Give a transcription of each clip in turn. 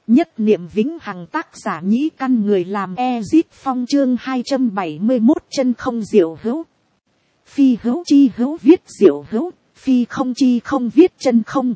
Nhất niệm vĩnh hằng, tác giả Nhĩ Căn, người làm Ezip Phong, chương 271, chân không diệu hữu. Phi hữu chi hữu viết diệu hữu, phi không chi không viết chân không.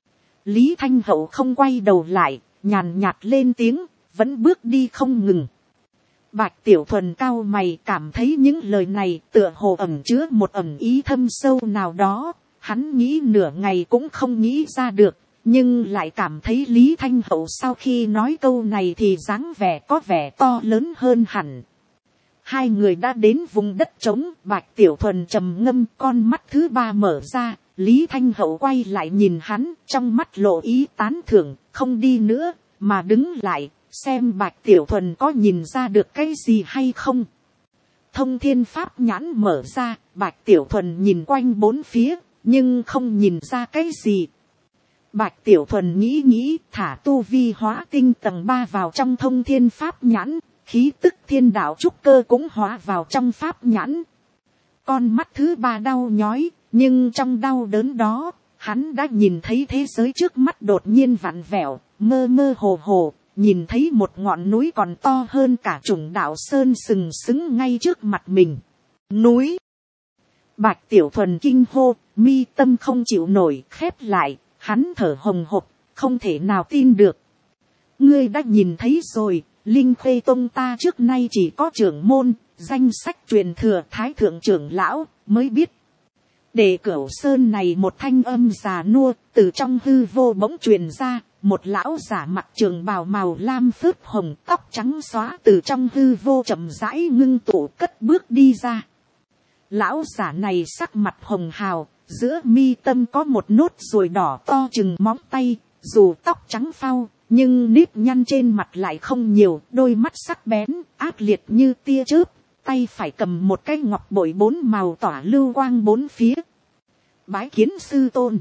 Lý Thanh Hậu không quay đầu lại, nhàn nhạt lên tiếng, vẫn bước đi không ngừng. Bạch Tiểu Thuần cau mày, cảm thấy những lời này tựa hồ ẩn chứa một ẩn ý thâm sâu nào đó. Hắn nghĩ nửa ngày cũng không nghĩ ra được, nhưng lại cảm thấy Lý Thanh Hậu sau khi nói câu này thì dáng vẻ có vẻ to lớn hơn hẳn. Hai người đã đến vùng đất trống, Bạch Tiểu Thuần trầm ngâm, con mắt thứ ba mở ra. Lý Thanh Hậu quay lại nhìn hắn, trong mắt lộ ý tán thưởng, không đi nữa, mà đứng lại, xem Bạch Tiểu Thuần có nhìn ra được cái gì hay không. Thông thiên pháp nhãn mở ra, Bạch Tiểu Thuần nhìn quanh bốn phía, nhưng không nhìn ra cái gì. Bạch Tiểu Thuần nghĩ, thả tu vi hóa tinh tầng 3 vào trong thông thiên pháp nhãn, khí tức thiên đạo trúc cơ cũng hóa vào trong pháp nhãn. Con mắt thứ ba đau nhói, nhưng trong đau đớn đó, hắn đã nhìn thấy thế giới trước mắt đột nhiên vặn vẹo, mơ mơ hồ hồ, nhìn thấy một ngọn núi còn to hơn cả Trùng Đạo Sơn sừng sững ngay trước mặt mình. Núi! Bạch Tiểu Thuần kinh hô, mi tâm không chịu nổi, khép lại, hắn thở hồng hộc, không thể nào tin được. Ngươi đã nhìn thấy rồi, Linh Khê Tông ta trước nay chỉ có trưởng môn, danh sách truyền thừa Thái Thượng trưởng lão, mới biết. Để Cửu Sơn này một thanh âm già nua, từ trong hư vô bỗng truyền ra, một lão giả mặc trường bào màu lam phớt hồng, tóc trắng xóa từ trong hư vô chậm rãi ngưng tụ cất bước đi ra. Lão giả này sắc mặt hồng hào, giữa mi tâm có một nốt ruồi đỏ to chừng móng tay, dù tóc trắng phau, nhưng nếp nhăn trên mặt lại không nhiều, đôi mắt sắc bén, ác liệt như tia chớp, tay phải cầm một cái ngọc bội 4 màu tỏa lưu quang bốn phía. Bái kiến sư tôn.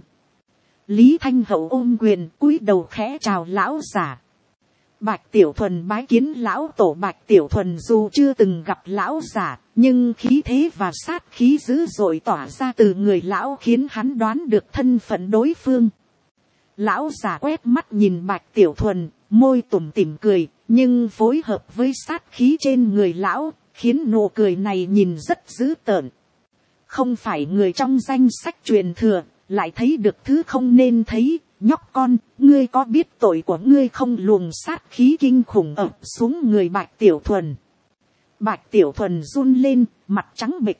Lý Thanh Hậu ôm quyền cúi đầu khẽ chào lão giả. Bạch Tiểu Thuần bái kiến lão tổ. Bạch Tiểu Thuần dù chưa từng gặp lão giả, nhưng khí thế và sát khí dữ dội tỏa ra từ người lão khiến hắn đoán được thân phận đối phương. Lão giả quét mắt nhìn Bạch Tiểu Thuần, môi tủm tỉm cười, nhưng phối hợp với sát khí trên người lão, khiến nụ cười này nhìn rất dữ tợn. Không phải người trong danh sách truyền thừa, lại thấy được thứ không nên thấy. Nhóc con, ngươi có biết tội của ngươi không? Luồng sát khí kinh khủng ập xuống người Bạch Tiểu Thuần. Bạch Tiểu Thuần run lên, mặt trắng bệch.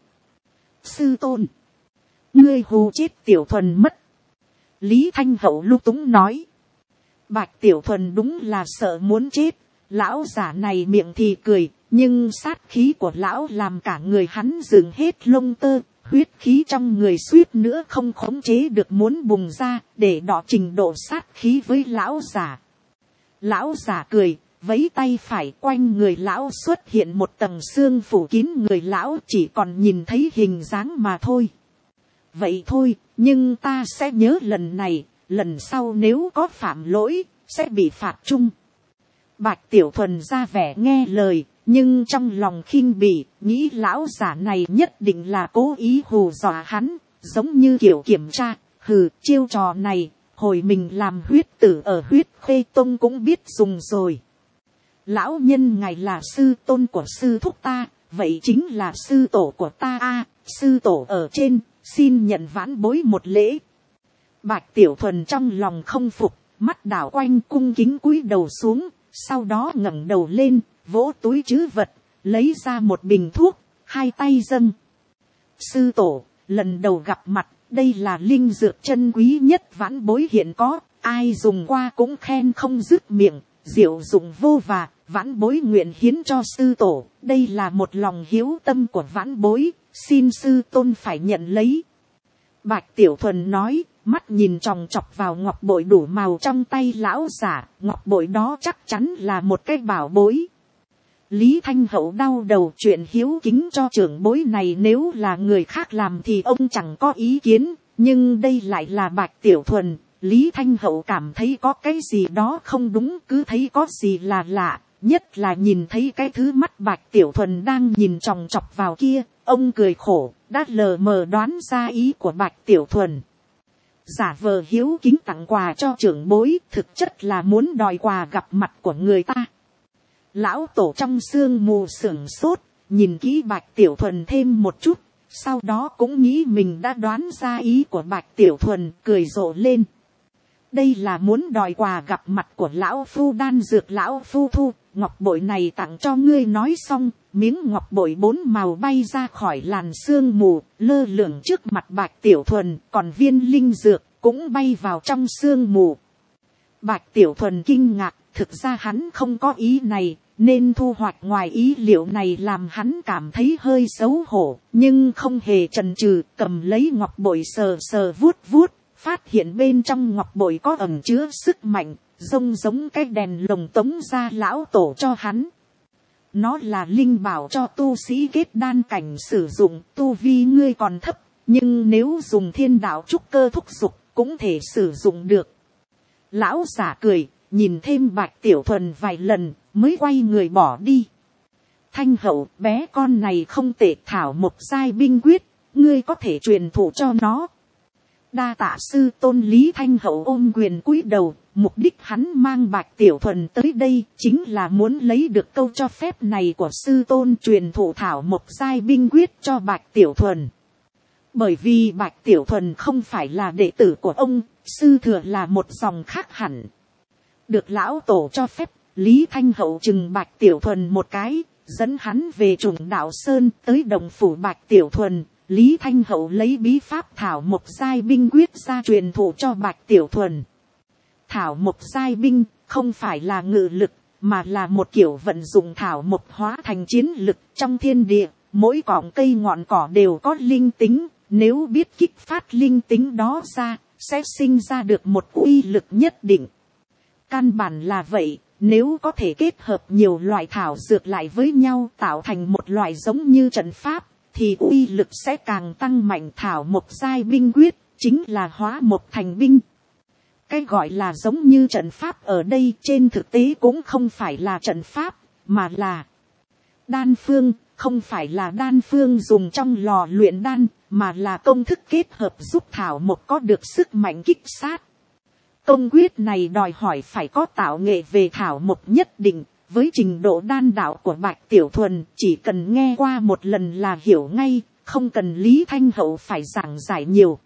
Sư tôn, ngươi hù chết Tiểu Thuần mất. Lý Thanh Hậu lung túng nói. Bạch Tiểu Thuần đúng là sợ muốn chết. Lão giả này miệng thì cười, nhưng sát khí của lão làm cả người hắn dựng hết lông tơ. Huyết khí trong người suýt nữa không khống chế được muốn bùng ra, để đọ trình độ sát khí với lão giả. Lão giả cười, vẫy tay phải, quanh người lão xuất hiện một tầng xương phủ kín người lão, chỉ còn nhìn thấy hình dáng mà thôi. Vậy thôi, nhưng ta sẽ nhớ lần này, lần sau nếu có phạm lỗi, sẽ bị phạt chung. Bạch Tiểu Thuần ra vẻ nghe lời, nhưng trong lòng khinh bỉ, nghĩ lão giả này nhất định là cố ý hù dọa hắn, giống như kiểu kiểm tra. Hừ, chiêu trò này, hồi mình làm huyết tử ở Huyết Khê Tông cũng biết dùng rồi. Lão nhân ngài là sư tôn của sư thúc ta, vậy chính là sư tổ của ta a. Sư tổ ở trên, xin nhận vãn bối một lễ. Bạch Tiểu Thuần trong lòng không phục, mắt đảo quanh cung kính cúi đầu xuống, sau đó ngẩng đầu lên, vỗ túi trữ vật, lấy ra một bình thuốc, hai tay dâng. Sư tổ, lần đầu gặp mặt, đây là linh dược chân quý nhất vãn bối hiện có, ai dùng qua cũng khen không dứt miệng, diệu dụng vô và, vãn bối nguyện hiến cho sư tổ, đây là một lòng hiếu tâm của vãn bối, xin sư tôn phải nhận lấy. Bạch Tiểu Thuần nói, mắt nhìn chòng chọc vào ngọc bội đủ màu trong tay lão giả, ngọc bội đó chắc chắn là một cái bảo bối. Lý Thanh Hậu đau đầu, chuyện hiếu kính cho trưởng bối này nếu là người khác làm thì ông chẳng có ý kiến, nhưng đây lại là Bạch Tiểu Thuần. Lý Thanh Hậu cảm thấy có cái gì đó không đúng, cứ thấy có gì là lạ, nhất là nhìn thấy cái thứ mắt Bạch Tiểu Thuần đang nhìn chòng chọc vào kia, ông cười khổ, đã lờ mờ đoán ra ý của Bạch Tiểu Thuần. giả vờ hiếu kính tặng quà cho trưởng bối, thực chất là muốn đòi quà gặp mặt của người ta. Lão tổ trong sương mù sưởng sốt, nhìn kỹ Bạch Tiểu Thuần thêm một chút, sau đó cũng nghĩ mình đã đoán ra ý của Bạch Tiểu Thuần, cười rộ lên. Đây là muốn đòi quà gặp mặt của lão phu, đan dược lão phu thu, ngọc bội này tặng cho ngươi. Nói xong, miếng ngọc bội 4 màu bay ra khỏi làn sương mù, lơ lửng trước mặt Bạch Tiểu Thuần, còn viên linh dược cũng bay vào trong sương mù. Bạch Tiểu Thuần kinh ngạc, thực ra hắn không có ý này, nên thu hoạch ngoài ý liệu này làm hắn cảm thấy hơi xấu hổ, nhưng không hề chần chừ, cầm lấy ngọc bội sờ sờ vuốt vuốt, phát hiện bên trong ngọc bội có ẩn chứa sức mạnh, giống cái đèn lồng tống ra lão tổ cho hắn. Nó là linh bảo cho tu sĩ kết đan cảnh sử dụng, tu vi ngươi còn thấp, nhưng nếu dùng thiên đạo trúc cơ thúc dục cũng thể sử dụng được. Lão giả cười, nhìn thêm Bạch Tiểu Thuần vài lần, mới quay người bỏ đi. Thanh Hậu, bé con này không tệ, thảo một giai binh quyết, ngươi có thể truyền thụ cho nó. Đa tạ sư tôn. Lý Thanh Hậu ôm quyền cúi đầu, mục đích hắn mang Bạch Tiểu Thuần tới đây chính là muốn lấy được câu cho phép này của sư tôn truyền thụ thảo một giai binh quyết cho Bạch Tiểu Thuần. Bởi vì Bạch Tiểu Thuần không phải là đệ tử của ông, sư thừa là một dòng khác hẳn. Được lão tổ cho phép, Lý Thanh Hậu chừng Bạch Tiểu Thuần một cái, dẫn hắn về Trùng Đạo Sơn. Tới đồng phủ Bạch Tiểu Thuần, Lý Thanh Hậu lấy bí pháp thảo một giai binh quyết ra truyền thụ cho Bạch Tiểu Thuần. Thảo một giai binh không phải là ngự lực, mà là một kiểu vận dụng thảo một hóa thành chiến lực trong thiên địa. Mỗi cọng cây ngọn cỏ đều có linh tính, nếu biết kích phát linh tính đó ra, sẽ sinh ra được một uy lực nhất định. Căn bản là vậy, nếu có thể kết hợp nhiều loại thảo dược lại với nhau tạo thành một loại giống như trận pháp, thì uy lực sẽ càng tăng mạnh. Thảo một giai binh quyết chính là hóa một thành binh. Cái gọi là giống như trận pháp ở đây trên thực tế cũng không phải là trận pháp, mà là đan phương. Không phải là đan phương dùng trong lò luyện đan, mà là công thức kết hợp giúp thảo một có được sức mạnh kích sát. Công quyết này đòi hỏi phải có tạo nghệ về thảo một nhất định. Với trình độ đan đạo của Bạch Tiểu Thuần, chỉ cần nghe qua một lần là hiểu ngay, không cần Lý Thanh Hậu phải giảng giải nhiều.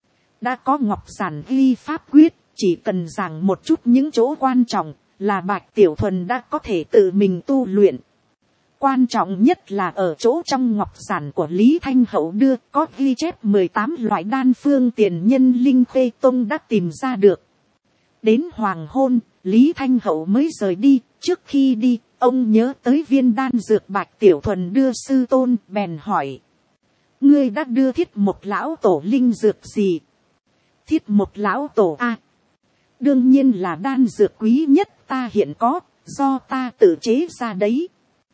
Đã có ngọc giản ghi pháp quyết, chỉ cần giảng một chút những chỗ quan trọng, là Bạch Tiểu Thuần đã có thể tự mình tu luyện. Quan trọng nhất là ở chỗ trong ngọc giản của Lý Thanh Hậu đưa có ghi chép 18 loại đan phương tiền nhân Linh Khê Tông đã tìm ra được. Đến hoàng hôn, Lý Thanh Hậu mới rời đi. Trước khi đi, ông nhớ tới viên đan dược Bạch Tiểu Thuần đưa sư tôn, bèn hỏi. Ngươi đã đưa Thiết một lão tổ linh dược gì? Thiết một lão tổ a? Đương nhiên là đan dược quý nhất ta hiện có, do ta tự chế ra đấy.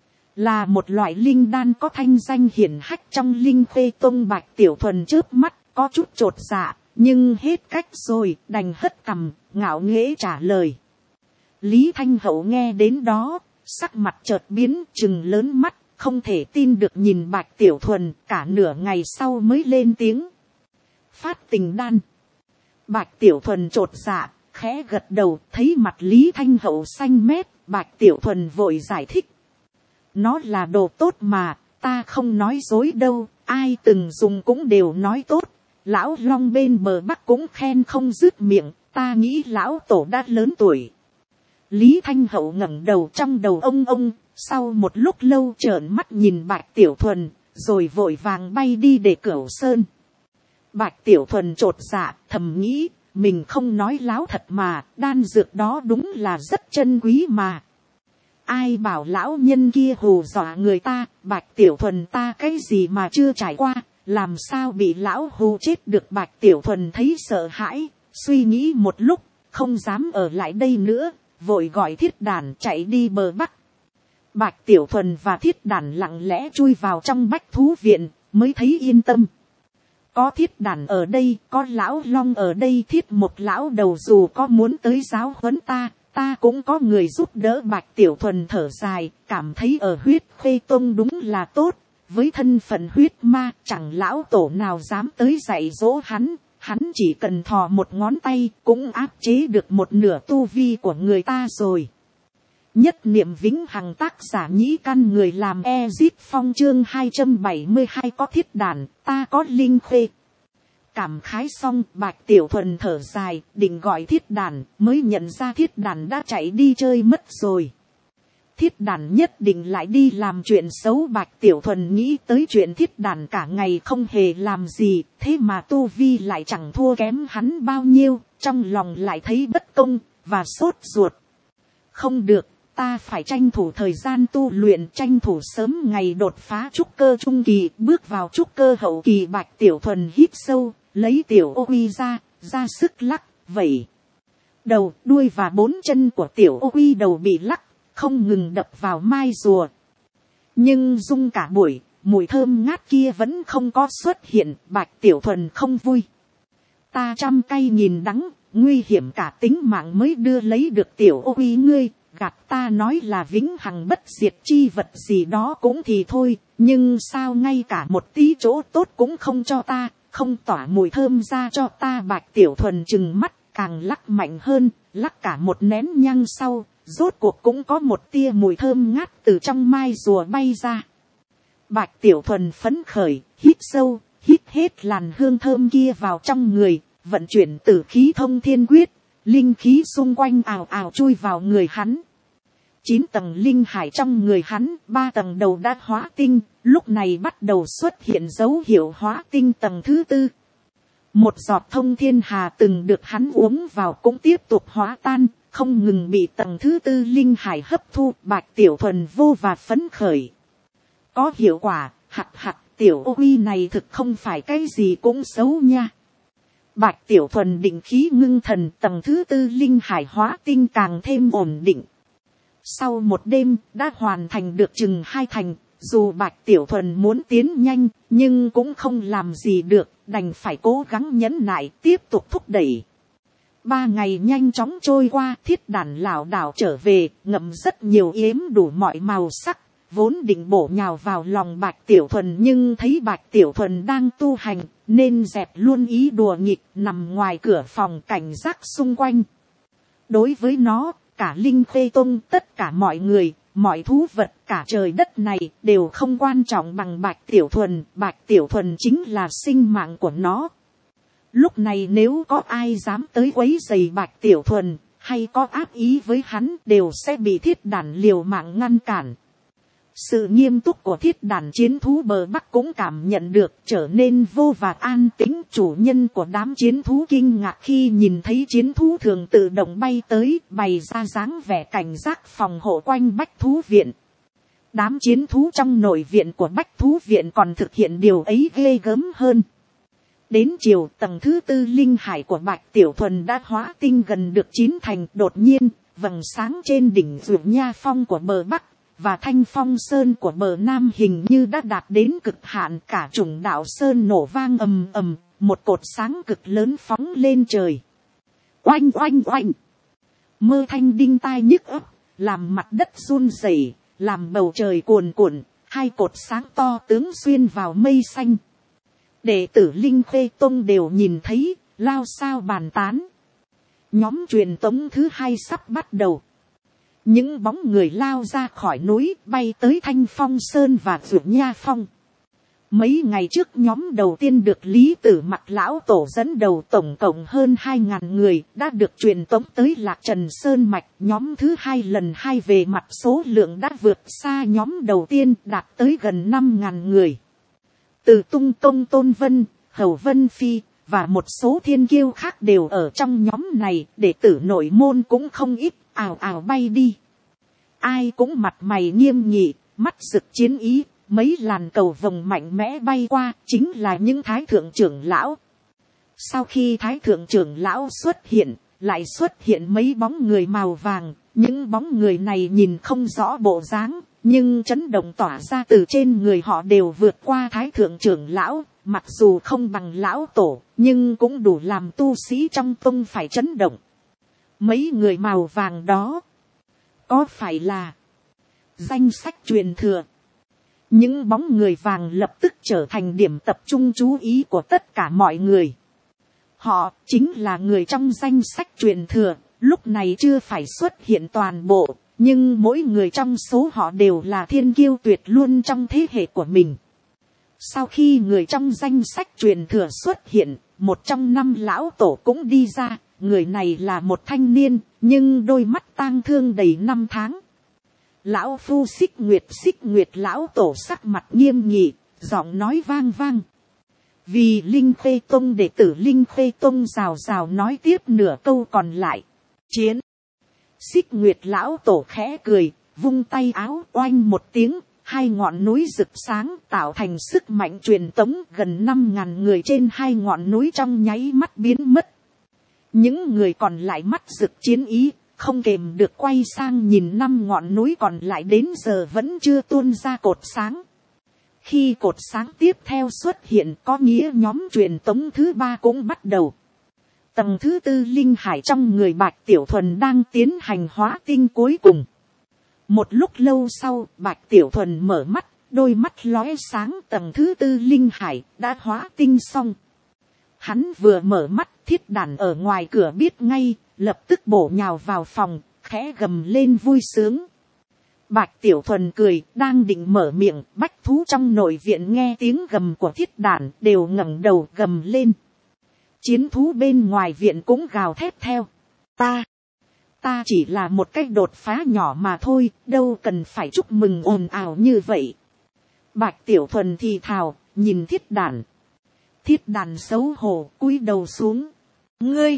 Là một loại linh đan có thanh danh hiển hách trong Linh Khê Tông. Bạch Tiểu Thuần chớp mắt, có chút chột dạ, nhưng hết cách rồi, đành hất cằm, ngạo nghễ trả lời. Lý Thanh Hậu nghe đến đó, sắc mặt chợt biến, trừng lớn mắt, không thể tin được nhìn Bạch Tiểu Thuần, cả nửa ngày sau mới lên tiếng. Phát tình đan. Bạch Tiểu Thuần chột dạ, khẽ gật đầu, thấy mặt Lý Thanh Hậu xanh mét, Bạch Tiểu Thuần vội giải thích. Nó là đồ tốt mà, ta không nói dối đâu, ai từng dùng cũng đều nói tốt. Lão Long bên bờ Bắc cũng khen không dứt miệng, ta nghĩ lão tổ đã lớn tuổi. Lý Thanh Hậu ngẩng đầu, trong đầu ông, sau một lúc lâu trợn mắt nhìn Bạch Tiểu Thuần, rồi vội vàng bay đi để Cửu Sơn. Bạch Tiểu Thuần chột dạ, thầm nghĩ, mình không nói láo thật mà, đan dược đó đúng là rất chân quý mà. Ai bảo lão nhân kia hù dọa người ta, Bạch Tiểu Thuần ta cái gì mà chưa trải qua, làm sao bị lão hù chết được. Bạch Tiểu Thuần thấy sợ hãi, suy nghĩ một lúc, không dám ở lại đây nữa, vội gọi Thiết Đản chạy đi bờ Bắc. Bạch Tiểu Thuần và Thiết Đản lặng lẽ chui vào trong bách thú viện, mới thấy yên tâm. Có Thiết Đản ở đây, có lão Long ở đây, Thiết một lão đầu dù có muốn tới giáo huấn ta cũng có người giúp đỡ. Bạch Tiểu Thuần thở dài, cảm thấy ở Huyết Khê Tông đúng là tốt. Với thân phận huyết ma, chẳng lão tổ nào dám tới dạy dỗ hắn, hắn chỉ cần thò một ngón tay cũng áp chế được một nửa tu vi của người ta rồi. Nhất niệm vĩnh hằng, tác giả nhĩ căn, người làm Ezip Phong, chương 272 có thiết đàn, ta có linh khê. Cảm khái xong, Bạch Tiểu Thuần thở dài, định gọi thiết đàn, mới nhận ra thiết đàn đã chạy đi chơi mất rồi. Thiết đàn nhất định lại đi làm chuyện xấu. Bạch Tiểu Thuần nghĩ tới chuyện thiết đàn cả ngày không hề làm gì, thế mà tu vi lại chẳng thua kém hắn bao nhiêu, trong lòng lại thấy bất công, và sốt ruột. Không được, ta phải tranh thủ thời gian tu luyện, tranh thủ sớm ngày đột phá trúc cơ trung kỳ, bước vào trúc cơ hậu kỳ. Bạch Tiểu Thuần hít sâu, lấy tiểu ô quy ra sức lắc, vẩy đầu, đuôi và bốn chân của tiểu ô quy đầu bị lắc, không ngừng đập vào mai rùa. Nhưng rung cả buổi, mùi thơm ngát kia vẫn không có xuất hiện. Bạch Tiểu Thuần không vui. Ta trăm cay nghìn đắng, nguy hiểm cả tính mạng mới đưa lấy được tiểu ô quy ngươi, gạt ta nói là vĩnh hằng bất diệt chi vật gì đó cũng thì thôi, nhưng sao ngay cả một tí chỗ tốt cũng không cho ta, không tỏa mùi thơm ra cho ta. Bạch Tiểu Thuần trừng mắt, càng lắc mạnh hơn, lắc cả một nén nhang sau, rốt cuộc cũng có một tia mùi thơm ngát từ trong mai rùa bay ra. Bạch Tiểu Thuần phấn khởi, hít sâu, hít hết làn hương thơm kia vào trong người, vận chuyển tử khí thông thiên quyết, linh khí xung quanh ào ào chui vào người hắn. 9 tầng linh hải trong người hắn, 3 tầng đầu đã hóa tinh, lúc này bắt đầu xuất hiện dấu hiệu hóa tinh tầng thứ 4. Một giọt thông thiên hà từng được hắn uống vào cũng tiếp tục hóa tan, không ngừng bị tầng thứ 4 linh hải hấp thu. Bạch Tiểu Thuần vô và phấn khởi. Có hiệu quả, tiểu ô quy này thực không phải cái gì cũng xấu nha. Bạch Tiểu Thuần định khí ngưng thần, tầng thứ 4 linh hải hóa tinh càng thêm ổn định. Sau một đêm, đã hoàn thành được chừng 2 thành, dù Bạch Tiểu Thuần muốn tiến nhanh, nhưng cũng không làm gì được, đành phải cố gắng nhẫn nại, tiếp tục thúc đẩy. 3 ngày nhanh chóng trôi qua, thiết đàn lảo đảo trở về, ngậm rất nhiều yếm đủ mọi màu sắc, vốn định bổ nhào vào lòng Bạch Tiểu Thuần, nhưng thấy Bạch Tiểu Thuần đang tu hành, nên dẹp luôn ý đùa nghịch, nằm ngoài cửa phòng cảnh giác xung quanh. Đối với nó, cả Linh Khê Tông, tất cả mọi người, mọi thú vật, cả trời đất này đều không quan trọng bằng Bạch Tiểu Thuần. Bạch Tiểu Thuần chính là sinh mạng của nó. Lúc này nếu có ai dám tới quấy rầy Bạch Tiểu Thuần, hay có ác ý với hắn, đều sẽ bị thiết đàn liều mạng ngăn cản. Sự nghiêm túc của thiết đàn chiến thú bờ Bắc cũng cảm nhận được, trở nên vô và an tĩnh. Chủ nhân của đám chiến thú kinh ngạc khi nhìn thấy chiến thú thường tự động bay tới, bày ra dáng vẻ cảnh giác phòng hộ quanh Bách Thú Viện. Đám chiến thú trong nội viện của Bách Thú Viện còn thực hiện điều ấy ghê gớm hơn. Đến chiều, tầng thứ 4 linh hải của Bạch Tiểu Thuần đã hóa tinh gần được 9 thành. Đột nhiên, vầng sáng trên đỉnh Dược Nha Phong của bờ Bắc và Thanh Phong Sơn của bờ Nam hình như đã đạt đến cực hạn. Cả Trùng Đạo Sơn nổ vang ầm ầm, một cột sáng cực lớn phóng lên trời. Oanh oanh oanh, mơ thanh đinh tai nhức óc, làm mặt đất run rẩy, làm bầu trời cuồn cuộn. 2 cột sáng to tướng xuyên vào mây xanh. Đệ tử Linh Khê Tông đều nhìn thấy, lao sao bàn tán. Nhóm truyền tống thứ 2 sắp bắt đầu. Những bóng người lao ra khỏi núi, bay tới Thanh Phong Sơn và Dược Nha Phong. Mấy ngày trước, nhóm đầu tiên được Lý Tử Mặc lão tổ dẫn đầu, tổng cộng hơn 2.000 người đã được truyền tống tới Lạc Trần Sơn Mạch. Nhóm thứ 2 lần 2 về mặt số lượng đã vượt xa nhóm đầu tiên, đạt tới gần 5.000 người. Từ Tung Tông Tôn Vân, Hầu Vân Phi và một số thiên kiêu khác đều ở trong nhóm này. Đệ tử nội môn cũng không ít, ào ào bay đi. Ai cũng mặt mày nghiêm nghị, mắt rực chiến ý. Mấy làn cầu vồng mạnh mẽ bay qua, chính là những thái thượng trưởng lão. Sau khi thái thượng trưởng lão xuất hiện, lại xuất hiện mấy bóng người màu vàng. Những bóng người này nhìn không rõ bộ dáng, nhưng chấn động tỏa ra từ trên người họ đều vượt qua thái thượng trưởng lão. Mặc dù không bằng lão tổ, nhưng cũng đủ làm tu sĩ trong tông phải chấn động. Mấy người màu vàng đó, có phải là danh sách truyền thừa? Những bóng người vàng lập tức trở thành điểm tập trung chú ý của tất cả mọi người. Họ chính là người trong danh sách truyền thừa, lúc này chưa phải xuất hiện toàn bộ, nhưng mỗi người trong số họ đều là thiên kiêu tuyệt luôn trong thế hệ của mình. Sau khi người trong danh sách truyền thừa xuất hiện, một trong 5 lão tổ cũng đi ra. Người này là một thanh niên, nhưng đôi mắt tang thương đầy 5 tháng. Lão phu Xích Nguyệt lão tổ sắc mặt nghiêm nghị, giọng nói vang vang. Vì Linh Khê Tông đệ tử Linh Khê Tông rào rào nói tiếp nửa câu còn lại. Chiến. Xích Nguyệt lão tổ khẽ cười, vung tay áo oanh một tiếng, 2 ngọn núi rực sáng tạo thành sức mạnh truyền tống, gần 5.000 người trên 2 ngọn núi trong nháy mắt biến mất. Những người còn lại mắt rực chiến ý, không kềm được quay sang nhìn 5 ngọn núi còn lại, đến giờ vẫn chưa tuôn ra cột sáng. Khi cột sáng tiếp theo xuất hiện, có nghĩa nhóm truyền tống thứ 3 cũng bắt đầu. Tầng thứ 4 linh hải trong người Bạch Tiểu Thuần đang tiến hành hóa tinh cuối cùng. Một lúc lâu sau, Bạch Tiểu Thuần mở mắt, đôi mắt lóe sáng. Tầng thứ 4 linh hải đã hóa tinh xong. Hắn vừa mở mắt, Thiết Đàn ở ngoài cửa biết ngay, lập tức bổ nhào vào phòng, khẽ gầm lên vui sướng. Bạch Tiểu Thuần cười, đang định mở miệng, bách thú trong nội viện nghe tiếng gầm của Thiết Đàn, đều ngẩng đầu gầm lên. Chiến thú bên ngoài viện cũng gào thét theo. Ta chỉ là một cách đột phá nhỏ mà thôi, đâu cần phải chúc mừng ồn ào như vậy. Bạch Tiểu Thuần thì thào, nhìn Thiết Đàn. Thiết Đàn xấu hổ, cúi đầu xuống. Ngươi!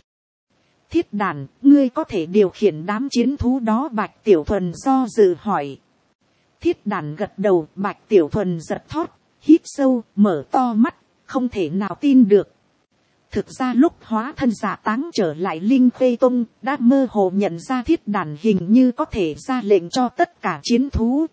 Thiết Đàn, ngươi có thể điều khiển đám chiến thú đó? Bạch Tiểu Thuần do dự hỏi. Thiết Đàn gật đầu. Bạch Tiểu Thuần giật thót, hít sâu, mở to mắt, không thể nào tin được. Thực ra lúc hóa thân giả táng trở lại Linh Khê Tông, đã mơ hồ nhận ra Thiết Đàn hình như có thể ra lệnh cho tất cả chiến thú.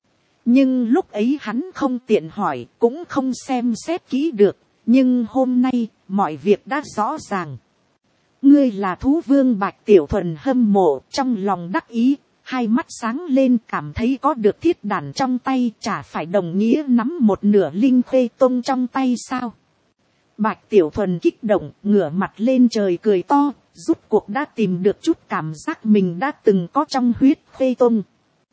Nhưng lúc ấy hắn không tiện hỏi, cũng không xem xét kỹ được. Nhưng hôm nay, mọi việc đã rõ ràng. Ngươi là thú vương. Bạch Tiểu Thuần hâm mộ, trong lòng đắc ý, 2 mắt sáng lên, cảm thấy có được Thiết Đàn trong tay, chả phải đồng nghĩa nắm một nửa Linh Khê Tông trong tay sao? Bạch Tiểu Thuần kích động, ngửa mặt lên trời cười to, rút cuộc đã tìm được chút cảm giác mình đã từng có trong huyết Khê Tông.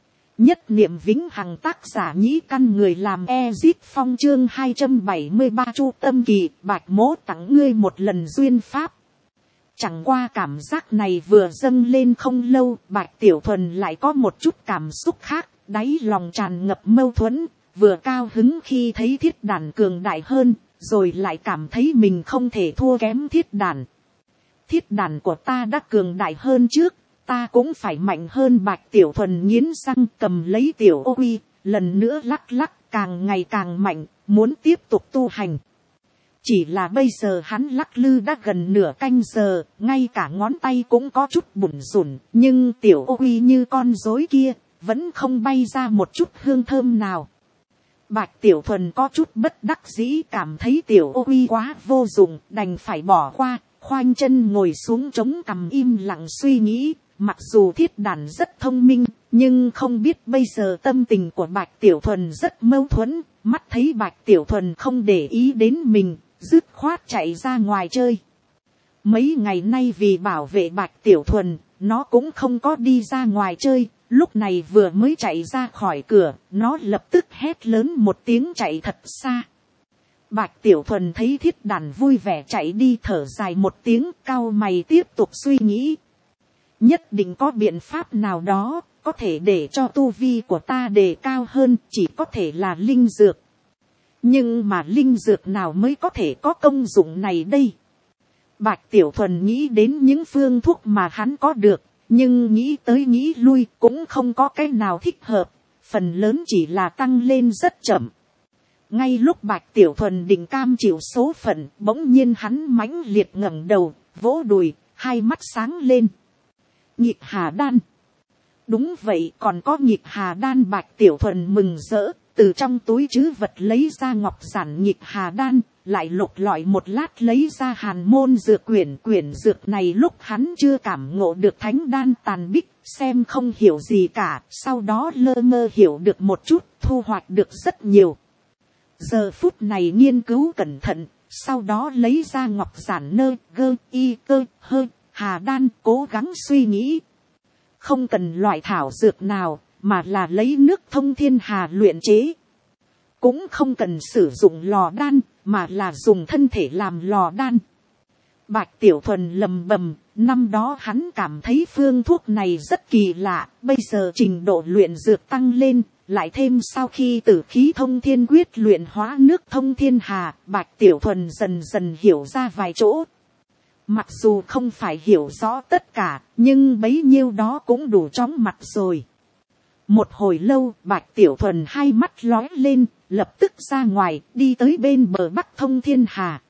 Nhất niệm vĩnh hằng. Tác giả Nhĩ Căn, người làm Ezit Phong. Chương 273 Chu Tâm Kỳ. Bạch mỗ tặng ngươi một lần duyên pháp. Chẳng qua cảm giác này vừa dâng lên không lâu, Bạch Tiểu Thuần lại có một chút cảm xúc khác, đáy lòng tràn ngập mâu thuẫn, vừa cao hứng khi thấy Thiết Đàn cường đại hơn, rồi lại cảm thấy mình không thể thua kém Thiết Đàn. Thiết Đàn của ta đã cường đại hơn trước, ta cũng phải mạnh hơn. Bạch Tiểu Thuần nghiến răng cầm lấy Tiểu Ô Uy, lần nữa lắc lắc, càng ngày càng mạnh, muốn tiếp tục tu hành. Chỉ là bây giờ hắn lắc lư đã gần nửa canh giờ, ngay cả ngón tay cũng có chút bủn rủn, nhưng Tiểu Ô Uy như con rối kia, vẫn không bay ra một chút hương thơm nào. Bạch Tiểu Thuần có chút bất đắc dĩ, cảm thấy Tiểu Ô Uy quá vô dụng, đành phải bỏ qua, khoanh chân ngồi xuống chống cằm im lặng suy nghĩ. Mặc dù Thiết Đàn rất thông minh, nhưng không biết bây giờ tâm tình của Bạch Tiểu Thuần rất mâu thuẫn. Mắt thấy Bạch Tiểu Thuần không để ý đến mình, dứt khoát chạy ra ngoài chơi. Mấy ngày nay vì bảo vệ Bạch Tiểu Thuần, nó cũng không có đi ra ngoài chơi. Lúc này vừa mới chạy ra khỏi cửa, nó lập tức hét lớn một tiếng chạy thật xa. Bạch Tiểu Thuần thấy Thiết Đàn vui vẻ chạy đi, thở dài một tiếng, cau mày tiếp tục suy nghĩ. Nhất định có biện pháp nào đó, có thể để cho tu vi của ta đề cao hơn, chỉ có thể là linh dược. Nhưng mà linh dược nào mới có thể có công dụng này đây? Bạch Tiểu Thuần nghĩ đến những phương thuốc mà hắn có được, nhưng nghĩ tới nghĩ lui cũng không có cái nào thích hợp, phần lớn chỉ là tăng lên rất chậm. Ngay lúc Bạch Tiểu Thuần định cam chịu số phận, bỗng nhiên hắn mãnh liệt ngẩng đầu, vỗ đùi, 2 mắt sáng lên. Nhịp Hà Đan. Đúng vậy, còn có Nhịp Hà Đan. Bạch Tiểu Thuần mừng rỡ, từ trong túi trữ vật lấy ra ngọc giản Nhịp Hà Đan, lại lục lọi một lát lấy ra Hàn Môn dược quyển. Quyển dược này lúc hắn chưa cảm ngộ được thánh đan tàn bích, xem không hiểu gì cả, sau đó lơ mơ hiểu được một chút, thu hoạch được rất nhiều. Giờ phút này nghiên cứu cẩn thận, sau đó lấy ra ngọc giản nơ gơ y cơ hơ hà đan, cố gắng suy nghĩ. Không cần loại thảo dược nào, mà là lấy nước thông thiên hà luyện chế. Cũng không cần sử dụng lò đan, mà là dùng thân thể làm lò đan. Bạch Tiểu Thuần lầm bầm, năm đó hắn cảm thấy phương thuốc này rất kỳ lạ, bây giờ trình độ luyện dược tăng lên, lại thêm sau khi tử khí thông thiên quyết luyện hóa nước thông thiên hà, Bạch Tiểu Thuần dần dần hiểu ra vài chỗ. Mặc dù không phải hiểu rõ tất cả, nhưng bấy nhiêu đó cũng đủ chóng mặt rồi. Một hồi lâu, Bạch Tiểu Thuần hai mắt lóe lên, lập tức ra ngoài, đi tới bên bờ bắc thông thiên hà.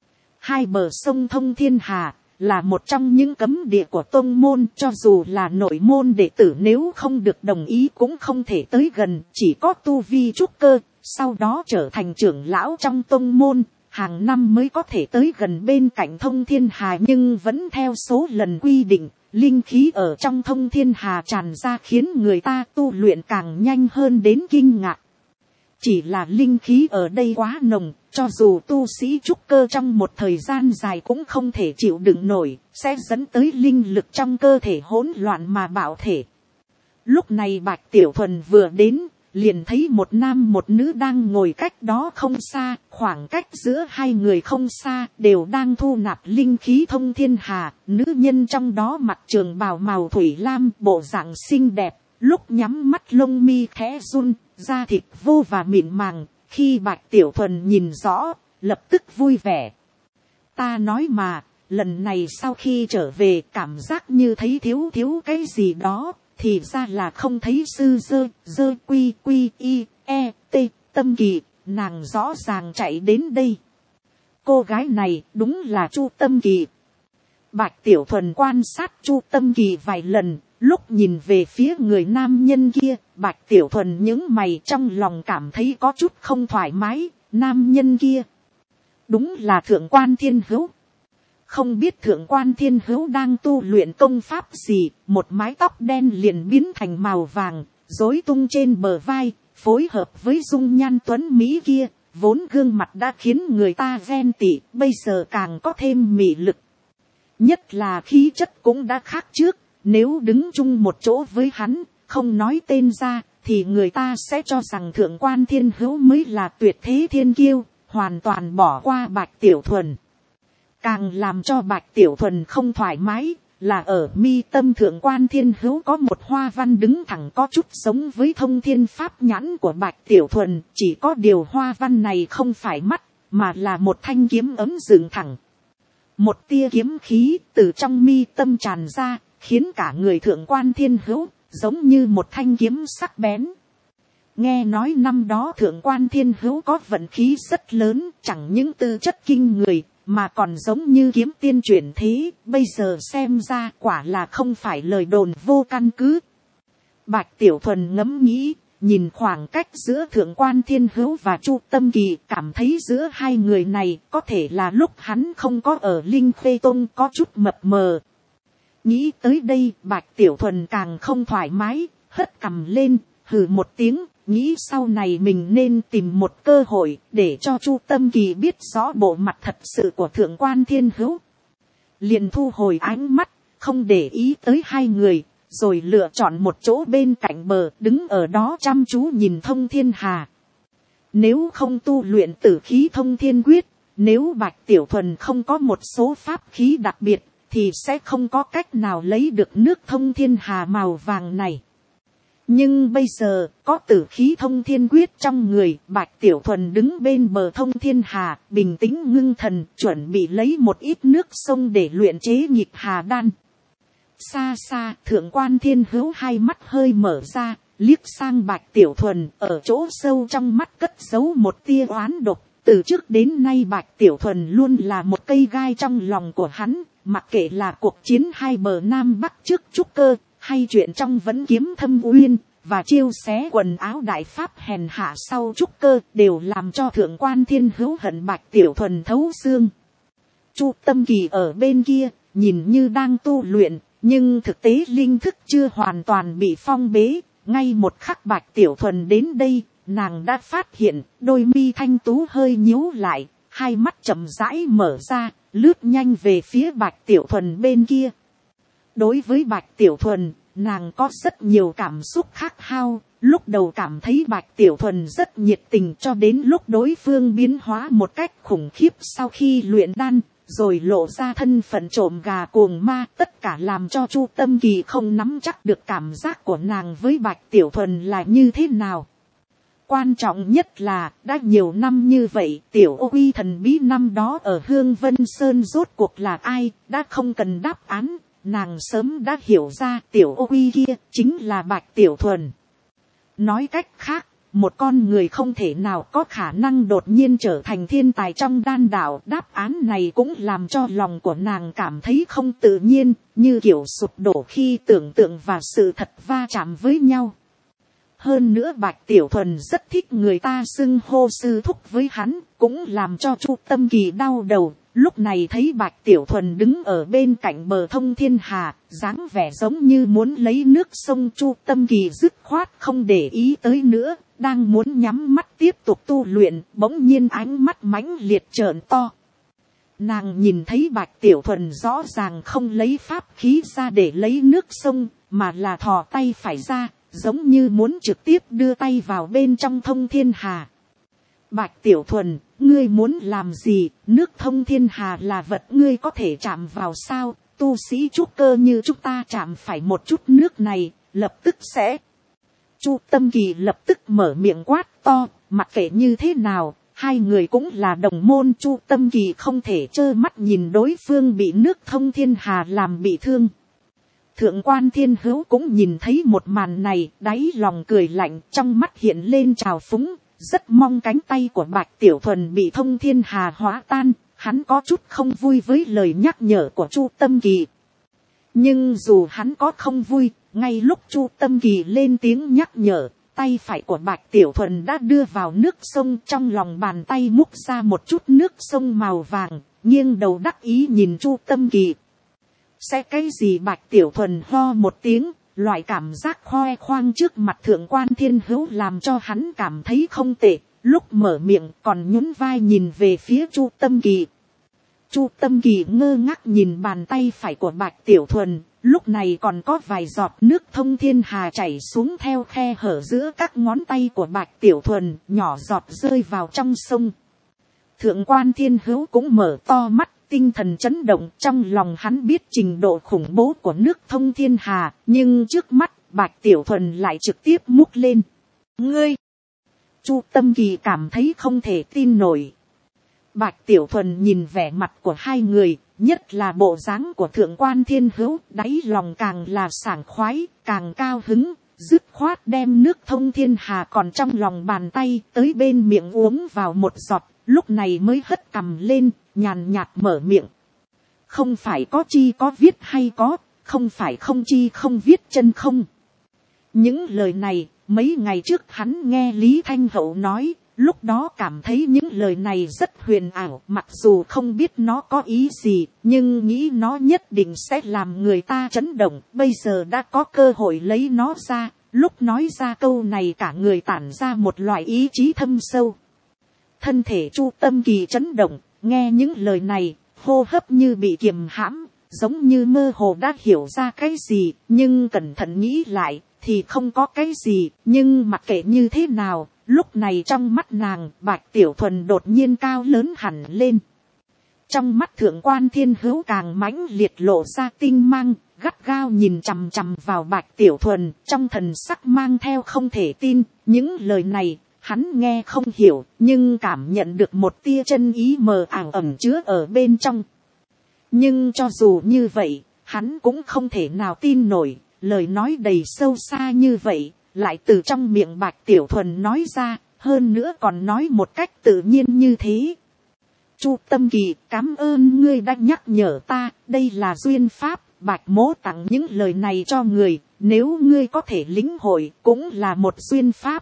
Hai bờ sông thông thiên hà là một trong những cấm địa của tông môn, cho dù là nội môn đệ tử nếu không được đồng ý cũng không thể tới gần, chỉ có tu vi trúc cơ, sau đó trở thành trưởng lão trong tông môn, hàng năm mới có thể tới gần bên cạnh thông thiên hà, nhưng vẫn theo số lần quy định, linh khí ở trong thông thiên hà tràn ra khiến người ta tu luyện càng nhanh hơn đến kinh ngạc. Chỉ là linh khí ở đây quá nồng, cho dù tu sĩ trúc cơ trong một thời gian dài cũng không thể chịu đựng nổi, sẽ dẫn tới linh lực trong cơ thể hỗn loạn mà bạo thể. Lúc này Bạch Tiểu Thuần vừa đến, liền thấy một nam một nữ đang ngồi cách đó không xa, khoảng cách giữa hai người không xa, đều đang thu nạp linh khí thông thiên hà. Nữ nhân trong đó mặc trường bào màu thủy lam, bộ dạng xinh đẹp, lúc nhắm mắt lông mi khẽ run, da thịt vô và mịn màng. Khi Bạch Tiểu Thuần nhìn rõ, lập tức vui vẻ. Ta nói mà, lần này sau khi trở về cảm giác như thấy thiếu cái gì đó, thì ra là không thấy sư dơ quy y e t Tâm Kỳ, nàng rõ ràng chạy đến đây. Cô gái này đúng là Chu Tâm Kỳ. Bạch Tiểu Thuần quan sát Chu Tâm Kỳ vài lần, lúc nhìn về phía người nam nhân kia, Bạch Tiểu Thuần nhướng mày, trong lòng cảm thấy có chút không thoải mái. Nam nhân kia đúng là Thượng Quan Thiên Hữu. Không biết Thượng Quan Thiên Hữu đang tu luyện công pháp gì, một mái tóc đen liền biến thành màu vàng, rối tung trên bờ vai, phối hợp với dung nhan tuấn mỹ kia, vốn gương mặt đã khiến người ta ghen tị, bây giờ càng có thêm mị lực. Nhất là khí chất cũng đã khác trước, nếu đứng chung một chỗ với hắn, không nói tên ra, thì người ta sẽ cho rằng Thượng Quan Thiên Hữu mới là tuyệt thế thiên kiêu, hoàn toàn bỏ qua Bạch Tiểu Thuần. Càng làm cho Bạch Tiểu Thuần không thoải mái, là ở mi tâm Thượng Quan Thiên Hữu có một hoa văn đứng thẳng có chút giống với thông thiên pháp nhãn của Bạch Tiểu Thuần, chỉ có điều hoa văn này không phải mắt, mà là một thanh kiếm ấm dựng thẳng. Một tia kiếm khí từ trong mi tâm tràn ra, khiến cả người Thượng Quan Thiên Hữu giống như một thanh kiếm sắc bén. Nghe nói năm đó Thượng Quan Thiên Hữu có vận khí rất lớn, chẳng những tư chất kinh người, mà còn giống như kiếm tiên chuyển thế, bây giờ xem ra quả là không phải lời đồn vô căn cứ. Bạch Tiểu Thuần ngẫm nghĩ, nhìn khoảng cách giữa Thượng Quan Thiên Hữu và Chu Tâm Kỳ, cảm thấy giữa hai người này có thể là lúc hắn không có ở Linh Khê Tông có chút mập mờ. Nghĩ tới đây, Bạch Tiểu Thuần càng không thoải mái, hất cằm lên, hừ một tiếng, nghĩ sau này mình nên tìm một cơ hội để cho Chu Tâm Kỳ biết rõ bộ mặt thật sự của Thượng Quan Thiên Hữu. Liền thu hồi ánh mắt, không để ý tới hai người, rồi lựa chọn một chỗ bên cạnh bờ, đứng ở đó chăm chú nhìn thông thiên hà. Nếu không tu luyện tử khí thông thiên quyết, nếu Bạch Tiểu Thuần không có một số pháp khí đặc biệt, thì sẽ không có cách nào lấy được nước thông thiên hà màu vàng này. Nhưng bây giờ, có tử khí thông thiên quyết trong người, Bạch Tiểu Thuần đứng bên bờ thông thiên hà, bình tĩnh ngưng thần, chuẩn bị lấy một ít nước sông để luyện chế nhịp hà đan. Xa xa, Thượng Quan Thiên Hữu hai mắt hơi mở ra, liếc sang Bạch Tiểu Thuần, ở chỗ sâu trong mắt cất giấu một tia oán độc. Từ trước đến nay Bạch Tiểu Thuần luôn là một cây gai trong lòng của hắn, mặc kệ là cuộc chiến hai bờ Nam Bắc trước trúc cơ, hay chuyện trong Vẫn Kiếm Thâm Uyên, và chiêu xé quần áo đại pháp hèn hạ sau trúc cơ, đều làm cho Thượng Quan Thiên Hữu hận Bạch Tiểu Thuần thấu xương. Chu Tâm Kỳ ở bên kia, nhìn như đang tu luyện, nhưng thực tế linh thức chưa hoàn toàn bị phong bế. Ngay một khắc Bạch Tiểu Thuần đến đây, nàng đã phát hiện đôi mi thanh tú hơi nhíu lại, hai mắt chậm rãi mở ra, lướt nhanh về phía Bạch Tiểu Thuần bên kia. Đối với Bạch Tiểu Thuần, nàng có rất nhiều cảm xúc khát khao. Lúc đầu cảm thấy Bạch Tiểu Thuần rất nhiệt tình, cho đến lúc đối phương biến hóa một cách khủng khiếp sau khi luyện đan, rồi lộ ra thân phận trộm gà cuồng ma, tất cả làm cho Chu Tâm Kỳ không nắm chắc được cảm giác của nàng với Bạch Tiểu Thuần là như thế nào. Quan trọng nhất là, đã nhiều năm như vậy, Tiểu Ô Uy thần bí năm đó ở Hương Vân Sơn rốt cuộc là ai, đã không cần đáp án, nàng sớm đã hiểu ra Tiểu Ô Uy kia chính là Bạch Tiểu Thuần. Nói cách khác, một con người không thể nào có khả năng đột nhiên trở thành thiên tài trong đan đạo. Đáp án này cũng làm cho lòng của nàng cảm thấy không tự nhiên, như kiểu sụp đổ khi tưởng tượng và sự thật va chạm với nhau. Hơn nữa Bạch Tiểu Thuần rất thích người ta xưng hô sư thúc với hắn, cũng làm cho Chu Tâm Kỳ đau đầu. Lúc này thấy Bạch Tiểu Thuần đứng ở bên cạnh bờ Thông Thiên Hà, dáng vẻ giống như muốn lấy nước sông. Chu Tâm Kỳ dứt khoát không để ý tới nữa, đang muốn nhắm mắt tiếp tục tu luyện, bỗng nhiên ánh mắt mãnh liệt trợn to. Nàng nhìn thấy Bạch Tiểu Thuần rõ ràng không lấy pháp khí ra để lấy nước sông, mà là thò tay phải ra, giống như muốn trực tiếp đưa tay vào bên trong Thông Thiên Hà. Bạch Tiểu Thuần, ngươi muốn làm gì? Nước Thông Thiên Hà là vật ngươi có thể chạm vào sao? Tu sĩ trúc cơ như chúng ta chạm phải một chút nước này, lập tức sẽ. Chu Tâm Kỳ lập tức mở miệng quát to, mặc kệ như thế nào, hai người cũng là đồng môn. Chu Tâm Kỳ không thể trơ mắt nhìn đối phương bị nước Thông Thiên Hà làm bị thương. Thượng quan Thiên Hữu cũng nhìn thấy một màn này, đáy lòng cười lạnh, trong mắt hiện lên trào phúng. Rất mong cánh tay của Bạch Tiểu Thuần bị Thông Thiên Hà hóa tan, hắn có chút không vui với lời nhắc nhở của Chu Tâm Kỳ. Nhưng dù hắn có không vui, ngay lúc Chu Tâm Kỳ lên tiếng nhắc nhở, tay phải của Bạch Tiểu Thuần đã đưa vào nước sông, trong lòng bàn tay múc ra một chút nước sông màu vàng, nghiêng đầu đắc ý nhìn Chu Tâm Kỳ. Sẽ cái gì? Bạch Tiểu Thuần ho một tiếng. Loại cảm giác khoe khoang trước mặt Thượng quan Thiên Hữu làm cho hắn cảm thấy không tệ, lúc mở miệng còn nhún vai nhìn về phía Chu Tâm Kỳ. Chu Tâm Kỳ ngơ ngác nhìn bàn tay phải của Bạch Tiểu Thuần, lúc này còn có vài giọt nước Thông Thiên Hà chảy xuống theo khe hở giữa các ngón tay của Bạch Tiểu Thuần, nhỏ giọt rơi vào trong sông. Thượng quan Thiên Hữu cũng mở to mắt, tinh thần chấn động, trong lòng hắn biết trình độ khủng bố của nước Thông Thiên Hà, nhưng trước mắt Bạch Tiểu Thuần lại trực tiếp múc lên. Ngươi! Chu Tâm Kỳ cảm thấy không thể tin nổi. Bạch Tiểu Thuần nhìn vẻ mặt của hai người, nhất là bộ dáng của Thượng quan Thiên Hữu, đáy lòng càng là sảng khoái, càng cao hứng, dứt khoát đem nước Thông Thiên Hà còn trong lòng bàn tay tới bên miệng uống vào một giọt, lúc này mới hất cằm lên, nhàn nhạt mở miệng. Không phải có chi có viết hay có, không phải không chi không viết chân không. Những lời này, mấy ngày trước hắn nghe Lý Thanh Hậu nói, lúc đó cảm thấy những lời này rất huyền ảo, mặc dù không biết nó có ý gì, nhưng nghĩ nó nhất định sẽ làm người ta chấn động. Bây giờ đã có cơ hội lấy nó ra, lúc nói ra câu này cả người tản ra một loại ý chí thâm sâu. Thân thể Chu Tâm Kỳ chấn động, nghe những lời này, hô hấp như bị kiềm hãm, giống như mơ hồ đã hiểu ra cái gì, nhưng cẩn thận nghĩ lại, thì không có cái gì. Nhưng mặc kệ như thế nào, lúc này trong mắt nàng, Bạch Tiểu Thuần đột nhiên cao lớn hẳn lên. Trong mắt Thượng quan Thiên Hữu càng mãnh liệt lộ ra tinh mang, gắt gao nhìn chằm chằm vào Bạch Tiểu Thuần, trong thần sắc mang theo không thể tin. Những lời này hắn nghe không hiểu, nhưng cảm nhận được một tia chân ý mờ ảo ẩn chứa ở bên trong. Nhưng cho dù như vậy, hắn cũng không thể nào tin nổi, lời nói đầy sâu xa như vậy, lại từ trong miệng Bạch Tiểu Thuần nói ra, hơn nữa còn nói một cách tự nhiên như thế. Chu Tâm Kỳ, cảm ơn ngươi đã nhắc nhở ta, đây là duyên pháp, Bạch mỗ tặng những lời này cho người, nếu ngươi có thể lĩnh hội, cũng là một duyên pháp.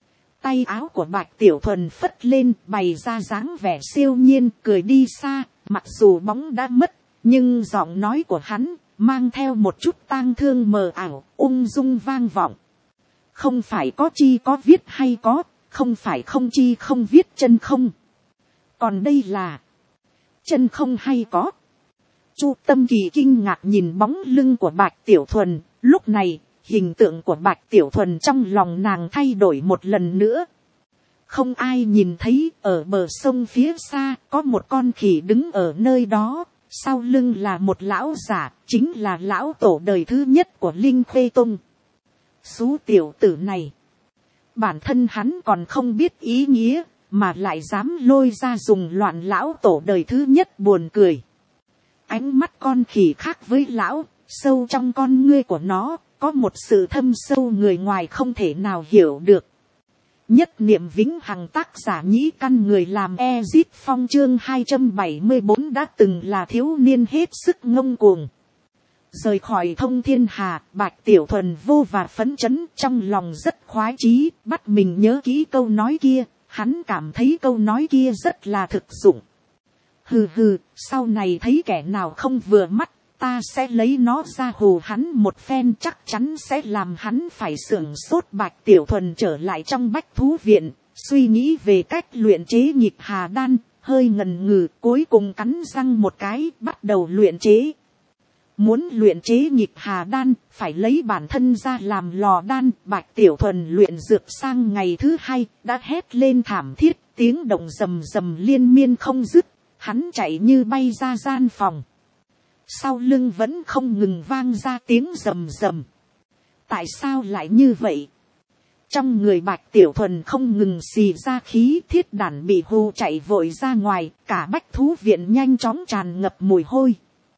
Tay áo của Bạch Tiểu Thuần phất lên, bày ra dáng vẻ siêu nhiên, cười đi xa, mặc dù bóng đã mất, nhưng giọng nói của hắn, mang theo một chút tang thương mờ ảo, ung dung vang vọng. Không phải có chi có viết hay có, không phải không chi không viết chân không. Còn đây là, chân không hay có. Chu Tâm Kỳ kinh ngạc nhìn bóng lưng của Bạch Tiểu Thuần, lúc này, hình tượng của Bạch Tiểu Thuần trong lòng nàng thay đổi một lần nữa. Không ai nhìn thấy, ở bờ sông phía xa, có một con khỉ đứng ở nơi đó, sau lưng là một lão giả, chính là lão tổ đời thứ nhất của Linh Khê Tông. Xú tiểu tử này, bản thân hắn còn không biết ý nghĩa, mà lại dám lôi ra dùng loạn lão tổ đời thứ nhất, buồn cười. Ánh mắt con khỉ khác với lão, sâu trong con ngươi của nó, có một sự thâm sâu người ngoài không thể nào hiểu được. Nhất niệm vĩnh hằng, tác giả Nhĩ Căn, người làm Ezit Phong, chương 274, đã từng là thiếu niên hết sức ngông cuồng. Rời khỏi Thông Thiên Hà, Bạch Tiểu Thuần vô và phấn chấn, trong lòng rất khoái chí, bắt mình nhớ kỹ câu nói kia, hắn cảm thấy câu nói kia rất là thực dụng. Hừ hừ, sau này thấy kẻ nào không vừa mắt, ta sẽ lấy nó ra hù hắn một phen, chắc chắn sẽ làm hắn phải sưởng sốt. Bạch Tiểu Thuần trở lại trong Bách Thú Viện, suy nghĩ về cách luyện chế Nhịp Hà Đan, hơi ngần ngừ, cuối cùng cắn răng một cái, bắt đầu luyện chế. Muốn luyện chế Nhịp Hà Đan, phải lấy bản thân ra làm lò đan. Bạch Tiểu Thuần luyện dược sang ngày thứ hai, đã hét lên thảm thiết, tiếng động rầm rầm liên miên không dứt. Hắn chạy như bay ra gian phòng. Sau lưng vẫn không ngừng vang ra tiếng rầm rầm. Tại sao lại như vậy? Trong người Bạch Tiểu Thuần không ngừng xì ra khí, thiết đản bị hù chạy vội ra ngoài, cả Bách Thú Viện nhanh chóng tràn ngập mùi hôi.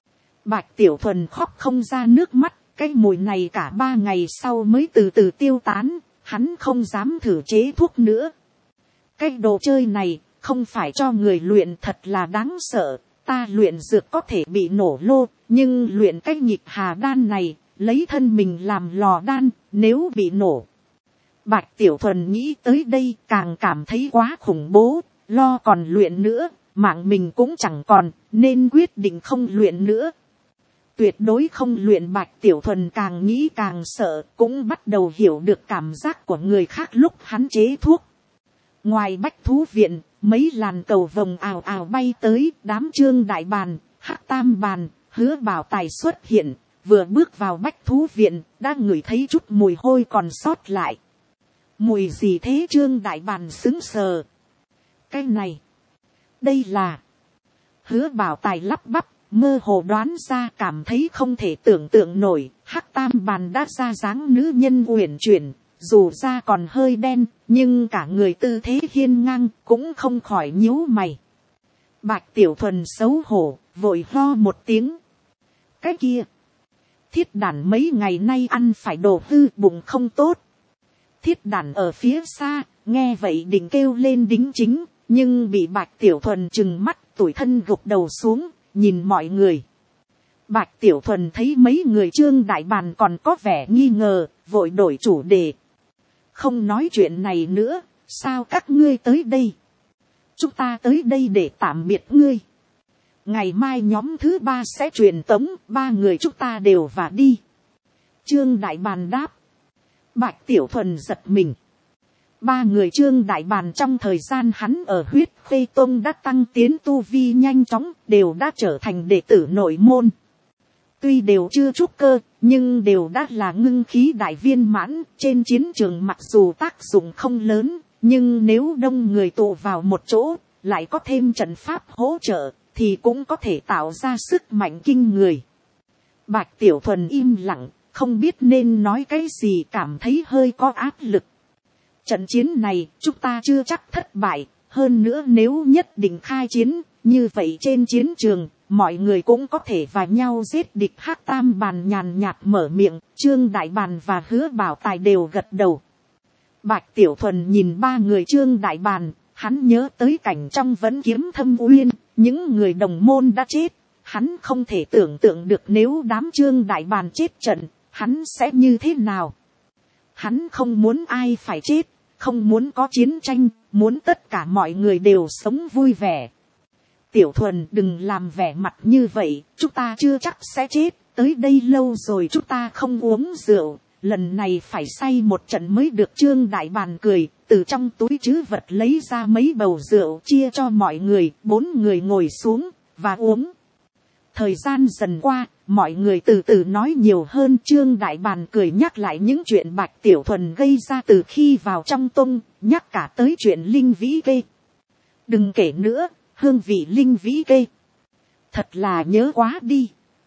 Bạch Tiểu Thuần khóc không ra nước mắt, cái mùi này cả 3 ngày sau mới từ từ tiêu tán, hắn không dám thử chế thuốc nữa. Cái đồ chơi này, không phải cho người luyện, thật là đáng sợ. Ta luyện dược có thể bị nổ lô, nhưng luyện cái Nhịp Hà Đan này, lấy thân mình làm lò đan, nếu bị nổ. Bạch Tiểu Thuần nghĩ tới đây càng cảm thấy quá khủng bố, lo còn luyện nữa, mạng mình cũng chẳng còn, nên quyết định không luyện nữa. Tuyệt đối không luyện. Bạch Tiểu Thuần càng nghĩ càng sợ, cũng bắt đầu hiểu được cảm giác của người khác lúc hắn chế thuốc. Ngoài Bách Thú Viện, mấy làn cầu vồng ào ào bay tới, đám Trương Đại Bàn, Hắc Tam Bàn, Hứa Bảo Tài xuất hiện, vừa bước vào Bách Thú Viện, đã ngửi thấy chút mùi hôi còn sót lại. Mùi gì thế? Trương Đại Bàn sững sờ. Cái này, đây là... Hứa Bảo Tài lắp bắp, mơ hồ đoán ra, cảm thấy không thể tưởng tượng nổi. Hắc Tam Bàn đã ra dáng nữ nhân uyển chuyển, dù da còn hơi đen, nhưng cả người tư thế hiên ngang, cũng không khỏi nhíu mày. Bạch Tiểu Thuần xấu hổ, vội ho một tiếng. Cái kia, Thiết Đản mấy ngày nay ăn phải đồ hư, bụng không tốt. Thiết Đản ở phía xa, nghe vậy định kêu lên đính chính, nhưng bị Bạch Tiểu Thuần trừng mắt, tủi thân gục đầu xuống, nhìn mọi người. Bạch Tiểu Thuần thấy mấy người Trương Đại Bàn còn có vẻ nghi ngờ, vội đổi chủ đề. Không nói chuyện này nữa, sao các ngươi tới đây? Chúng ta tới đây để tạm biệt ngươi. Ngày mai nhóm thứ 3 sẽ truyền tống, 3 người chúng ta đều và đi. Trương Đại Bàn đáp. Bạch Tiểu Thuần giật mình. 3 người Trương Đại Bàn trong thời gian hắn ở Huyết Khê Tông đã tăng tiến tu vi nhanh chóng, đều đã trở thành đệ tử nội môn. Tuy đều chưa trúc cơ, nhưng đều đã là ngưng khí đại viên mãn. Trên chiến trường mặc dù tác dụng không lớn, nhưng nếu đông người tụ vào một chỗ, lại có thêm trận pháp hỗ trợ, thì cũng có thể tạo ra sức mạnh kinh người. Bạch Tiểu Thuần im lặng, không biết nên nói cái gì, cảm thấy hơi có áp lực. Trận chiến này chúng ta chưa chắc thất bại, hơn nữa nếu nhất định khai chiến, như vậy trên chiến trường, mọi người cũng có thể và nhau giết địch. Hắc Tam Bàn nhàn nhạt mở miệng, Trương Đại Bàn và Hứa Bảo Tài đều gật đầu. Bạch Tiểu Thuần nhìn 3 người Trương Đại Bàn, hắn nhớ tới cảnh trong Vấn Kiếm Thâm Uyên, những người đồng môn đã chết, hắn không thể tưởng tượng được nếu đám Trương Đại Bàn chết trận, hắn sẽ như thế nào. Hắn không muốn ai phải chết, không muốn có chiến tranh, muốn tất cả mọi người đều sống vui vẻ. Tiểu Thuần, đừng làm vẻ mặt như vậy, chúng ta chưa chắc sẽ chết, tới đây lâu rồi chúng ta không uống rượu, lần này phải say một trận mới được. Trương Đại Bàn cười, từ trong túi trữ vật lấy ra mấy bầu rượu chia cho mọi người. 4 người ngồi xuống và uống. Thời gian dần qua, mọi người từ từ nói nhiều hơn. Trương Đại Bàn cười nhắc lại những chuyện Bạch Tiểu Thuần gây ra từ khi vào trong tông, nhắc cả tới chuyện linh vĩ kê. Đừng kể nữa, hương vị linh vĩ kê thật là nhớ quá đi.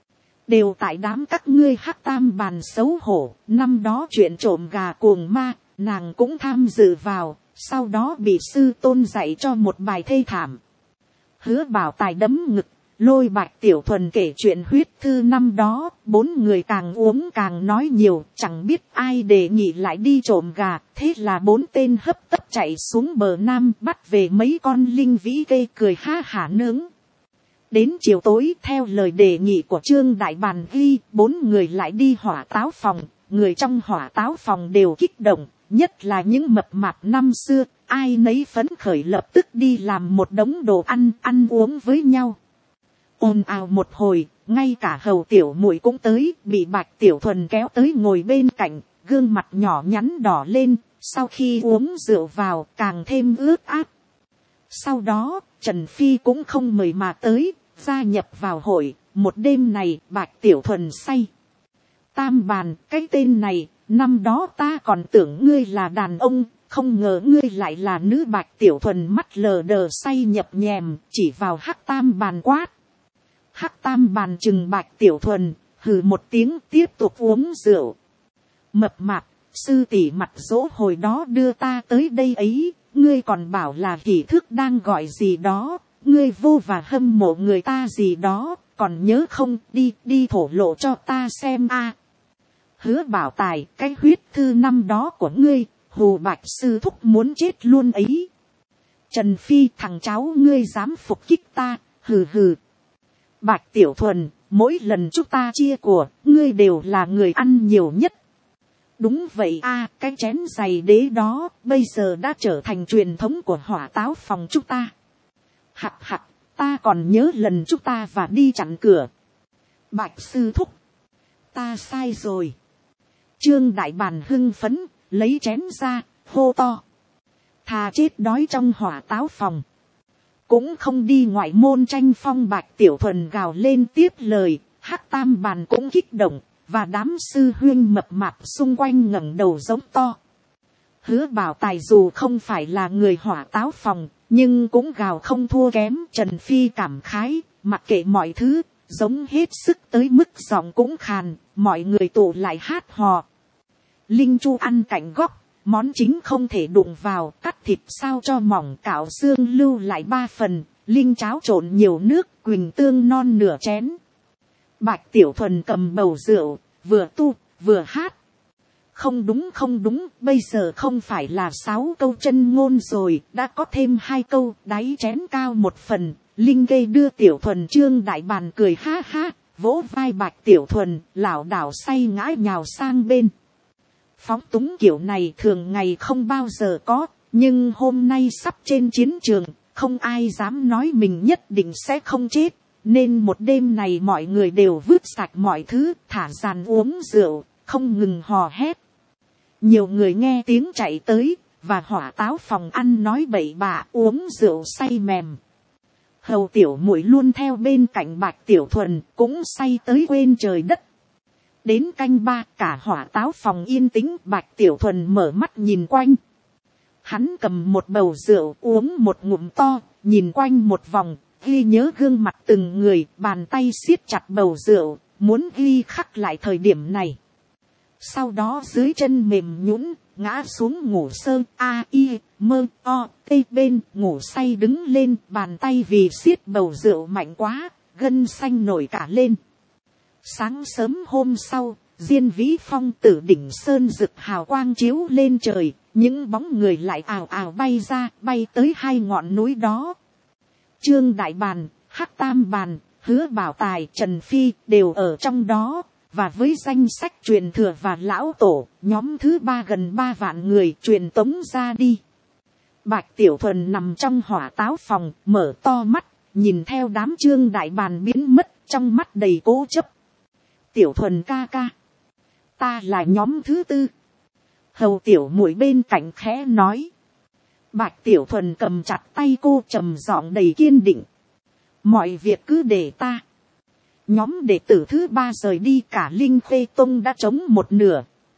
Đều tại đám các ngươi Hắc Tam Bàn xấu hổ. Năm đó chuyện trộm gà cuồng ma, nàng cũng tham dự vào, sau đó bị sư tôn dạy cho một bài thê thảm. Hứa Bảo Tài đấm ngực, lôi Bạch Tiểu Thuần kể chuyện huyết thư năm đó. 4 người càng uống càng nói nhiều, chẳng biết ai đề nghị lại đi trộm gà. Thế là 4 tên hấp tấp chạy xuống bờ nam, bắt về mấy con linh vĩ kê, cười ha hả nướng. Đến chiều tối, theo lời đề nghị của Trương Đại Bàn ghi, 4 người lại đi hỏa táo phòng. Người trong hỏa táo phòng đều kích động, nhất là những mập mạp năm xưa, ai nấy phấn khởi lập tức đi làm một đống đồ ăn, ăn uống với nhau. Ồn ào một hồi, ngay cả Hầu Tiểu Muội cũng tới, bị Bạch Tiểu Thuần kéo tới ngồi bên cạnh, gương mặt nhỏ nhắn đỏ lên, sau khi uống rượu vào càng thêm ướt át. Sau đó, Trần Phi cũng không mời mà tới, gia nhập vào hội. Một đêm này Bạch Tiểu Thuần say. Tam Bàn, cái tên này, năm đó ta còn tưởng ngươi là đàn ông, không ngờ ngươi lại là nữ. Bạch Tiểu Thuần mắt lờ đờ say nhập nhèm, chỉ vào Hắc Tam Bàn quát. Hắc Tam Bàn chừng Bạch Tiểu Thuần, hừ một tiếng tiếp tục uống rượu. Mập mạp, sư tỷ mặt dỗ hồi đó đưa ta tới đây ấy, ngươi còn bảo là hỉ thức đang gọi gì đó, ngươi vô và hâm mộ người ta gì đó, còn nhớ không? Đi thổ lộ cho ta xem a. Hứa Bảo Tài, cái huyết thư năm đó của ngươi, hù Bạch sư thúc muốn chết luôn ấy. Trần Phi, thằng cháu ngươi dám phục kích ta, hừ hừ. Bạch Tiểu Thuần, mỗi lần chúng ta chia của, ngươi đều là người ăn nhiều nhất. Đúng vậy a, cái chén giày đế đó, bây giờ đã trở thành truyền thống của hỏa táo phòng chúng ta. Hặc hặc, ta còn nhớ lần chúng ta và đi chặn cửa. Bạch sư thúc, ta sai rồi. Trương Đại Bàn hưng phấn, lấy chén ra, hô to. Thà chết đói trong hỏa táo phòng, cũng không đi ngoại môn tranh phong. Bạch Tiểu Thuần gào lên tiếp lời. Hắc Tam Bàn cũng kích động, và đám sư huynh mập mạp xung quanh ngẩng đầu giống to. Hứa Bảo Tài dù không phải là người hỏa táo phòng, nhưng cũng gào không thua kém. Trần Phi cảm khái, mặc kệ mọi thứ, giống hết sức tới mức giọng cũng khàn, mọi người tụ lại hát hò. Linh chu ăn cạnh góc, món chính không thể đụng vào, cắt thịt sao cho mỏng, cạo xương lưu lại 3 phần, linh cháo trộn nhiều nước, quỳnh tương non nửa chén. Bạch Tiểu Thuần cầm bầu rượu, vừa tu, vừa hát. Không đúng, bây giờ không phải là 6 câu chân ngôn rồi, đã có thêm 2 câu, đáy chén cao 1 phần, linh kê đưa Tiểu Thuần. Trương Đại Bàn cười ha ha, vỗ vai Bạch Tiểu Thuần, lảo đảo say ngã nhào sang bên. Phóng túng kiểu này thường ngày không bao giờ có, nhưng hôm nay sắp trên chiến trường, không ai dám nói mình nhất định sẽ không chết, nên một đêm này mọi người đều vứt sạch mọi thứ, thả dàn uống rượu, không ngừng hò hét. Nhiều người nghe tiếng chạy tới, và hỏa táo phòng ăn nói bậy bạ, uống rượu say mềm. Hầu Tiểu Muội luôn theo bên cạnh Bạch Tiểu Thuần, cũng say tới quên trời đất. Đến canh 3, cả hỏa táo phòng yên tĩnh. Bạch Tiểu Thuần mở mắt nhìn quanh. Hắn cầm một bầu rượu uống một ngụm to, nhìn quanh một vòng, ghi nhớ gương mặt từng người, bàn tay siết chặt bầu rượu, muốn ghi khắc lại thời điểm này. Sau đó dưới chân mềm nhũn, ngã xuống ngủ sơ, a i mơ o tê bên, ngủ say đứng lên, bàn tay vì siết bầu rượu mạnh quá, gân xanh nổi cả lên. Sáng sớm hôm sau, Diên Vĩ Phong từ đỉnh sơn rực hào quang chiếu lên trời, những bóng người lại ào ào bay ra, bay tới 2 ngọn núi đó. Trương Đại Bàn, Hắc Tam Bàn, Hứa Bảo Tài, Trần Phi đều ở trong đó, và với danh sách truyền thừa và lão tổ, nhóm thứ 3 gần 3 vạn người truyền tống ra đi. Bạch Tiểu Thuần nằm trong hỏa táo phòng, mở to mắt, nhìn theo đám Trương Đại Bàn biến mất, trong mắt đầy cố chấp. Tiểu Thuần ca ca, ta là nhóm thứ tư. Hầu tiểu muội bên cạnh khẽ nói. Bạch Tiểu Thuần cầm chặt tay cô, trầm giọng đầy kiên định. Mọi việc cứ để ta. Nhóm đệ tử thứ ba rời đi, cả Linh Khê Tông đã trống một nửa.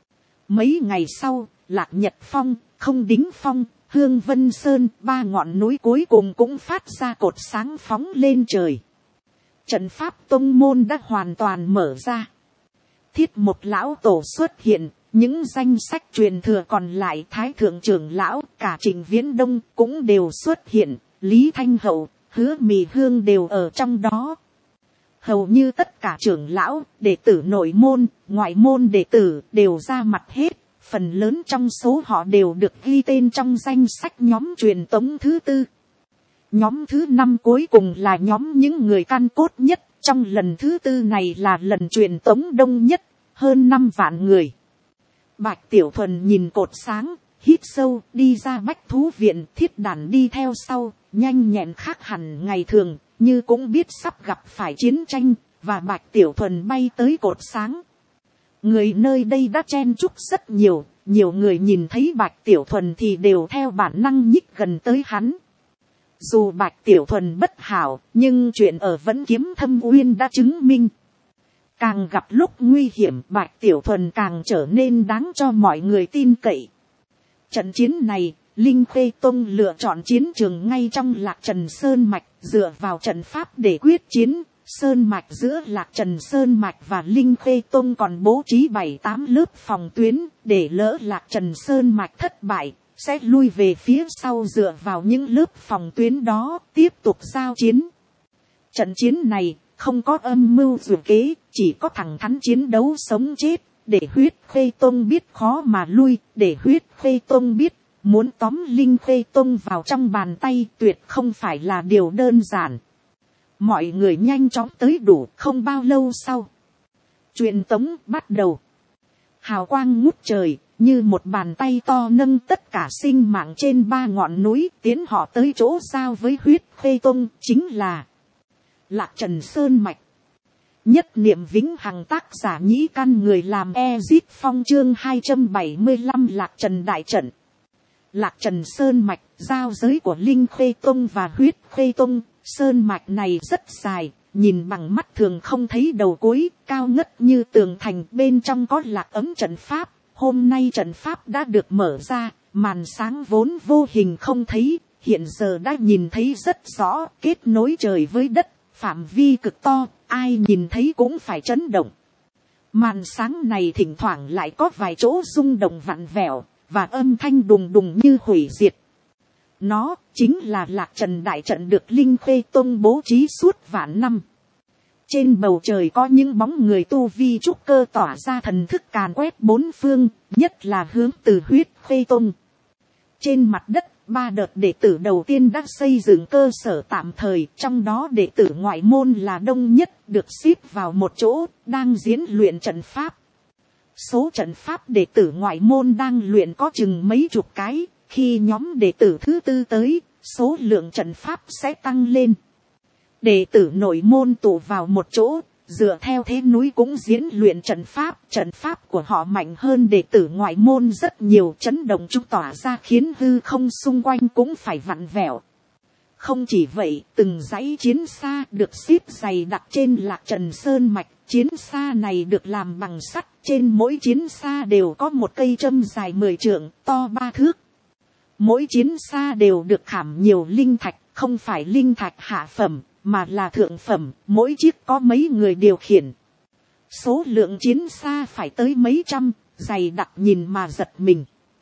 Mấy ngày sau, Lạc Nhật Phong, Không Đính Phong, Hương Vân Sơn, ba ngọn núi cuối cùng cũng phát ra cột sáng phóng lên trời. Trận pháp tông môn đã hoàn toàn mở ra. Thiết một lão tổ xuất hiện, những danh sách truyền thừa còn lại, Thái Thượng trưởng lão, cả Trịnh Viễn Đông cũng đều xuất hiện, Lý Thanh Hậu, Hứa Mì Hương đều ở trong đó. Hầu như tất cả trưởng lão, đệ tử nội môn, ngoại môn đệ tử đều ra mặt hết, phần lớn trong số họ đều được ghi tên trong danh sách nhóm truyền tống thứ tư. Nhóm thứ năm cuối cùng là nhóm những người căn cốt nhất, trong lần thứ tư này là lần truyền tống đông nhất, hơn 5 vạn người. Bạch Tiểu Thuần nhìn cột sáng, hít sâu, đi ra bách thú viện, Thiết Đản đi theo sau, nhanh nhẹn khác hẳn ngày thường, như cũng biết sắp gặp phải chiến tranh, và Bạch Tiểu Thuần bay tới cột sáng. Người nơi đây đã chen chúc rất nhiều, nhiều người nhìn thấy Bạch Tiểu Thuần thì đều theo bản năng nhích gần tới hắn. Dù Bạch Tiểu Thuần bất hảo, nhưng chuyện ở Vẫn Kiếm Thâm Uyên đã chứng minh. Càng gặp lúc nguy hiểm, Bạch Tiểu Thuần càng trở nên đáng cho mọi người tin cậy. Trận chiến này, Linh Khê Tông lựa chọn chiến trường ngay trong Lạc Trần Sơn Mạch, dựa vào trận pháp để quyết chiến. Sơn Mạch giữa Lạc Trần Sơn Mạch và Linh Khê Tông còn bố trí 7-8 lớp phòng tuyến, để lỡ Lạc Trần Sơn Mạch thất bại, sẽ lui về phía sau dựa vào những lớp phòng tuyến đó, tiếp tục giao chiến. Trận chiến này, không có âm mưu dự kế, chỉ có thẳng thắn chiến đấu sống chết, để Huyết Khê Tông biết khó mà lui, để Huyết Khê Tông biết, muốn tóm Linh Khê Tông vào trong bàn tay tuyệt không phải là điều đơn giản. Mọi người nhanh chóng tới đủ, không bao lâu sau. Truyền tống bắt đầu. Hào quang ngút trời, như một bàn tay to nâng tất cả sinh mạng trên 3 ngọn núi, tiến họ tới chỗ giao với Huyết Khê Tông, chính là Lạc Trần Sơn Mạch. Nhất niệm vĩnh hằng, tác giả Nhĩ Căn, người làm Ezit Phong, chương 275, Lạc Trần Đại Trận. Lạc Trần Sơn Mạch, giao giới của Linh Khê Tông và Huyết Khê Tông. Sơn mạch này rất dài, nhìn bằng mắt thường không thấy đầu cuối, cao ngất như tường thành, bên trong có lạc ấm trận pháp. Hôm nay trận pháp đã được mở ra, màn sáng vốn vô hình không thấy, hiện giờ đã nhìn thấy rất rõ, kết nối trời với đất, phạm vi cực to, ai nhìn thấy cũng phải chấn động. Màn sáng này thỉnh thoảng lại có vài chỗ rung động vặn vẹo, và âm thanh đùng đùng như hủy diệt. Nó chính là Lạc Trần Đại Trận được Linh Khê Tông bố trí suốt vạn năm. Trên bầu trời có những bóng người tu vi trúc cơ tỏa ra thần thức càn quét bốn phương, nhất là hướng từ Huyết Khê Tông. Trên mặt đất, 3 đợt đệ tử đầu tiên đã xây dựng cơ sở tạm thời, trong đó đệ tử ngoại môn là đông nhất, được xếp vào một chỗ, đang diễn luyện trận pháp. Số trận pháp đệ tử ngoại môn đang luyện có chừng mấy chục cái. Khi nhóm đệ tử thứ tư tới, số lượng trận pháp sẽ tăng lên. Đệ tử nội môn tụ vào một chỗ, dựa theo thế núi cũng diễn luyện trận pháp của họ mạnh hơn đệ tử ngoại môn rất nhiều, chấn động trung tỏa ra khiến hư không xung quanh cũng phải vặn vẹo. Không chỉ vậy, từng dãy chiến xa được xếp dày đặc trên Lạc Trần Sơn Mạch, chiến xa này được làm bằng sắt, trên mỗi chiến xa đều có một cây châm dài 10 trượng, to 3 thước. Mỗi chiến xa đều được khảm nhiều linh thạch, không phải linh thạch hạ phẩm, mà là thượng phẩm, mỗi chiếc có mấy người điều khiển. Số lượng chiến xa phải tới mấy trăm, dày đặc nhìn mà giật mình.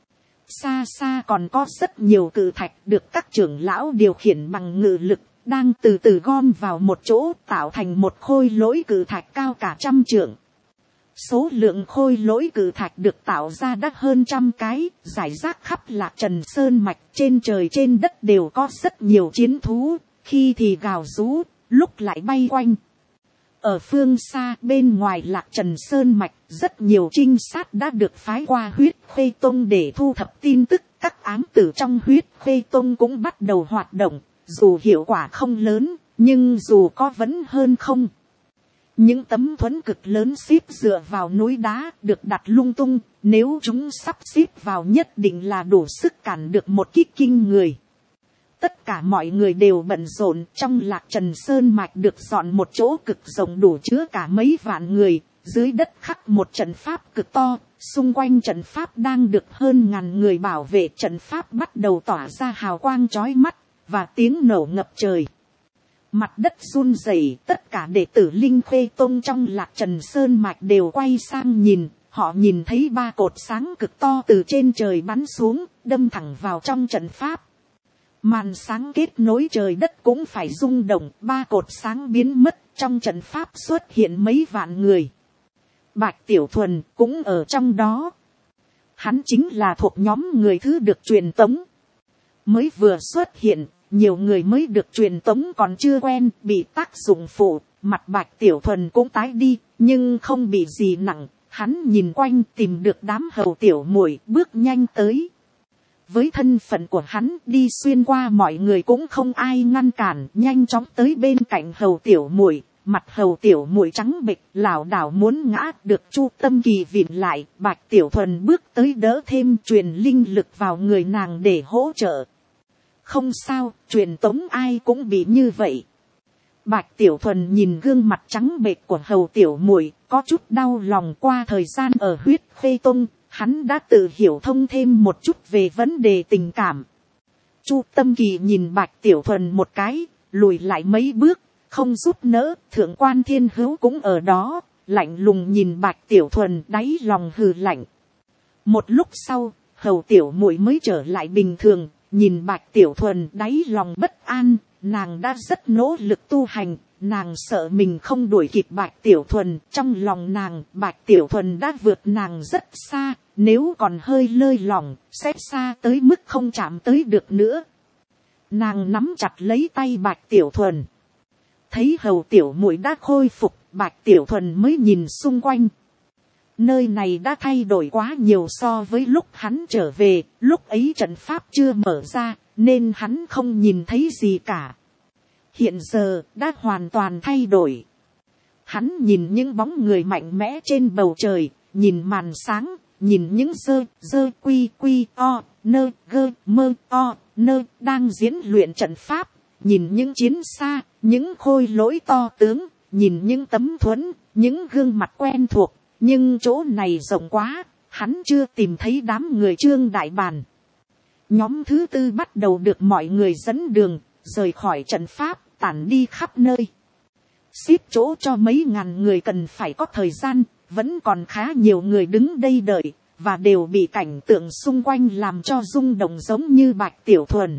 Xa xa còn có rất nhiều cự thạch được các trưởng lão điều khiển bằng ngự lực, đang từ từ gom vào một chỗ tạo thành một khôi lỗi cự thạch cao cả 100 trượng. Số lượng khôi lỗi cự thạch được tạo ra đã hơn 100 cái, rải rác khắp Lạc Trần Sơn Mạch, trên trời trên đất đều có rất nhiều chiến thú, khi thì gào rú, lúc lại bay quanh. Ở phương xa bên ngoài Lạc Trần Sơn Mạch, rất nhiều trinh sát đã được phái qua Huyết Khê Tông để thu thập tin tức, các ám tử trong Huyết Khê Tông cũng bắt đầu hoạt động, dù hiệu quả không lớn, nhưng dù có vẫn hơn không. Những tấm thuẫn cực lớn xếp dựa vào núi đá được đặt lung tung, nếu chúng sắp xếp vào nhất định là đủ sức cản được một kích kinh người. Tất cả mọi người đều bận rộn, trong Lạc Trần Sơn Mạch được dọn một chỗ cực rộng đủ chứa cả mấy vạn người, dưới đất khắc một trận pháp cực to, xung quanh trận pháp đang được hơn ngàn người bảo vệ, trận pháp bắt đầu tỏa ra hào quang chói mắt, và tiếng nổ ngập trời. Mặt đất run rẩy, tất cả đệ tử Linh Khê Tông trong Lạc Trần Sơn Mạch đều quay sang nhìn, họ nhìn thấy 3 cột sáng cực to từ trên trời bắn xuống, đâm thẳng vào trong trận pháp. Màn sáng kết nối trời đất cũng phải rung động, 3 cột sáng biến mất, trong trận pháp xuất hiện mấy vạn người. Bạch Tiểu Thuần cũng ở trong đó. Hắn chính là thuộc nhóm người thứ được truyền tống. Mới vừa xuất hiện, nhiều người mới được truyền tống còn chưa quen, bị tác dụng phụ, mặt Bạch Tiểu Thuần cũng tái đi, nhưng không bị gì nặng. Hắn nhìn quanh tìm được đám hầu tiểu muội, bước nhanh tới. Với thân phận của hắn, đi xuyên qua mọi người cũng không ai ngăn cản, nhanh chóng tới bên cạnh hầu tiểu muội. Mặt hầu tiểu muội trắng bệch, lảo đảo muốn ngã, được Chu Tâm Kỳ vịn lại. Bạch Tiểu Thuần bước tới đỡ thêm, truyền linh lực vào người nàng để hỗ trợ. Không sao, truyền tống ai cũng bị như vậy. Bạch Tiểu Thuần nhìn gương mặt trắng bệch của hầu tiểu muội, có chút đau lòng. Qua thời gian ở Huyết Khê Tông, hắn đã tự hiểu thông thêm một chút về vấn đề tình cảm. Chu Tâm Kỳ nhìn Bạch Tiểu Thuần một cái, lùi lại mấy bước, không giúp nỡ. Thượng quan Thiên Hữu cũng ở đó, lạnh lùng nhìn Bạch Tiểu Thuần, đáy lòng hừ lạnh. Một lúc sau, hầu tiểu muội mới trở lại bình thường, nhìn Bạch Tiểu Thuần đáy lòng bất an. Nàng đã rất nỗ lực tu hành, nàng sợ mình không đuổi kịp Bạch Tiểu Thuần. Trong lòng nàng, Bạch Tiểu Thuần đã vượt nàng rất xa, nếu còn hơi lơi lỏng, sẽ xa tới mức không chạm tới được nữa. Nàng nắm chặt lấy tay Bạch Tiểu Thuần. Thấy hầu tiểu muội đã khôi phục, Bạch Tiểu Thuần mới nhìn xung quanh. Nơi này đã thay đổi quá nhiều so với lúc hắn trở về, lúc ấy trận pháp chưa mở ra, nên hắn không nhìn thấy gì cả. Hiện giờ, đã hoàn toàn thay đổi. Hắn nhìn những bóng người mạnh mẽ trên bầu trời, nhìn màn sáng, nhìn những dơ quy o, nơ gơ mơ o, nơ đang diễn luyện trận pháp, nhìn những chiến xa, những khôi lỗi to tướng, nhìn những tấm thuẫn, những gương mặt quen thuộc. Nhưng chỗ này rộng quá, hắn chưa tìm thấy đám người Trương Đại Bàn. Nhóm thứ tư bắt đầu được mọi người dẫn đường, rời khỏi trận pháp, tản đi khắp nơi. Xếp chỗ cho mấy ngàn người cần phải có thời gian, vẫn còn khá nhiều người đứng đây đợi, và đều bị cảnh tượng xung quanh làm cho rung động giống như Bạch Tiểu Thuần.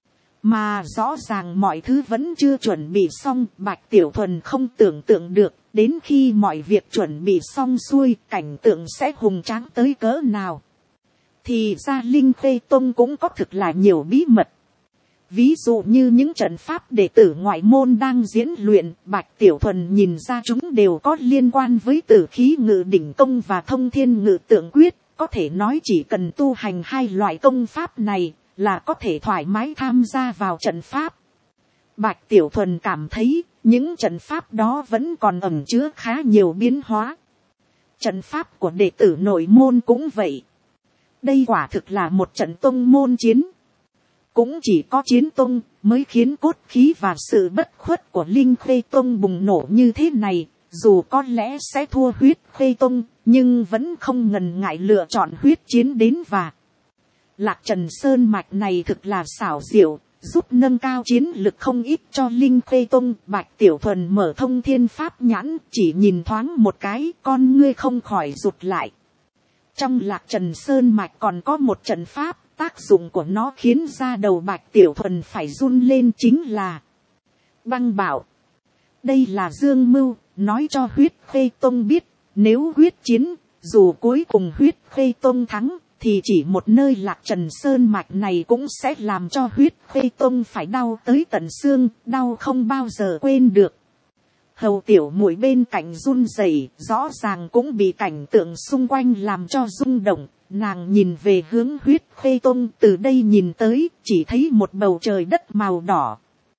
Mà rõ ràng mọi thứ vẫn chưa chuẩn bị xong, Bạch Tiểu Thuần không tưởng tượng được, đến khi mọi việc chuẩn bị xong xuôi, cảnh tượng sẽ hùng tráng tới cỡ nào. Thì ra Linh Khê Tông cũng có thực là nhiều bí mật. Ví dụ như những trận pháp đệ tử ngoại môn đang diễn luyện, Bạch Tiểu Thuần nhìn ra chúng đều có liên quan với Tử Khí Ngự Đỉnh Công và Thông Thiên Ngự Tượng Quyết. Có thể nói chỉ cần tu hành 2 loại công pháp này là có thể thoải mái tham gia vào trận pháp. Bạch Tiểu Thuần cảm thấy những trận pháp đó vẫn còn ẩn chứa khá nhiều biến hóa. Trận pháp của đệ tử nội môn cũng vậy. Đây quả thực là một trận tông môn chiến. Cũng chỉ có chiến tông mới khiến cốt khí và sự bất khuất của Linh Khê Tông bùng nổ như thế này. Dù có lẽ sẽ thua Huyết Khê Tông, nhưng vẫn không ngần ngại lựa chọn huyết chiến đến và. Lạc Trần Sơn Mạch này thực là xảo diệu, giúp nâng cao chiến lực không ít cho Linh Khê Tông. Bạch Tiểu Thuần mở Thông Thiên Pháp nhãn, chỉ nhìn thoáng một cái, con ngươi không khỏi rụt lại. Trong Lạc Trần Sơn Mạch còn có một trận pháp, tác dụng của nó khiến da đầu Bạch Tiểu Thuần phải run lên, chính là Băng Bảo. Đây là Dương Mưu, nói cho Huyết Khê Tông biết, nếu huyết chiến, dù cuối cùng Huyết Khê Tông thắng, thì chỉ một nơi Lạc Trần Sơn Mạch này cũng sẽ làm cho Huyết Khê Tông phải đau tới tận xương, đau không bao giờ quên được. Hầu tiểu muội bên cạnh run rẩy, rõ ràng cũng bị cảnh tượng xung quanh làm cho rung động. Nàng nhìn về hướng Huyết Khê Tông, từ đây nhìn tới, chỉ thấy một bầu trời đất màu đỏ.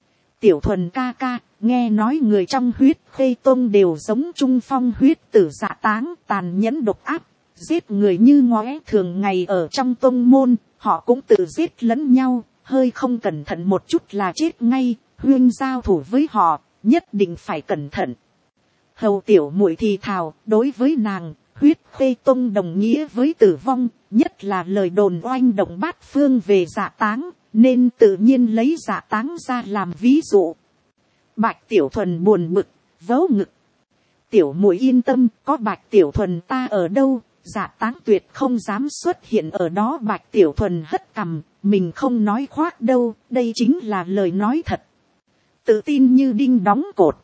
Tiểu Thuần ca ca, nghe nói người trong huyết khê tôn đều giống trung phong huyết tử Dạ Táng, tàn nhẫn độc áp, giết người như ngóe. Thường ngày ở trong tôn môn, họ cũng tự giết lẫn nhau, hơi không cẩn thận một chút là chết ngay. Huyên giao thủ với họ, nhất định phải cẩn thận. Hầu tiểu muội thì thào, đối với nàng, huyết khê tôn đồng nghĩa với tử vong, nhất là lời đồn oanh động bát phương về Dạ Táng, nên tự nhiên lấy Dạ Táng ra làm ví dụ. Bạch Tiểu Thuần buồn bực, vớ ngực. Tiểu muội yên tâm, có Bạch Tiểu Thuần ta ở đâu, Dạ Táng tuyệt không dám xuất hiện ở đó. Bạch Tiểu Thuần hất cằm, mình không nói khoác đâu, đây chính là lời nói thật. Tự tin như đinh đóng cột.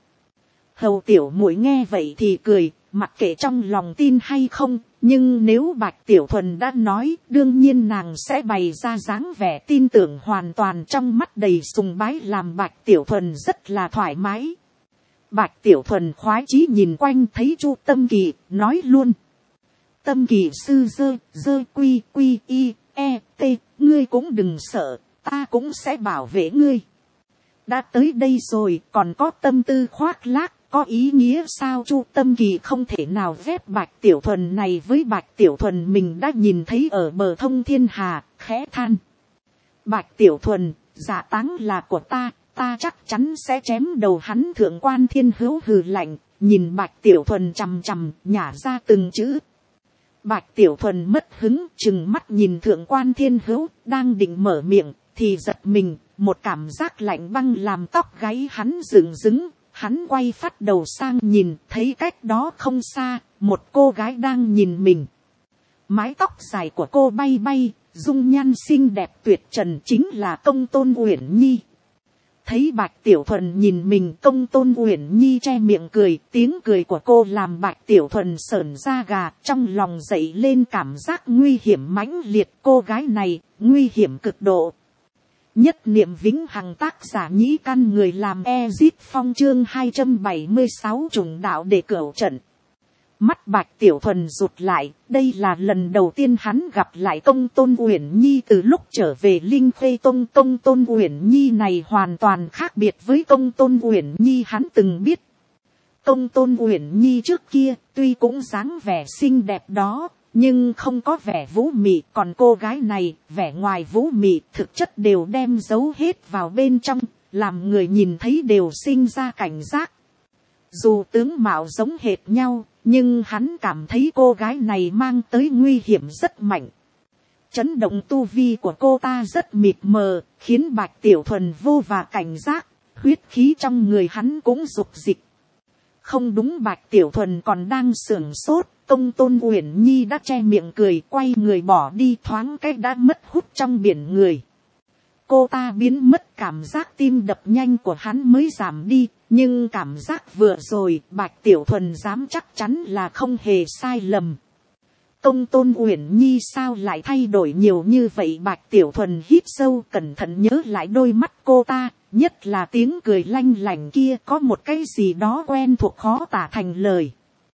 Hầu tiểu muội nghe vậy thì cười, mặc kệ trong lòng tin hay không, nhưng nếu Bạch Tiểu Thuần đã nói, đương nhiên nàng sẽ bày ra dáng vẻ tin tưởng hoàn toàn, trong mắt đầy sùng bái, làm Bạch Tiểu Thuần rất là thoải mái. Bạch Tiểu Thuần khoái chí nhìn quanh thấy Chu Tâm Kỳ, nói luôn. Tâm Kỳ sư dơ quy quy y e t, ngươi cũng đừng sợ, ta cũng sẽ bảo vệ ngươi. Đã tới đây rồi, còn có tâm tư khoác lác, có ý nghĩa sao? Chu Tâm Kỳ không thể nào ghép Bạch Tiểu Thuần này với Bạch Tiểu Thuần mình đã nhìn thấy ở bờ thông thiên hà, khẽ than. Bạch Tiểu Thuần, Dạ Táng là của ta, ta chắc chắn sẽ chém đầu hắn. Thượng Quan Thiên Hữu hừ lạnh, nhìn Bạch Tiểu Thuần chằm chằm, nhả ra từng chữ. Bạch Tiểu Thuần mất hứng, chừng mắt nhìn Thượng Quan Thiên Hữu, đang định mở miệng, thì giật mình, một cảm giác lạnh băng làm tóc gáy hắn dựng đứng. Hắn quay phát đầu sang nhìn, thấy cách đó không xa, một cô gái đang nhìn mình. Mái tóc dài của cô bay bay, dung nhan xinh đẹp tuyệt trần, chính là Công Tôn Uyển Nhi. Thấy Bạch Tiểu Thuần nhìn mình, Công Tôn Uyển Nhi che miệng cười, tiếng cười của cô làm Bạch Tiểu Thuần sởn da gà, trong lòng dậy lên cảm giác nguy hiểm mãnh liệt. Cô gái này, nguy hiểm cực độ. Nhất niệm vĩnh hằng, tác giả Nhĩ Căn, người làm Ezit Phong, chương 276 trùng đạo để cửu trận. Mắt Bạch Tiểu Thuần rụt lại, đây là lần đầu tiên hắn gặp lại Công Tôn Uyển Nhi từ lúc trở về Linh Khê Tông. Công Tôn Uyển Nhi này hoàn toàn khác biệt với Công Tôn Uyển Nhi hắn từng biết. Công Tôn Uyển Nhi trước kia, tuy cũng dáng vẻ xinh đẹp đó, nhưng không có vẻ vũ mị. Còn cô gái này, vẻ ngoài vũ mị, thực chất đều đem giấu hết vào bên trong, làm người nhìn thấy đều sinh ra cảnh giác. Dù tướng mạo giống hệt nhau, nhưng hắn cảm thấy cô gái này mang tới nguy hiểm rất mạnh. Chấn động tu vi của cô ta rất mịt mờ, khiến Bạch Tiểu Thuần vô và cảnh giác, huyết khí trong người hắn cũng rục dịch. Không đúng, Bạch Tiểu Thuần còn đang sửng sốt, Công Tôn Uyển Nhi đã che miệng cười, quay người bỏ đi, thoáng cách đã mất hút trong biển người. Cô ta biến mất, cảm giác tim đập nhanh của hắn mới giảm đi, nhưng cảm giác vừa rồi Bạch Tiểu Thuần dám chắc chắn là không hề sai lầm. Công Tôn Uyển Nhi sao lại thay đổi nhiều như vậy? Bạch Tiểu Thuần hít sâu, cẩn thận nhớ lại đôi mắt cô ta, nhất là tiếng cười lanh lảnh kia, có một cái gì đó quen thuộc khó tả thành lời.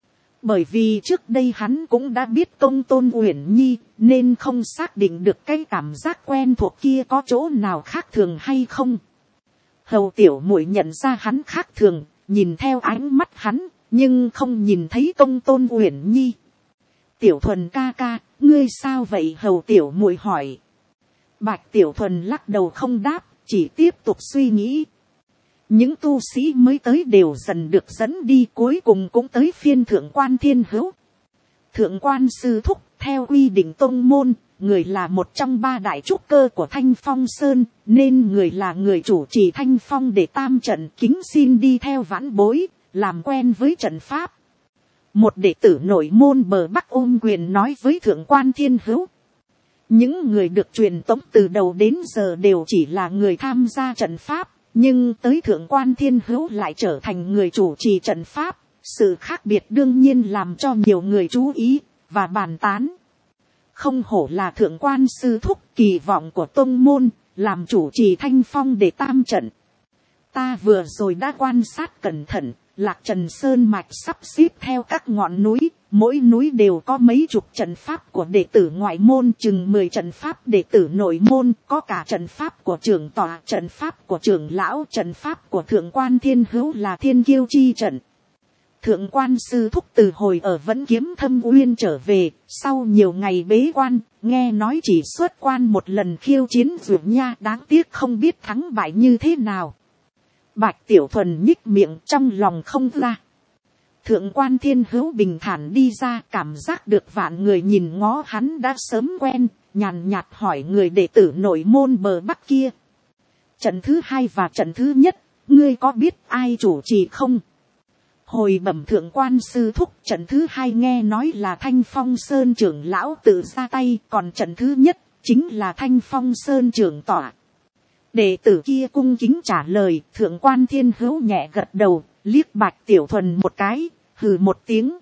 Bởi vì trước đây hắn cũng đã biết Công Tôn Uyển Nhi, nên không xác định được cái cảm giác quen thuộc kia có chỗ nào khác thường hay không. Hầu tiểu muội nhận ra hắn khác thường, nhìn theo ánh mắt hắn, nhưng không nhìn thấy Công Tôn Uyển Nhi. Tiểu Thuần ca ca, ngươi sao vậy? Hầu tiểu muội hỏi. Bạch Tiểu Thuần lắc đầu không đáp, chỉ tiếp tục suy nghĩ. Những tu sĩ mới tới đều dần được dẫn đi, cuối cùng cũng tới phiên Thượng Quan Thiên Hữu. Thượng Quan sư thúc, theo quy định tông môn, người là một trong 3 đại trúc cơ của Thanh Phong Sơn, nên người là người chủ trì Thanh Phong để tam trận, kính xin đi theo vãn bối, làm quen với trận pháp. Một đệ tử nội môn bờ Bắc ôm quyền nói với Thượng Quan Thiên Hữu. Những người được truyền tống từ đầu đến giờ đều chỉ là người tham gia trận pháp, nhưng tới Thượng Quan Thiên Hữu lại trở thành người chủ trì trận pháp. Sự khác biệt đương nhiên làm cho nhiều người chú ý và bàn tán. Không hổ là Thượng Quan sư thúc, kỳ vọng của tông môn, làm chủ trì Thanh Phong để tam trận. Ta vừa rồi đã quan sát cẩn thận, Lạc Trần Sơn mạch sắp xếp theo các ngọn núi, mỗi núi đều có mấy chục trận pháp của đệ tử ngoại môn, chừng 10 trận pháp đệ tử nội môn, có cả trận pháp của trưởng tọa, trận pháp của trưởng lão, trận pháp của thượng quan thiên hữu là thiên kiêu chi trận. Thượng quan sư thúc từ hồi ở Vẫn Kiếm Thâm Uyên trở về, sau nhiều ngày bế quan, nghe nói chỉ xuất quan một lần khiêu chiến Dược Nha, đáng tiếc không biết thắng bại như thế nào. Bạch Tiểu Thuần nhích miệng trong lòng không ra. Thượng quan thiên hữu bình thản đi ra, cảm giác được vạn người nhìn ngó hắn đã sớm quen, nhàn nhạt hỏi người đệ tử nội môn bờ bắc kia. Trận thứ 2 và trận thứ nhất, ngươi có biết ai chủ trì không? Hồi bẩm thượng quan sư thúc, trận thứ 2 nghe nói là Thanh Phong Sơn trưởng lão tự ra tay, còn trận thứ nhất chính là Thanh Phong Sơn trưởng tọa. Đệ tử kia cung kính trả lời. Thượng quan thiên hữu nhẹ gật đầu, liếc Bạch Tiểu Thuần một cái, hừ một tiếng.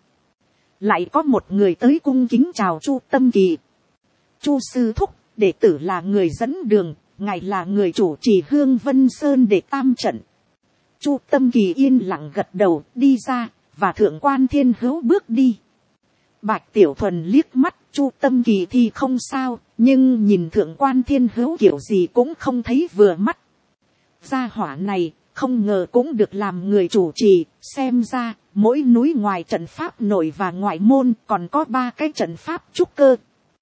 Lại có một người tới cung kính chào Chu Tâm Kỳ. Chu sư thúc, đệ tử là người dẫn đường, ngài là người chủ trì Hương Vân Sơn để tam trận. Chu Tâm Kỳ yên lặng gật đầu, đi ra, và thượng quan thiên hữu bước đi. Bạch Tiểu Thuần liếc mắt, Chu Tâm Kỳ thì không sao, nhưng nhìn thượng quan thiên hữu kiểu gì cũng không thấy vừa mắt. Gia hỏa này, không ngờ cũng được làm người chủ trì, xem ra, mỗi núi ngoài trận pháp nội và ngoại môn còn có 3 cái trận pháp trúc cơ.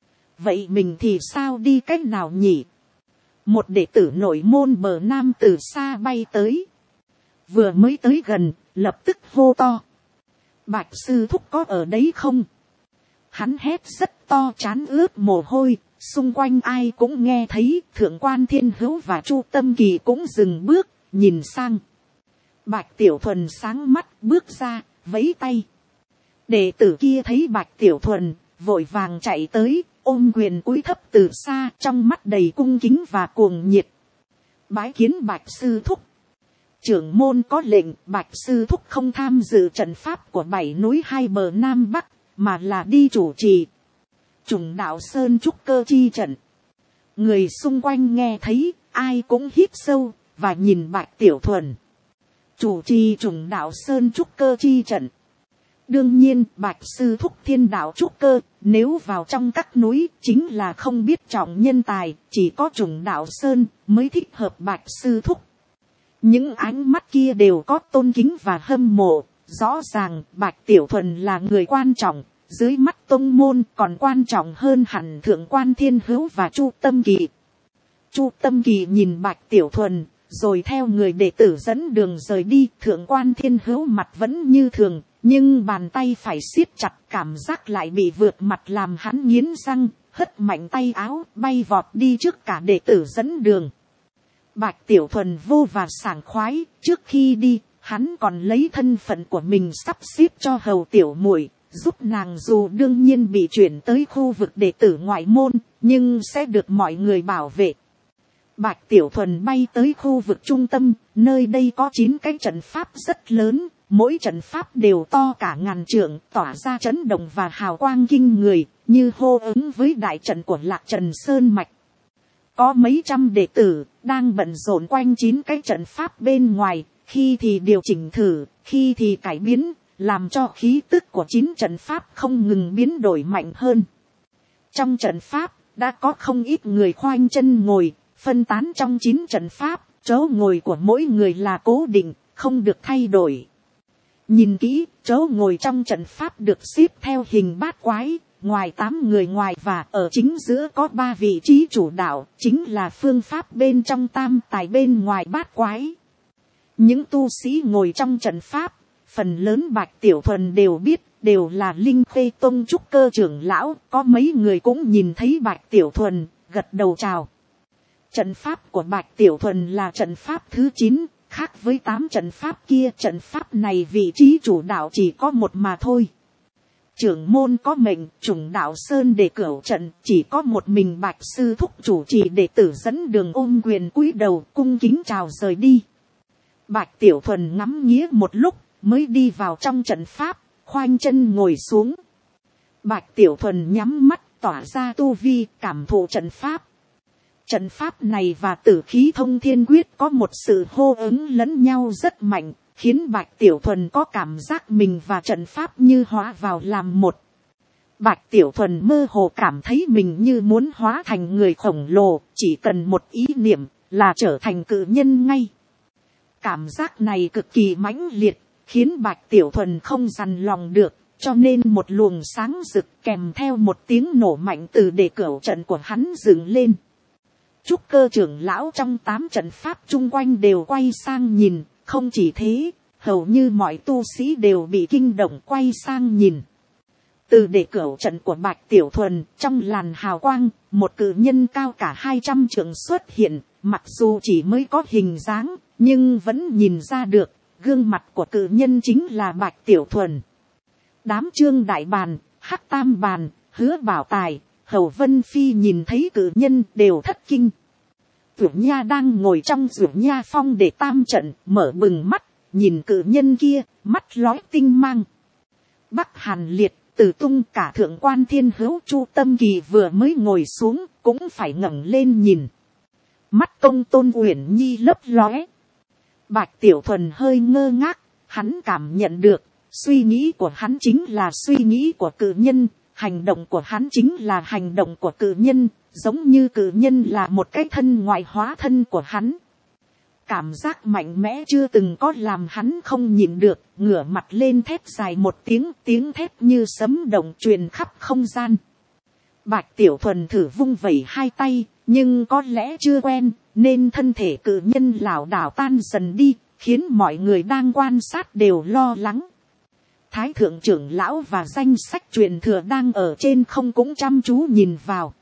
Vậy mình thì sao đi cách nào nhỉ? Một đệ tử nội môn bờ nam từ xa bay tới. Vừa mới tới gần, lập tức hô to. Bạch sư thúc có ở đấy không? Hắn hét rất to, trán ướt mồ hôi, xung quanh ai cũng nghe thấy. Thượng quan thiên hữu và Chu Tâm Kỳ cũng dừng bước, nhìn sang. Bạch Tiểu Thuần sáng mắt bước ra, vẫy tay. Đệ tử kia thấy Bạch Tiểu Thuần, vội vàng chạy tới, ôm quyền cúi thấp từ xa, trong mắt đầy cung kính và cuồng nhiệt. Bái kiến Bạch sư thúc. Trưởng môn có lệnh, Bạch sư thúc không tham dự trận pháp của 7 núi 2 bờ nam bắc, mà là đi chủ trì Trùng Đạo Sơn trúc cơ chi trận. Người xung quanh nghe thấy, ai cũng hít sâu và nhìn Bạch Tiểu Thuần. Chủ trì Trùng Đạo Sơn trúc cơ chi trận. Đương nhiên, Bạch sư thúc thiên đạo trúc cơ, nếu vào trong các núi chính là không biết trọng nhân tài, chỉ có Trùng Đạo Sơn mới thích hợp Bạch sư thúc. Những ánh mắt kia đều có tôn kính và hâm mộ. Rõ ràng Bạch Tiểu Thuần là người quan trọng, dưới mắt tông môn còn quan trọng hơn hẳn thượng quan thiên hữu và Chu Tâm Kỳ. Chu Tâm Kỳ nhìn Bạch Tiểu Thuần, rồi theo người đệ tử dẫn đường rời đi. Thượng quan thiên hữu mặt vẫn như thường, nhưng bàn tay phải siết chặt, cảm giác lại bị vượt mặt làm hắn nghiến răng, hất mạnh tay áo, bay vọt đi trước cả đệ tử dẫn đường. Bạch Tiểu Thuần vô và sảng khoái, trước khi đi, hắn còn lấy thân phận của mình sắp xếp cho hầu tiểu muội, giúp nàng dù đương nhiên bị chuyển tới khu vực đệ tử ngoại môn, nhưng sẽ được mọi người bảo vệ. Bạch Tiểu Thuần bay tới khu vực trung tâm, nơi đây có 9 cái trận pháp rất lớn, mỗi trận pháp đều to cả ngàn trượng, tỏa ra chấn động và hào quang kinh người, như hô ứng với đại trận của Lạc Trần Sơn Mạch. Có mấy trăm đệ tử, đang bận rộn quanh 9 cái trận pháp bên ngoài, khi thì điều chỉnh thử, khi thì cải biến, làm cho khí tức của 9 trận pháp không ngừng biến đổi mạnh hơn. Trong trận pháp, đã có không ít người khoanh chân ngồi, phân tán trong 9 trận pháp, chỗ ngồi của mỗi người là cố định, không được thay đổi. Nhìn kỹ, chỗ ngồi trong trận pháp được xếp theo hình bát quái, ngoài 8 người ngoài và ở chính giữa có 3 vị trí chủ đạo, chính là phương pháp bên trong tam tài bên ngoài bát quái. Những tu sĩ ngồi trong trận pháp, phần lớn Bạch Tiểu Thuần đều biết, đều là Linh Khê Tông trúc cơ trưởng lão, có mấy người cũng nhìn thấy Bạch Tiểu Thuần, gật đầu chào. Trận pháp của Bạch Tiểu Thuần là trận pháp thứ 9, khác với 8 trận pháp kia, trận pháp này vị trí chủ đạo chỉ có một mà thôi. Trưởng môn có mệnh, Trùng Đạo Sơn để cửu trận, chỉ có một mình Bạch sư thúc chủ trì, đệ tử dẫn đường ôm quyền cúi đầu cung kính chào rời đi. Bạch Tiểu Thuần ngắm nghía một lúc, mới đi vào trong trận pháp, khoanh chân ngồi xuống. Bạch Tiểu Thuần nhắm mắt, tỏa ra tu vi, cảm thụ trận pháp. Trận pháp này và Tử Khí Thông Thiên Quyết có một sự hô ứng lẫn nhau rất mạnh, khiến Bạch Tiểu Thuần có cảm giác mình và trận pháp như hóa vào làm một. Bạch Tiểu Thuần mơ hồ cảm thấy mình như muốn hóa thành người khổng lồ, chỉ cần một ý niệm là trở thành cự nhân ngay. Cảm giác này cực kỳ mãnh liệt, khiến Bạch Tiểu Thuần không dằn lòng được, cho nên một luồng sáng rực kèm theo một tiếng nổ mạnh từ để cửu trận của hắn dựng lên. Trúc Cơ trưởng lão trong 8 trận pháp chung quanh đều quay sang nhìn, không chỉ thế, hầu như mọi tu sĩ đều bị kinh động quay sang nhìn. Từ để cửu trận của Bạch Tiểu Thuần, trong làn hào quang, một cự nhân cao cả 200 trượng xuất hiện, mặc dù chỉ mới có hình dáng, nhưng vẫn nhìn ra được, gương mặt của cự nhân chính là Bạch Tiểu Thuần. Đám Trương Đại Bàn, Hắc Tam Bàn, Hứa Bảo Tài, Hầu Vân Phi nhìn thấy cự nhân đều thất kinh. Tưởng Nha đang ngồi trong Tưởng Nha Phong để tam trận, mở bừng mắt, nhìn cự nhân kia, mắt lóe tinh mang. Bắc Hàn Liệt, Từ Tung, cả Thượng Quan Thiên Hữu, Chu Tâm Kỳ vừa mới ngồi xuống, cũng phải ngẩng lên nhìn. Mắt Công Tôn Uyển Nhi lấp lóe. Bạch Tiểu Thuần hơi ngơ ngác, hắn cảm nhận được, suy nghĩ của hắn chính là suy nghĩ của cự nhân, hành động của hắn chính là hành động của cự nhân, giống như cự nhân là một cái thân ngoại hóa thân của hắn. Cảm giác mạnh mẽ chưa từng có làm hắn không nhịn được, ngửa mặt lên thét dài một tiếng, tiếng thét như sấm động truyền khắp không gian. Bạch Tiểu Thuần thử vung vẩy hai tay, nhưng có lẽ chưa quen, nên thân thể cự nhân lảo đảo tan dần đi, khiến mọi người đang quan sát đều lo lắng. Thái thượng trưởng lão và danh sách truyền thừa đang ở trên không cũng chăm chú nhìn vào.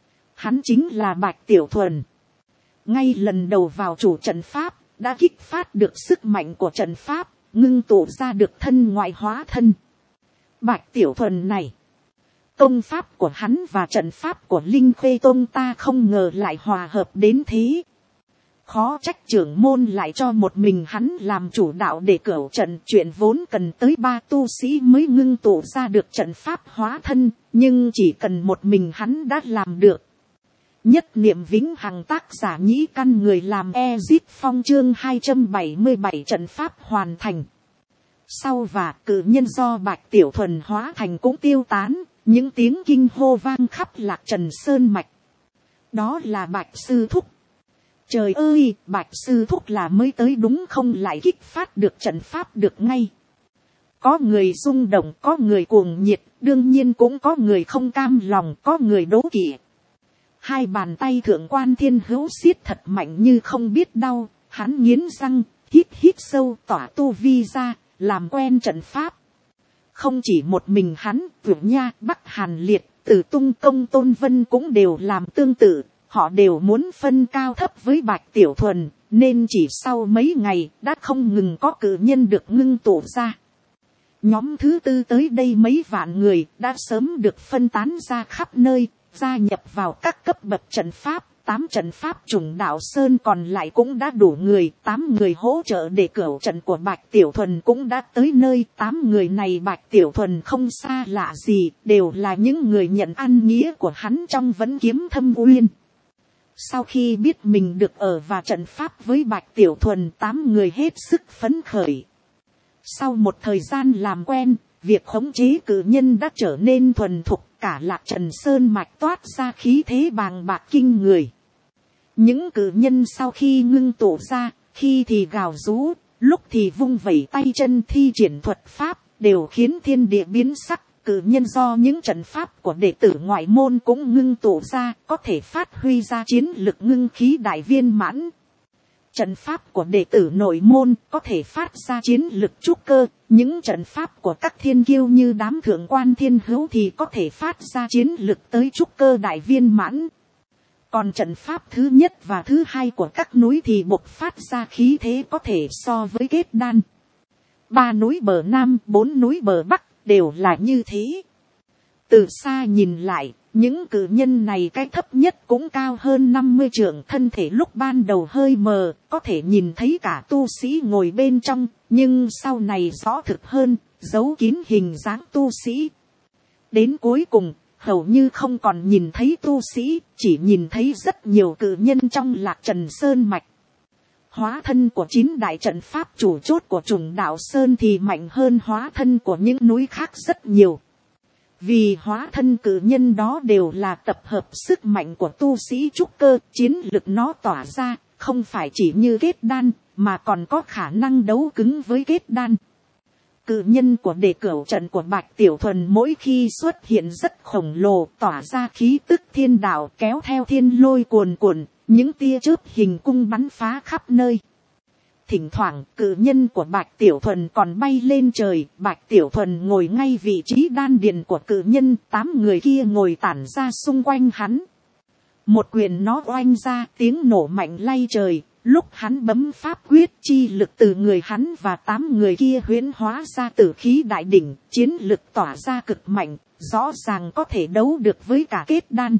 Hắn chính là Bạch Tiểu Thuần. Ngay lần đầu vào chủ trận pháp, đã kích phát được sức mạnh của trận pháp, ngưng tụ ra được thân ngoại hóa thân. Bạch Tiểu Thuần này, công pháp của hắn và trận pháp của Linh Khê Tông ta không ngờ lại hòa hợp đến thế. Khó trách trưởng môn lại cho một mình hắn làm chủ đạo để cửu trận, chuyện vốn cần tới 3 tu sĩ mới ngưng tụ ra được trận pháp hóa thân, nhưng chỉ cần một mình hắn đã làm được. Nhất niệm vĩnh hằng, tác giả Nhĩ Căn, người làm Ezip Phong, chương 277 trận pháp hoàn thành. Sau và cự nhân do Bạch Tiểu Thuần hóa thành cũng tiêu tán, những tiếng kinh hô vang khắp Lạc Trần Sơn Mạch. Đó là Bạch Sư Thúc. Trời ơi, Bạch Sư Thúc là mới tới đúng không, lại kích phát được trận pháp được ngay. Có người rung động, có người cuồng nhiệt, đương nhiên cũng có người không cam lòng, có người đố kỵ. Hai bàn tay Thượng Quan Thiên Hữu siết thật mạnh như không biết đau, hắn nghiến răng, hít sâu, tỏa tu vi ra, làm quen trận pháp. Không chỉ một mình hắn, Tưởng Nha, Bắc Hàn Liệt, Từ Tung, Công Tôn Vân cũng đều làm tương tự. Họ đều muốn phân cao thấp với Bạch Tiểu Thuần, nên chỉ sau mấy ngày đã không ngừng có cự nhân được ngưng tụ ra. Nhóm thứ tư tới đây mấy vạn người đã sớm được phân tán ra khắp nơi, gia nhập vào các cấp bậc trận pháp. 8 trận pháp chủng đạo sơn còn lại cũng đã đủ người, 8 người hỗ trợ để cửu trận của Bạch Tiểu Thuần cũng đã tới nơi. 8 người này Bạch Tiểu Thuần không xa lạ gì, đều là những người nhận ăn nghĩa của hắn trong Vẫn Kiếm Thâm Uyên. Sau khi biết mình được ở và trận pháp với Bạch Tiểu Thuần, 8 người hết sức phấn khởi. Sau một thời gian làm quen, việc khống chế cự nhân đã trở nên thuần thục, cả Lạc Trần Sơn Mạch toát ra khí thế bàng bạc kinh người. Những cự nhân sau khi ngưng tụ ra, khi thì gào rú, lúc thì vung vẩy tay chân thi triển thuật pháp, đều khiến thiên địa biến sắc. Cự nhân do những trận pháp của đệ tử ngoại môn cũng ngưng tụ ra, có thể phát huy ra chiến lực ngưng khí đại viên mãn. Trận pháp của đệ tử nội môn có thể phát ra chiến lực trúc cơ, những trận pháp của các thiên kiêu như đám Thượng Quan Thiên Hữu thì có thể phát ra chiến lực tới trúc cơ đại viên mãn. Còn trận pháp thứ nhất và thứ hai của các núi thì bộc phát ra khí thế có thể so với kết đan. 3 núi bờ Nam, 4 núi bờ Bắc đều là như thế. Từ xa nhìn lại, những cự nhân này cái thấp nhất cũng cao hơn 50 trượng, thân thể lúc ban đầu hơi mờ, có thể nhìn thấy cả tu sĩ ngồi bên trong, nhưng sau này rõ thực hơn, giấu kín hình dáng tu sĩ. Đến cuối cùng, hầu như không còn nhìn thấy tu sĩ, chỉ nhìn thấy rất nhiều cự nhân trong Lạc Trần Sơn Mạch. Hóa thân của 9 đại trận pháp chủ chốt của Trùng Đạo Sơn thì mạnh hơn hóa thân của những núi khác rất nhiều. Vì hóa thân cử nhân đó đều là tập hợp sức mạnh của tu sĩ trúc cơ, chiến lực nó tỏa ra, không phải chỉ như kết đan, mà còn có khả năng đấu cứng với kết đan. Cự nhân của Đề Cửu trận của Bạch Tiểu Thuần mỗi khi xuất hiện rất khổng lồ, tỏa ra khí tức thiên đạo, kéo theo thiên lôi cuồn cuộn, những tia chớp hình cung bắn phá khắp nơi. Thỉnh thoảng cự nhân của Bạch Tiểu Thuần còn bay lên trời, Bạch Tiểu Thuần ngồi ngay vị trí đan điền của cự nhân, 8 người kia ngồi tản ra xung quanh hắn. Một quyền nó oanh ra, tiếng nổ mạnh lay trời, lúc hắn bấm pháp quyết, chi lực từ người hắn và 8 người kia huyễn hóa ra tử khí đại đỉnh, chiến lực tỏa ra cực mạnh, rõ ràng có thể đấu được với cả kết đan.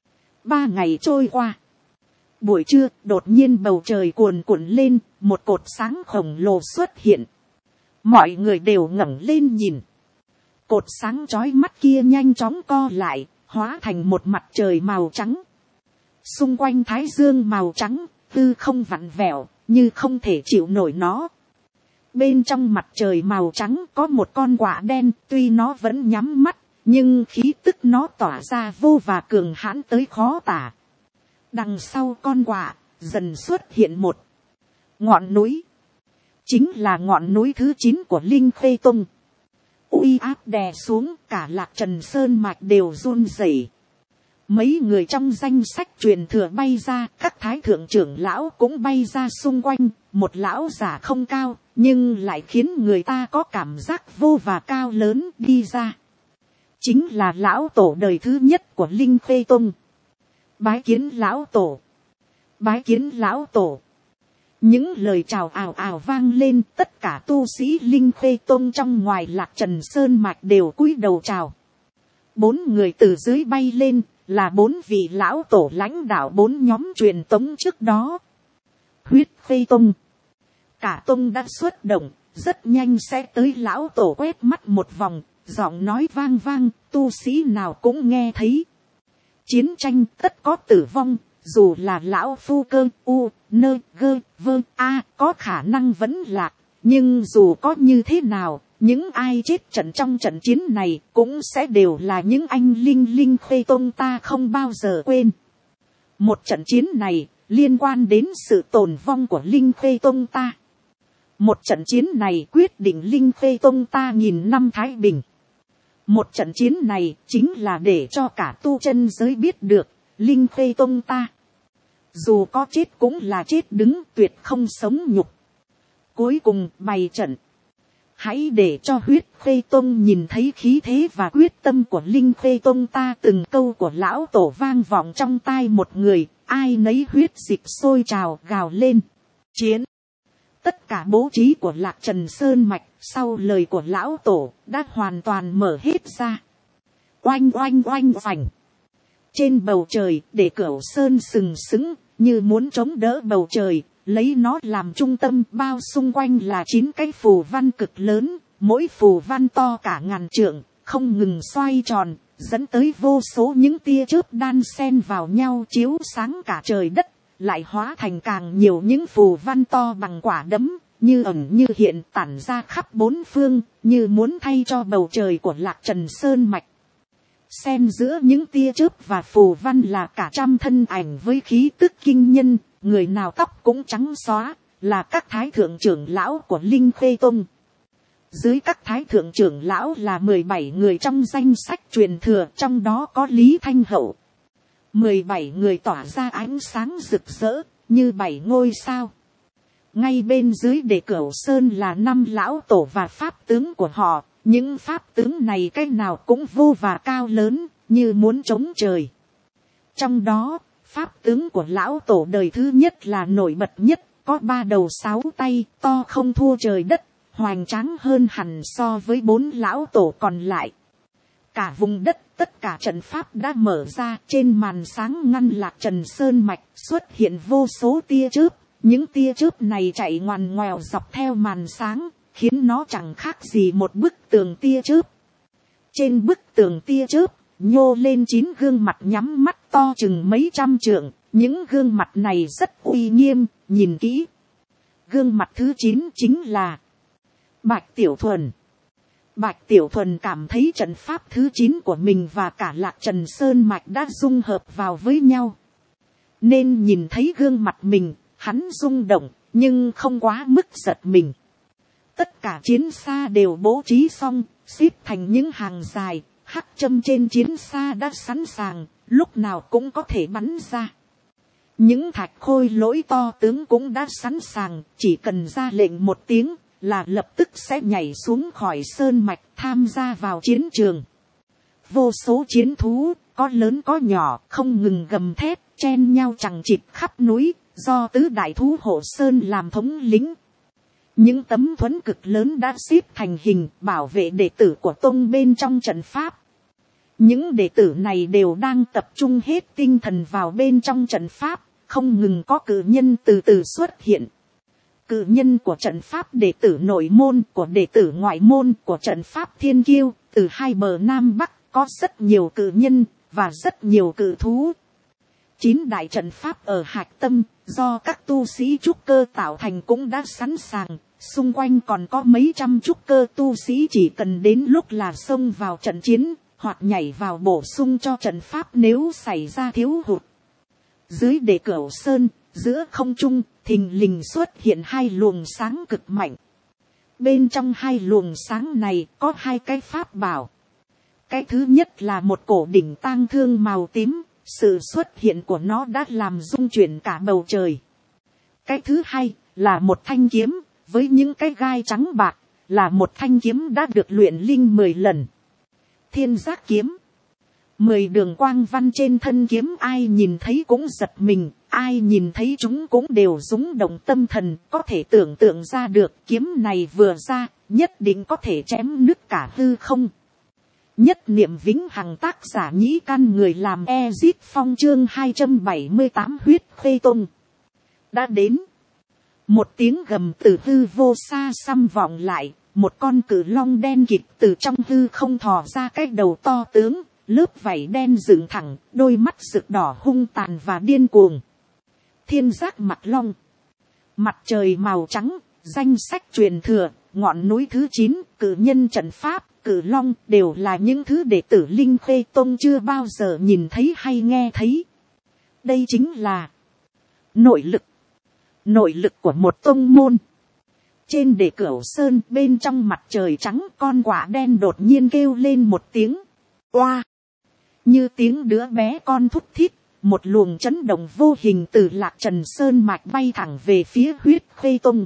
3 ngày trôi qua. Buổi trưa, đột nhiên bầu trời cuồn cuộn lên, một cột sáng khổng lồ xuất hiện. Mọi người đều ngẩng lên nhìn. Cột sáng chói mắt kia nhanh chóng co lại, hóa thành một mặt trời màu trắng. Xung quanh thái dương màu trắng, hư không vặn vẹo, như không thể chịu nổi nó. Bên trong mặt trời màu trắng có một con quạ đen, tuy nó vẫn nhắm mắt, nhưng khí tức nó tỏa ra vô và cường hãn tới khó tả. Đằng sau con quạ, dần xuất hiện một ngọn núi. Chính là ngọn núi thứ 9 của Linh Khê Tông. Uy áp đè xuống, cả Lạc Trần Sơn mạch đều run rẩy. Mấy người trong danh sách truyền thừa bay ra, các thái thượng trưởng lão cũng bay ra xung quanh. Một lão giả không cao, nhưng lại khiến người ta có cảm giác vô và cao lớn đi ra. Chính là lão tổ đời thứ nhất của Linh Khê Tông. Bái kiến lão tổ. Bái kiến lão tổ. Những lời chào ào ào vang lên, tất cả tu sĩ Linh Khê Tông trong ngoài Lạc Trần Sơn mạch đều cúi đầu chào. 4 người từ dưới bay lên, là 4 vị lão tổ lãnh đạo 4 nhóm truyền tống trước đó. Huyết Khê Tông. Cả tông đã xuất động, rất nhanh sẽ tới lão tổ quét mắt một vòng, giọng nói vang vang, tu sĩ nào cũng nghe thấy. Chiến tranh tất có tử vong, dù là lão phu cơ u, nơ, gơ, vơ, a, có khả năng vẫn lạc. Nhưng dù có như thế nào, những ai chết trận trong trận chiến này cũng sẽ đều là những anh Linh Khê Tông ta không bao giờ quên. Một trận chiến này liên quan đến sự tồn vong của Linh Khê Tông ta. Một trận chiến này quyết định Linh Khê Tông ta nghìn năm thái bình. Một trận chiến này chính là để cho cả tu chân giới biết được, Linh Khê Tông ta. Dù có chết cũng là chết đứng, tuyệt không sống nhục. Cuối cùng bày trận. Hãy để cho Huyết Khê Tông nhìn thấy khí thế và quyết tâm của Linh Khê Tông ta. Từng câu của lão tổ vang vọng trong tai một người, ai nấy huyết dịch sôi trào gào lên. Chiến. Tất cả bố trí của Lạc Trần Sơn mạch sau lời của lão tổ đã hoàn toàn mở hết ra. Oanh oanh oanh oanh. Trên bầu trời, Để Cửu Sơn sừng sững như muốn chống đỡ bầu trời, lấy nó làm trung tâm, bao xung quanh là 9 cái phù văn cực lớn, mỗi phù văn to cả ngàn trượng, không ngừng xoay tròn, dẫn tới vô số những tia chớp đan xen vào nhau chiếu sáng cả trời đất, lại hóa thành càng nhiều những phù văn to bằng quả đấm, như ẩn như hiện tản ra khắp 4 phương, như muốn thay cho bầu trời của Lạc Trần Sơn mạch. Xen giữa những tia chớp và phù văn là cả trăm thân ảnh với khí tức kinh nhân, người nào tóc cũng trắng xóa, là các thái thượng trưởng lão của Linh Khê Tông. Dưới các thái thượng trưởng lão là 17 người trong danh sách truyền thừa, trong đó có Lý Thanh Hậu. 17 người tỏa ra ánh sáng rực rỡ, như 7 ngôi sao. Ngay bên dưới Để Cửu Sơn là 5 lão tổ và pháp tướng của họ. Những pháp tướng này cái nào cũng vô và cao lớn, như muốn chống trời. Trong đó, pháp tướng của lão tổ đời thứ nhất là nổi bật nhất, có 3 đầu 6 tay, to không thua trời đất, hoành tráng hơn hẳn so với 4 lão tổ còn lại. Cả vùng đất, tất cả trận pháp đã mở ra, trên màn sáng ngăn Lạc Trần Sơn mạch xuất hiện vô số tia chớp. Những tia chớp này chạy ngoằn ngoèo dọc theo màn sáng, khiến nó chẳng khác gì một bức tường tia chớp. Trên bức tường tia chớp, nhô lên 9 gương mặt nhắm mắt to chừng mấy trăm trượng. Những gương mặt này rất uy nghiêm, nhìn kỹ. Gương mặt thứ 9 chính là Bạch Tiểu Thuần. Bạch Tiểu Thuần cảm thấy trận pháp thứ 9 của mình và cả Lạc Trần Sơn Mạch đã dung hợp vào với nhau. Nên nhìn thấy gương mặt mình, hắn rung động, nhưng không quá mức giật mình. Tất cả chiến xa đều bố trí xong, xếp thành những hàng dài, hắc châm trên chiến xa đã sẵn sàng, lúc nào cũng có thể bắn ra. Những thạch khôi lỗi to tướng cũng đã sẵn sàng, chỉ cần ra lệnh một tiếng là lập tức sẽ nhảy xuống khỏi sơn mạch tham gia vào chiến trường. Vô số chiến thú, có lớn có nhỏ, không ngừng gầm thét, chen nhau chằng chịt khắp núi, do tứ đại thú hộ sơn làm thống lĩnh. Những tấm thuẫn cực lớn đã xếp thành hình bảo vệ đệ tử của tông bên trong trận pháp. Những đệ tử này đều đang tập trung hết tinh thần vào bên trong trận pháp, không ngừng có cử nhân từ từ xuất hiện. Cử nhân của trận pháp đệ tử nội môn, của đệ tử ngoại môn, của trận pháp thiên kiêu, từ hai bờ Nam Bắc, có rất nhiều cử nhân, và rất nhiều cử thú. 9 đại trận pháp ở hạch tâm, do các tu sĩ trúc cơ tạo thành cũng đã sẵn sàng, xung quanh còn có mấy trăm trúc cơ tu sĩ chỉ cần đến lúc là xông vào trận chiến, hoặc nhảy vào bổ sung cho trận pháp nếu xảy ra thiếu hụt. Dưới Đệ Cửu Sơn, giữa không trung, thình lình xuất hiện 2 luồng sáng cực mạnh. Bên trong 2 luồng sáng này có 2 cái pháp bảo. Cái thứ nhất là một cổ đỉnh tang thương màu tím, sự xuất hiện của nó đã làm rung chuyển cả bầu trời. Cái thứ hai là một thanh kiếm, với những cái gai trắng bạc, là một thanh kiếm đã được luyện linh 10 lần. Thiên Giác kiếm. 10 đường quang văn trên thân kiếm ai nhìn thấy cũng giật mình, ai nhìn thấy chúng cũng đều rúng động tâm thần, có thể tưởng tượng ra được kiếm này vừa ra, nhất định có thể chém nứt cả hư không. Nhất niệm vĩnh hằng, tác giả Nhĩ Căn, người làm Ezit Phong, chương 278 huyết khê tông. Đã đến. Một tiếng gầm từ hư vô xa xăm vọng lại, một con cự long đen kịt từ trong hư không thò ra cái đầu to tướng, lớp vảy đen dựng thẳng, đôi mắt rực đỏ hung tàn và điên cuồng. Thiên Giác mặt long. Mặt trời màu trắng, danh sách truyền thừa, ngọn núi thứ 9, cử nhân trận pháp, cử long đều là những thứ đệ tử Linh Khê Tông chưa bao giờ nhìn thấy hay nghe thấy. Đây chính là nội lực của một tông môn. Trên Đệ Cửu Sơn, bên trong mặt trời trắng, con quạ đen đột nhiên kêu lên một tiếng oa, như tiếng đứa bé con thút thít. Một luồng chấn động vô hình từ Lạc Trần Sơn mạch bay thẳng về phía huyết khê tông.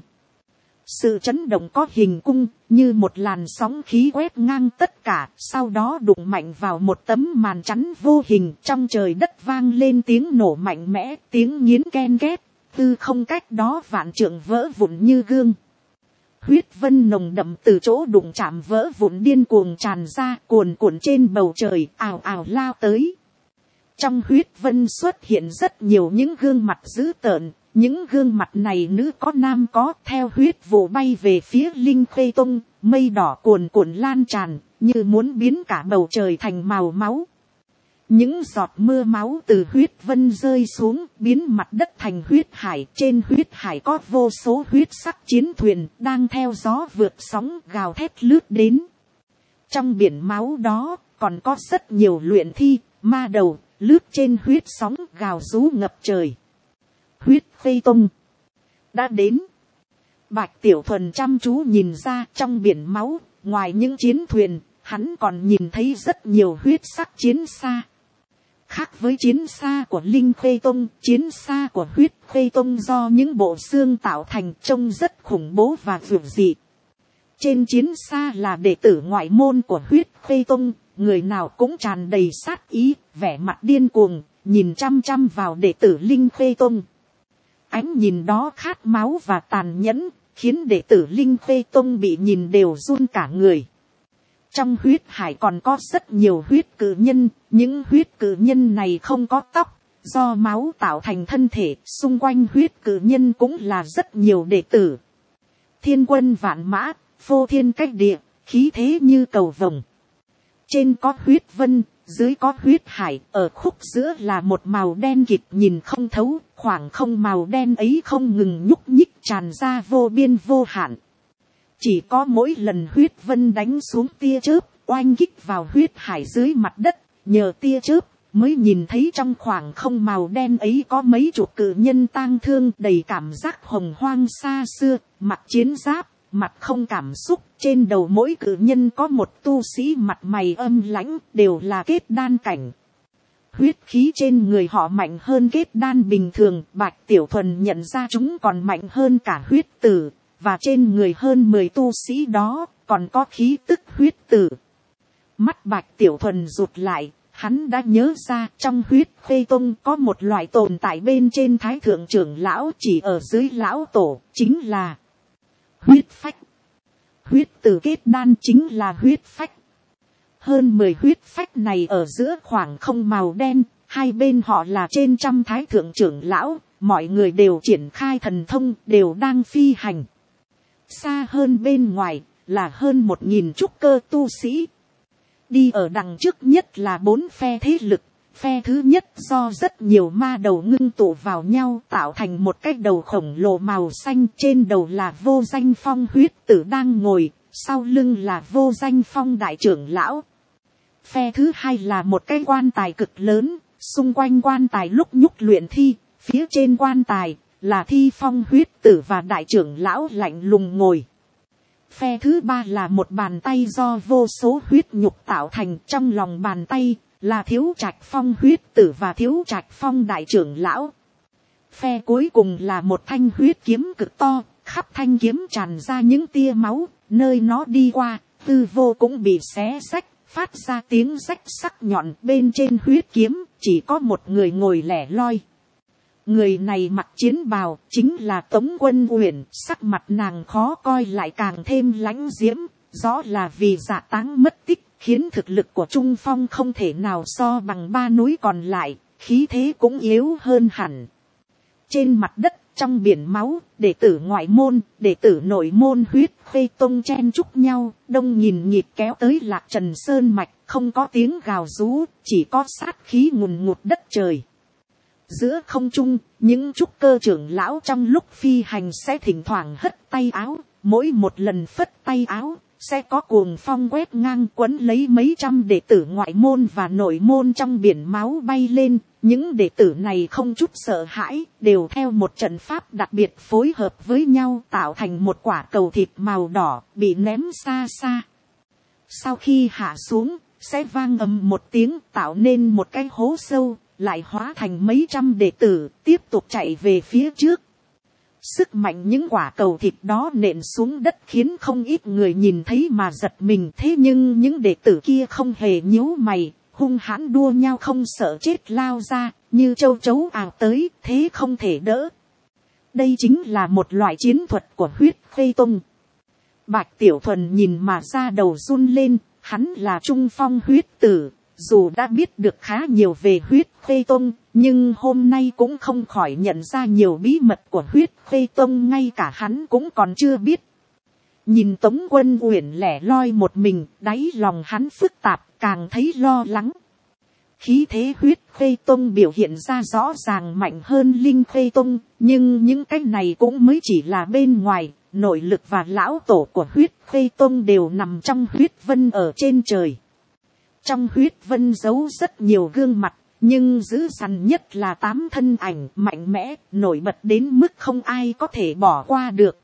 Sự chấn động có hình cung, như một làn sóng khí quét ngang tất cả, sau đó đụng mạnh vào một tấm màn chắn vô hình. Trong trời đất vang lên tiếng nổ mạnh mẽ, tiếng nghiến ken két, tư không cách đó vạn trượng vỡ vụn như gương. Huyết vân nồng đậm từ chỗ đụng chạm vỡ vụn điên cuồng tràn ra, cuồn cuộn trên bầu trời, ào ào lao tới. Trong huyết vân xuất hiện rất nhiều những gương mặt dữ tợn, những gương mặt này nữ có nam có, theo huyết vụ bay về phía Linh Khê Tông, mây đỏ cuồn cuộn lan tràn, như muốn biến cả bầu trời thành màu máu. Những giọt mưa máu từ huyết vân rơi xuống, biến mặt đất thành huyết hải. Trên huyết hải có vô số huyết sắc chiến thuyền, đang theo gió vượt sóng gào thét lướt đến. Trong biển máu đó, còn có rất nhiều luyện thi, ma đầu, lướt trên huyết sóng gào rú ngập trời. Huyết Khê Tông đã đến. Bạch Tiểu Thuần chăm chú nhìn ra, trong biển máu, ngoài những chiến thuyền, hắn còn nhìn thấy rất nhiều huyết sắc chiến xa. Khác với chiến xa của Linh Khê Tông, chiến xa của huyết Khê Tông do những bộ xương tạo thành, trông rất khủng bố và dữ dị. Trên chiến xa là đệ tử ngoại môn của huyết Khê Tông, người nào cũng tràn đầy sát ý, vẻ mặt điên cuồng, nhìn chăm chăm vào đệ tử Linh Khê Tông. Ánh nhìn đó khát máu và tàn nhẫn, khiến đệ tử Linh Khê Tông bị nhìn đều run cả người. Trong huyết hải còn có rất nhiều huyết cự nhân, những huyết cự nhân này không có tóc, do máu tạo thành thân thể, xung quanh huyết cự nhân cũng là rất nhiều đệ tử. Thiên quân vạn mã, phô thiên cách địa, khí thế như cầu vồng. Trên có huyết vân, dưới có huyết hải, ở khúc giữa là một màu đen kịt nhìn không thấu, khoảng không màu đen ấy không ngừng nhúc nhích, tràn ra vô biên vô hạn. Chỉ có mỗi lần huyết vân đánh xuống tia chớp, oanh kích vào huyết hải dưới mặt đất, nhờ tia chớp mới nhìn thấy trong khoảng không màu đen ấy có mấy chục cự nhân tang thương, đầy cảm giác hồng hoang xa xưa, mặc chiến giáp, mặt không cảm xúc. Trên đầu mỗi cự nhân có một tu sĩ mặt mày âm lãnh, đều là kết đan cảnh. Huyết khí trên người họ mạnh hơn kết đan bình thường. Bạch Tiểu Thuần nhận ra chúng còn mạnh hơn cả huyết tử, và trên người hơn 10 tu sĩ đó còn có khí tức huyết tử. Mắt Bạch Tiểu Thuần rụt lại, hắn đã nhớ ra trong huyết khê tông có một loại tồn tại bên trên thái thượng trưởng lão, chỉ ở dưới lão tổ, chính là huyết phách. Huyết tử kết đan chính là huyết phách. Hơn 10 huyết phách này ở giữa khoảng không màu đen, hai bên họ là trên trăm thái thượng trưởng lão, mọi người đều triển khai thần thông, đều đang phi hành. Xa hơn bên ngoài là hơn 1000 trúc cơ tu sĩ. Đi ở đằng trước nhất là 4 phe thế lực. Phe thứ nhất do rất nhiều ma đầu ngưng tụ vào nhau tạo thành một cái đầu khổng lồ màu xanh. Trên đầu là Vô Danh Phong huyết tử đang ngồi, sau lưng là Vô Danh Phong đại trưởng lão. Phe thứ hai là một cái quan tài cực lớn, xung quanh quan tài lúc nhúc luyện thi, phía trên quan tài là Thi Phong huyết tử và đại trưởng lão lạnh lùng ngồi. Phe thứ ba là một bàn tay do vô số huyết nhục tạo thành, trong lòng bàn tay là Thiếu Trạch Phong huyết tử và Thiếu Trạch Phong đại trưởng lão. Phe cuối cùng là một thanh huyết kiếm cực to, khắp thanh kiếm tràn ra những tia máu, nơi nó đi qua, hư vô cũng bị xé rách, phát ra tiếng rách sắc nhọn. Bên trên huyết kiếm chỉ có một người ngồi lẻ loi. Người này mặc chiến bào, chính là Tống Quân Uyển. Sắc mặt nàng khó coi lại càng thêm lãnh diễm, rõ là vì Dạ Táng mất tích, khiến thực lực của Trung Phong không thể nào so bằng 3 núi còn lại, khí thế cũng yếu hơn hẳn. Trên mặt đất, trong biển máu, đệ tử ngoại môn, đệ tử nội môn huyết khê tông chen chúc nhau, đông nhìn nhịp kéo tới Lạc Trần Sơn Mạch, không có tiếng gào rú, chỉ có sát khí ngùn ngụt đất trời. Giữa không trung, những trúc cơ trưởng lão trong lúc phi hành sẽ thỉnh thoảng hất tay áo, mỗi một lần phất tay áo, sẽ có cuồng phong quét ngang quấn lấy mấy trăm đệ tử ngoại môn và nội môn trong biển máu bay lên. Những đệ tử này không chút sợ hãi, đều theo một trận pháp đặc biệt phối hợp với nhau tạo thành một quả cầu thịt màu đỏ bị ném xa xa. Sau khi hạ xuống, sẽ vang ầm một tiếng tạo nên một cái hố sâu, lại hóa thành mấy trăm đệ tử tiếp tục chạy về phía trước. Sức mạnh những quả cầu thịt đó nện xuống đất khiến không ít người nhìn thấy mà giật mình. Thế nhưng những đệ tử kia không hề nhíu mày, hung hãn đua nhau không sợ chết lao ra, như châu chấu ào tới, thế không thể đỡ. Đây chính là một loại chiến thuật của huyết khê tông. Bạch Tiểu Thuần nhìn mà ra đầu run lên, hắn là Trung Phong huyết tử. Dù đã biết được khá nhiều về huyết khê tông, nhưng hôm nay cũng không khỏi nhận ra nhiều bí mật của huyết khê tông ngay cả hắn cũng còn chưa biết. Nhìn Tống Quân Uyển lẻ loi một mình, đáy lòng hắn phức tạp, càng thấy lo lắng. Khí thế huyết khê tông biểu hiện ra rõ ràng mạnh hơn linh khê tông, nhưng những cái này cũng mới chỉ là bên ngoài, nội lực và lão tổ của huyết khê tông đều nằm trong huyết vân ở trên trời. Trong huyết vân giấu rất nhiều gương mặt, nhưng dữ dằn nhất là 8 thân ảnh mạnh mẽ, nổi bật đến mức không ai có thể bỏ qua được.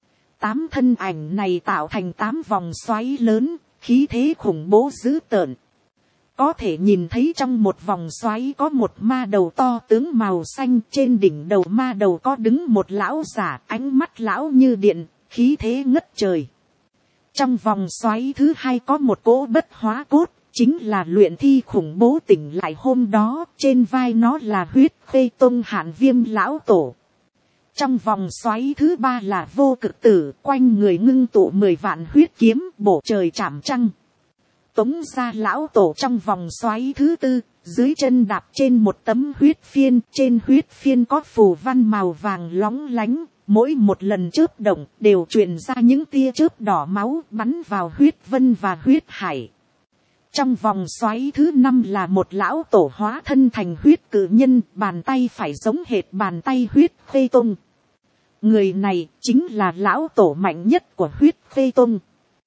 8 thân ảnh này tạo thành 8 vòng xoáy lớn, khí thế khủng bố dữ tợn. Có thể nhìn thấy trong một vòng xoáy có một ma đầu to tướng màu xanh, trên đỉnh đầu ma đầu có đứng một lão giả, ánh mắt lão như điện, khí thế ngất trời. Trong vòng xoáy thứ hai có một cỗ bất hóa cốt, chính là luyện thi khủng bố tỉnh lại hôm đó, trên vai nó là huyết khê tông Hạn Viêm lão tổ. Trong vòng xoáy thứ ba là Vô Cực Tử, quanh người ngưng tụ 10 vạn huyết kiếm bổ trời chảm trăng. Tống gia lão tổ trong vòng xoáy thứ tư, dưới chân đạp trên một tấm huyết phiên, trên huyết phiên có phù văn màu vàng lóng lánh, mỗi một lần chớp động đều truyền ra những tia chớp đỏ máu bắn vào huyết vân và huyết hải. Trong vòng xoáy thứ 5 là một lão tổ hóa thân thành huyết cự nhân, bàn tay phải giống hệt bàn tay huyết khê tông. Người này chính là lão tổ mạnh nhất của huyết khê tông.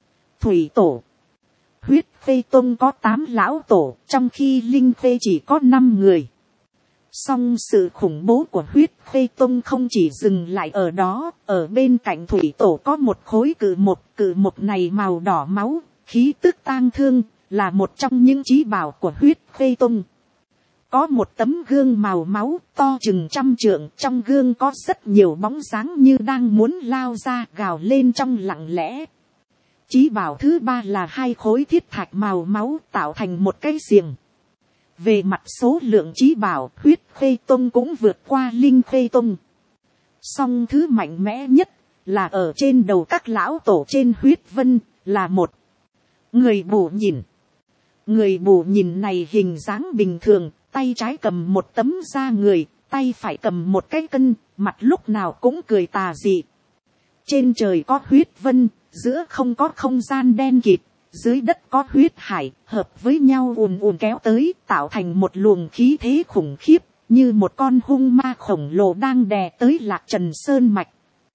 Thủy tổ. Huyết khê tông có 8 lão tổ, trong khi linh khê chỉ có 5 người. Song sự khủng bố của huyết khê tông không chỉ dừng lại ở đó, ở bên cạnh thủy tổ có một khối cự một này màu đỏ máu, khí tức tang thương, là một trong những chí bảo của huyết khê tông. Có một tấm gương màu máu to chừng 100 trượng, trong gương có rất nhiều bóng dáng như đang muốn lao ra gào lên trong lặng lẽ. Chí bảo thứ 3 là 2 khối thiết thạch màu máu tạo thành một cái xiềng. Về mặt số lượng chí bảo, huyết khê tông cũng vượt qua linh khê tông. Song thứ mạnh mẽ nhất là ở trên đầu các lão tổ trên huyết vân, là một người bù nhìn. Người bù nhìn này hình dáng bình thường, tay trái cầm một tấm da người, tay phải cầm một cái cân, mặt lúc nào cũng cười tà dị. Trên trời có huyết vân, giữa không có không gian đen kịt, dưới đất có huyết hải, hợp với nhau ùn ùn kéo tới, tạo thành một luồng khí thế khủng khiếp, như một con hung ma khổng lồ đang đè tới Lạc Trần Sơn Mạch.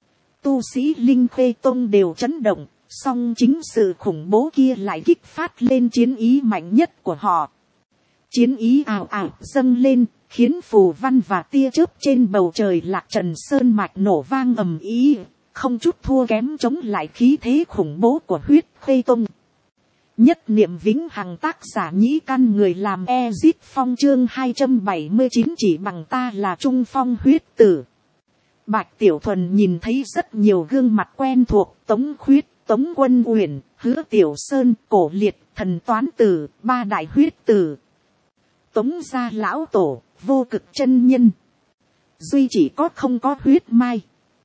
Tu sĩ Linh Khê Tông đều chấn động, song chính sự khủng bố kia lại kích phát lên chiến ý mạnh nhất của họ. Chiến ý ào ào dâng lên, khiến phù văn và tia chớp trên bầu trời Lạc Trần Sơn Mạch nổ vang ầm ĩ, không chút thua kém chống lại khí thế khủng bố của huyết khê tông. Nhất niệm vĩnh hằng, tác giả Nhĩ Căn, người làm Ezit Phong, chương 279, chỉ bằng ta là Trung Phong huyết tử. Bạch Tiểu Thuần nhìn thấy rất nhiều gương mặt quen thuộc, Tống Khuyết, Tống Quân Uyển, Hứa Tiểu Sơn, Cổ Liệt, Thần Toán Tử, 3 đại huyết tử. Tống gia lão tổ, Vô Cực chân nhân. Duy chỉ có không có huyết mai.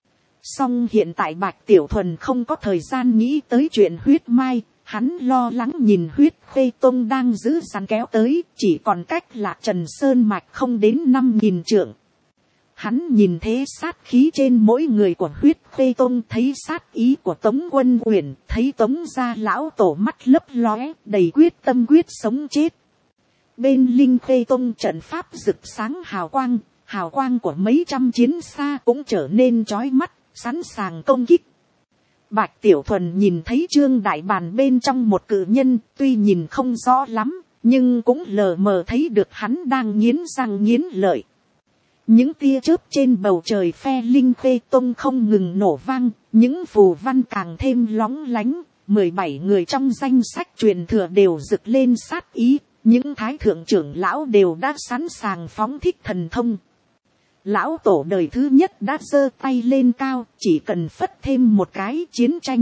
Song hiện tại Bạch Tiểu Thuần không có thời gian nghĩ tới chuyện huyết mai, hắn lo lắng nhìn huyết khê tông đang giữ sắn kéo tới, chỉ còn cách Lạc Trần Sơn Mạch không đến 5.000 trượng. Hắn nhìn thế sát khí trên mỗi người của huyết khê tông, thấy sát ý của Tống Quân Uyển, thấy Tống gia lão tổ mắt lấp lóe, đầy quyết tâm quyết sống chết. Bên Linh Khê Tông trận pháp rực sáng hào quang của mấy trăm chiến xa cũng trở nên chói mắt, sẵn sàng công kích. Bạch Tiểu Thuần nhìn thấy trương đại bàn bên trong một cự nhân, tuy nhìn không rõ lắm, nhưng cũng lờ mờ thấy được hắn đang nghiến răng nghiến lợi. Những tia chớp trên bầu trời phe Linh Khê Tông không ngừng nổ vang, những phù văn càng thêm lóng lánh, 17 người trong danh sách truyền thừa đều rực lên sát ý. Những thái thượng trưởng lão đều đã sẵn sàng phóng thích thần thông. Lão tổ đời thứ nhất đã giơ tay lên cao, chỉ cần phất thêm một cái, chiến tranh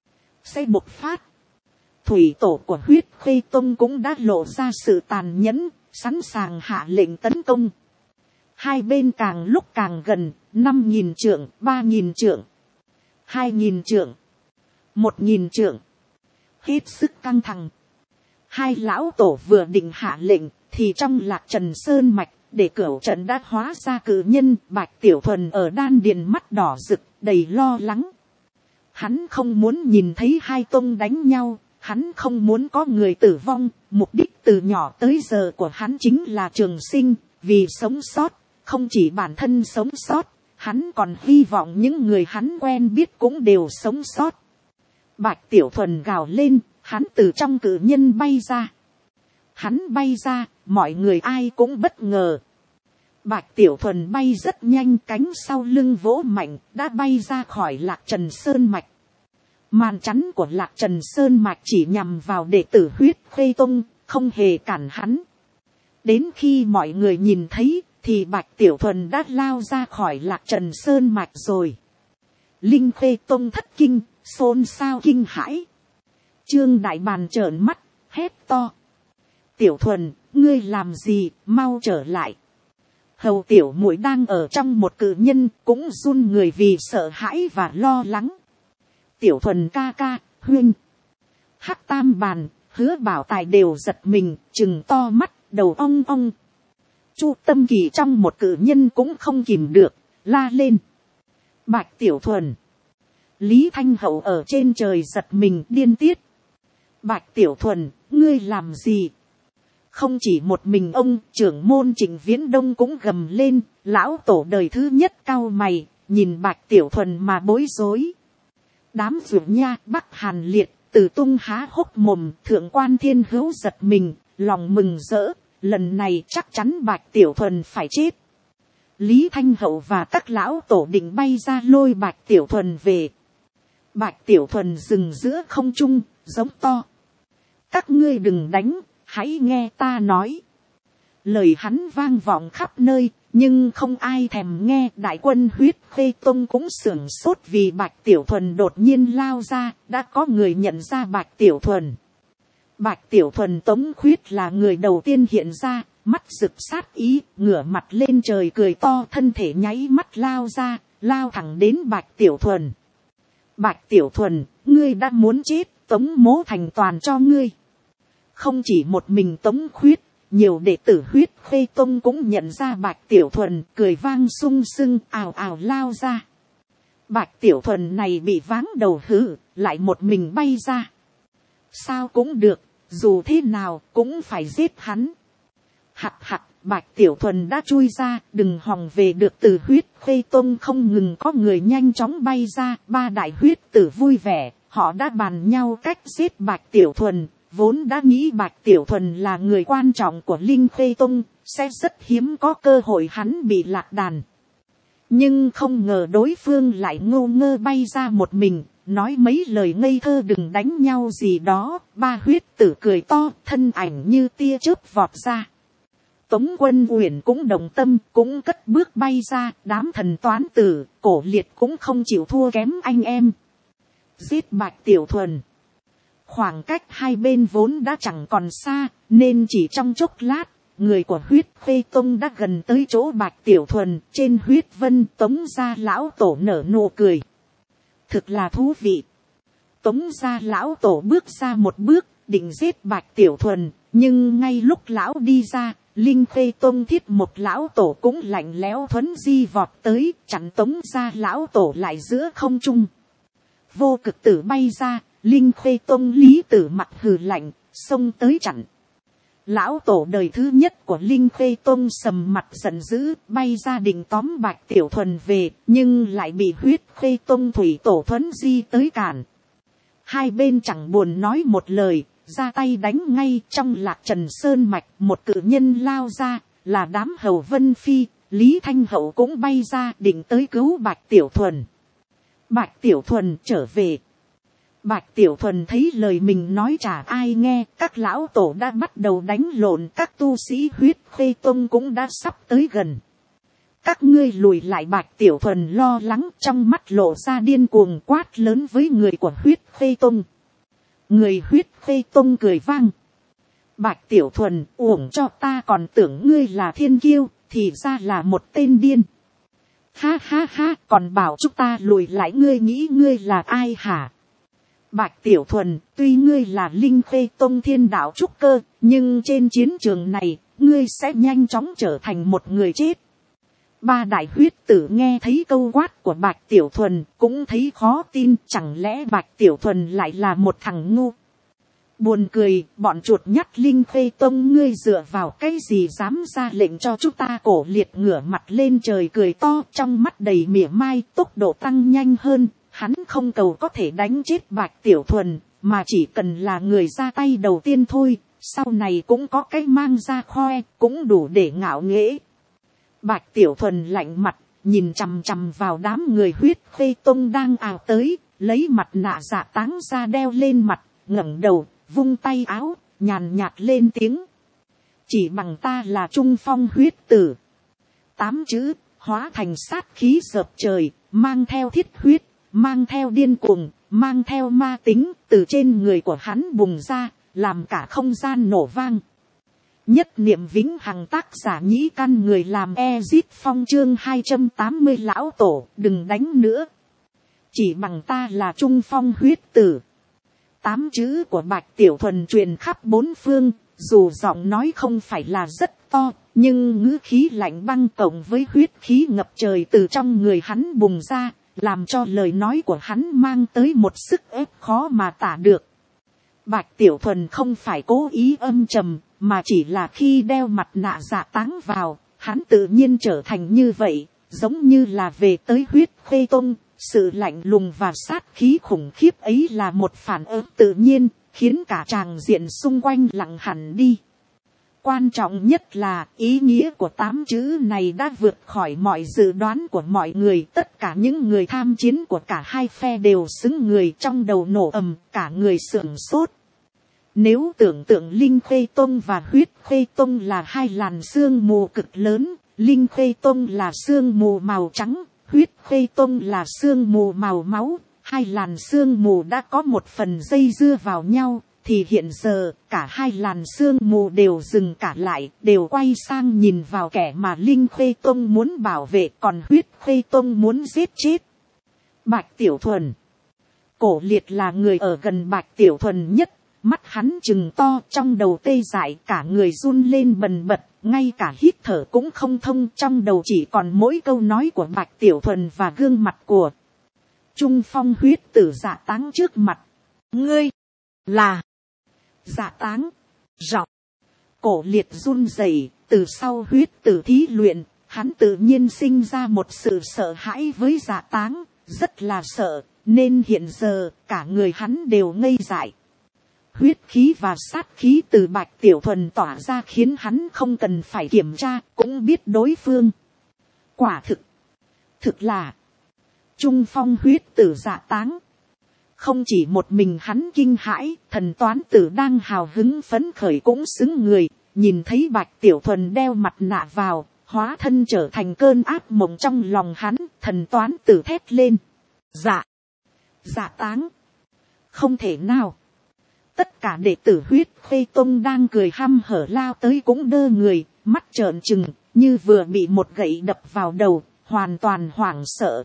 sẽ bộc phát. Thủy tổ của huyết khê tông cũng đã lộ ra sự tàn nhẫn, sẵn sàng hạ lệnh tấn công. Hai bên càng lúc càng gần, 5.000 trượng, 3.000 trượng, 2.000 trượng, 1.000 trượng. Hết sức căng thẳng. Hai lão tổ vừa định hạ lệnh, thì trong Lạc Trần Sơn Mạch, để cửu trận đã hóa ra cử nhân. Bạch Tiểu Thuần ở đan điền mắt đỏ rực, đầy lo lắng. Hắn không muốn nhìn thấy hai tông đánh nhau, hắn không muốn có người tử vong. Mục đích từ nhỏ tới giờ của hắn chính là trường sinh, vì sống sót, không chỉ bản thân sống sót, hắn còn hy vọng những người hắn quen biết cũng đều sống sót. Bạch Tiểu Thuần gào lên. Hắn từ trong cự nhân bay ra. Hắn bay ra, mọi người ai cũng bất ngờ. Bạch Tiểu Thuần bay rất nhanh, cánh sau lưng vỗ mạnh, đã bay ra khỏi Lạc Trần Sơn Mạch. Màn chắn của Lạc Trần Sơn Mạch chỉ nhằm vào đệ tử huyết khê tông, không hề cản hắn. Đến khi mọi người nhìn thấy, thì Bạch Tiểu Thuần đã lao ra khỏi Lạc Trần Sơn Mạch rồi. Linh Khê Tông thất kinh, xôn xao kinh hãi. Trương đại bàn trợn mắt, hét to. Tiểu Thuần, ngươi làm gì, mau trở lại. Hầu tiểu muội đang ở trong một cự nhân, cũng run người vì sợ hãi và lo lắng. Tiểu Thuần ca ca, huynh. Hắc Tam Bàn, Hứa Bảo Tài đều giật mình, trừng to mắt, đầu ong ong. Chu Tâm Kỳ trong một cự nhân cũng không kìm được, la lên. Bạch Tiểu Thuần. Lý Thanh Hậu ở trên trời giật mình điên tiết. Bạch Tiểu Thuần, ngươi làm gì? Không chỉ một mình ông, trưởng môn Trịnh Viễn Đông cũng gầm lên. Lão tổ đời thứ nhất cau mày, nhìn Bạch Tiểu Thuần mà bối rối. Đám vượt nha Bắc Hàn Liệt, Từ Tung há hốc mồm, Thượng Quan Thiên Hữu giật mình, lòng mừng rỡ, lần này chắc chắn Bạch Tiểu Thuần phải chết. Lý Thanh Hậu và các lão tổ định bay ra lôi Bạch Tiểu Thuần về. Bạch Tiểu Thuần dừng giữa không trung, giống to. Các ngươi đừng đánh, hãy nghe ta nói. Lời hắn vang vọng khắp nơi, nhưng không ai thèm nghe. Đại quân Huyết Khê Tông cũng sửng sốt vì Bạch Tiểu Thuần đột nhiên lao ra, đã có người nhận ra Bạch Tiểu Thuần. Bạch Tiểu Thuần Tống Khuyết là người đầu tiên hiện ra, mắt rực sát ý, ngửa mặt lên trời cười to, thân thể nháy mắt lao ra, lao thẳng đến Bạch Tiểu Thuần. Bạch Tiểu Thuần, ngươi đã muốn chết, Tống Mỗ thành toàn cho ngươi. Không chỉ một mình Tống Khuyết, nhiều đệ tử Huyết Khê Tông cũng nhận ra Bạch Tiểu Thuần, cười vang sung sưng, ào ào lao ra. Bạch Tiểu Thuần này bị váng đầu hử, lại một mình bay ra. Sao cũng được, dù thế nào cũng phải giết hắn. Hặc hặc, Bạch Tiểu Thuần đã chui ra, đừng hòng về được. Từ Huyết Khê Tông không ngừng có người nhanh chóng bay ra, ba đại huyết tử vui vẻ, họ đã bàn nhau cách giết Bạch Tiểu Thuần. Vốn đã nghĩ Bạch Tiểu Thuần là người quan trọng của Linh Khê Tông, sẽ rất hiếm có cơ hội hắn bị lạc đàn. Nhưng không ngờ đối phương lại ngô ngơ bay ra một mình, nói mấy lời ngây thơ đừng đánh nhau gì đó. Ba huyết tử cười to, thân ảnh như tia chớp vọt ra. Tống Quân Uyển cũng đồng tâm, cũng cất bước bay ra. Đám thần toán tử, Cổ Liệt cũng không chịu thua kém anh em. Giết Bạch Tiểu Thuần. Khoảng cách hai bên vốn đã chẳng còn xa, nên chỉ trong chốc lát, người của Huyết Khê Tông đã gần tới chỗ Bạch Tiểu Thuần. Trên huyết vân, Tống gia lão tổ nở nụ cười. Thực là thú vị. Tống gia lão tổ bước ra một bước, định giết Bạch Tiểu Thuần, nhưng ngay lúc lão đi ra, Linh Khê Tông Thiết một lão tổ cũng lạnh lẽo thuấn di vọt tới, chặn Tống gia lão tổ lại giữa không trung. Vô Cực Tử bay ra, Linh Khê Tông Lý Tử mặt hừ lạnh, xông tới chặn. Lão tổ đời thứ nhất của Linh Khê Tông sầm mặt giận dữ, bay ra định tóm Bạch Tiểu Thuần về, nhưng lại bị Huyết Khê Tông thủy tổ thuấn di tới cản. Hai bên chẳng buồn nói một lời, ra tay đánh ngay. Trong Lạc Trần Sơn Mạch, một cự nhân lao ra, là đám hầu Vân Phi. Lý Thanh Hậu cũng bay ra định tới cứu Bạch Tiểu Thuần. Bạch Tiểu Thuần trở về. Bạch Tiểu Thuần thấy lời mình nói chả ai nghe, các lão tổ đã bắt đầu đánh lộn, các tu sĩ Huyết Khê Tông cũng đã sắp tới gần. Các ngươi lùi lại. Bạch Tiểu Thuần lo lắng, trong mắt lộ ra điên cuồng, quát lớn với người của Huyết Khê Tông. Người Huyết Khê Tông cười vang. Bạch Tiểu Thuần, uổng cho ta còn tưởng ngươi là thiên kiêu, thì ra là một tên điên. Ha ha ha, còn bảo chúng ta lùi lại, ngươi nghĩ ngươi là ai hả? Bạch Tiểu Thuần, tuy ngươi là Linh Khê Tông thiên đạo trúc cơ, nhưng trên chiến trường này, ngươi sẽ nhanh chóng trở thành một người chết. Ba đại huyết tử nghe thấy câu quát của Bạch Tiểu Thuần, cũng thấy khó tin, chẳng lẽ Bạch Tiểu Thuần lại là một thằng ngu. Buồn cười, bọn chuột nhắt Linh Khê Tông ngươi dựa vào cái gì dám ra lệnh cho chúng ta? Cổ Liệt ngửa mặt lên trời cười to, trong mắt đầy mỉa mai, tốc độ tăng nhanh hơn. Hắn không cầu có thể đánh chết Bạch Tiểu Thuần, mà chỉ cần là người ra tay đầu tiên thôi, sau này cũng có cái mang ra khoe, cũng đủ để ngạo nghễ. Bạch Tiểu Thuần lạnh mặt, nhìn chằm chằm vào đám người Huyết Khê Tông đang ào tới, lấy mặt nạ Dạ Táng ra đeo lên mặt, ngẩng đầu, vung tay áo, nhàn nhạt lên tiếng. Chỉ bằng ta là Trung Phong huyết tử. 8 chữ, hóa thành sát khí dợp trời, mang theo thiết huyết, mang theo điên cuồng, mang theo ma tính, từ trên người của hắn bùng ra, làm cả không gian nổ vang. Nhất niệm vĩnh hằng. Tác giả Nhĩ Căn. Người làm Ezit Phong. Chương 280. Lão tổ, đừng đánh nữa. Chỉ bằng ta là Trung Phong huyết tử. 8 chữ của Bạch Tiểu Thuần truyền khắp bốn phương, dù giọng nói không phải là rất to, nhưng ngữ khí lạnh băng cộng với huyết khí ngập trời từ trong người hắn bùng ra, làm cho lời nói của hắn mang tới một sức ép khó mà tả được. Bạch Tiểu Thuần không phải cố ý âm trầm, mà chỉ là khi đeo mặt nạ Dạ Táng vào, hắn tự nhiên trở thành như vậy, giống như là về tới huyết khuê tông. Sự lạnh lùng và sát khí khủng khiếp ấy là một phản ứng tự nhiên, khiến cả tràng diện xung quanh lặng hẳn đi. Quan trọng nhất là ý nghĩa của 8 chữ này đã vượt khỏi mọi dự đoán của mọi người. Tất cả những người tham chiến của cả hai phe đều xứng người, trong đầu nổ ầm, cả người sượng sốt. Nếu tưởng tượng Linh Khuê Tông và Huyết Khuê Tông là hai làn sương mù cực lớn, Linh Khuê Tông là sương mù màu trắng, Huyết Khuê Tông là sương mù màu máu, hai làn sương mù đã có một phần dây dưa vào nhau, thì hiện giờ cả hai làn sương mù đều dừng cả lại, đều quay sang nhìn vào kẻ mà Linh Khuê Tông muốn bảo vệ, còn Huyết Khuê Tông muốn giết chết. Bạch Tiểu Thuần. Cổ Liệt là người ở gần Bạch Tiểu Thuần nhất, mắt hắn trừng to, trong đầu tê dại, cả người run lên bần bật, ngay cả hít thở cũng không thông, trong đầu chỉ còn mỗi câu nói của Bạch Tiểu Thuần và gương mặt của Trung Phong Huyết Tử Dạ Táng trước mặt. Ngươi là Dạ Táng. Giọng Cổ Liệt run rẩy. Từ sau huyết tử thí luyện, hắn tự nhiên sinh ra một sự sợ hãi với Dạ Táng, rất là sợ, nên hiện giờ cả người hắn đều ngây dại. Huyết khí và sát khí từ Bạch Tiểu Thuần tỏa ra khiến hắn không cần phải kiểm tra, cũng biết đối phương. Quả thực là Trung Phong Huyết Tử Dạ Táng. Không chỉ một mình hắn kinh hãi, Thần Toán Tử đang hào hứng phấn khởi cũng xứng người, nhìn thấy Bạch Tiểu Thuần đeo mặt nạ vào, hóa thân trở thành cơn ác mộng trong lòng hắn. Thần Toán Tử thét lên. Dạ Táng. Không thể nào. Tất cả đệ tử Huyết Khuê Tông đang cười hăm hở lao tới cũng đơ người, mắt trợn trừng, như vừa bị một gậy đập vào đầu, hoàn toàn hoảng sợ.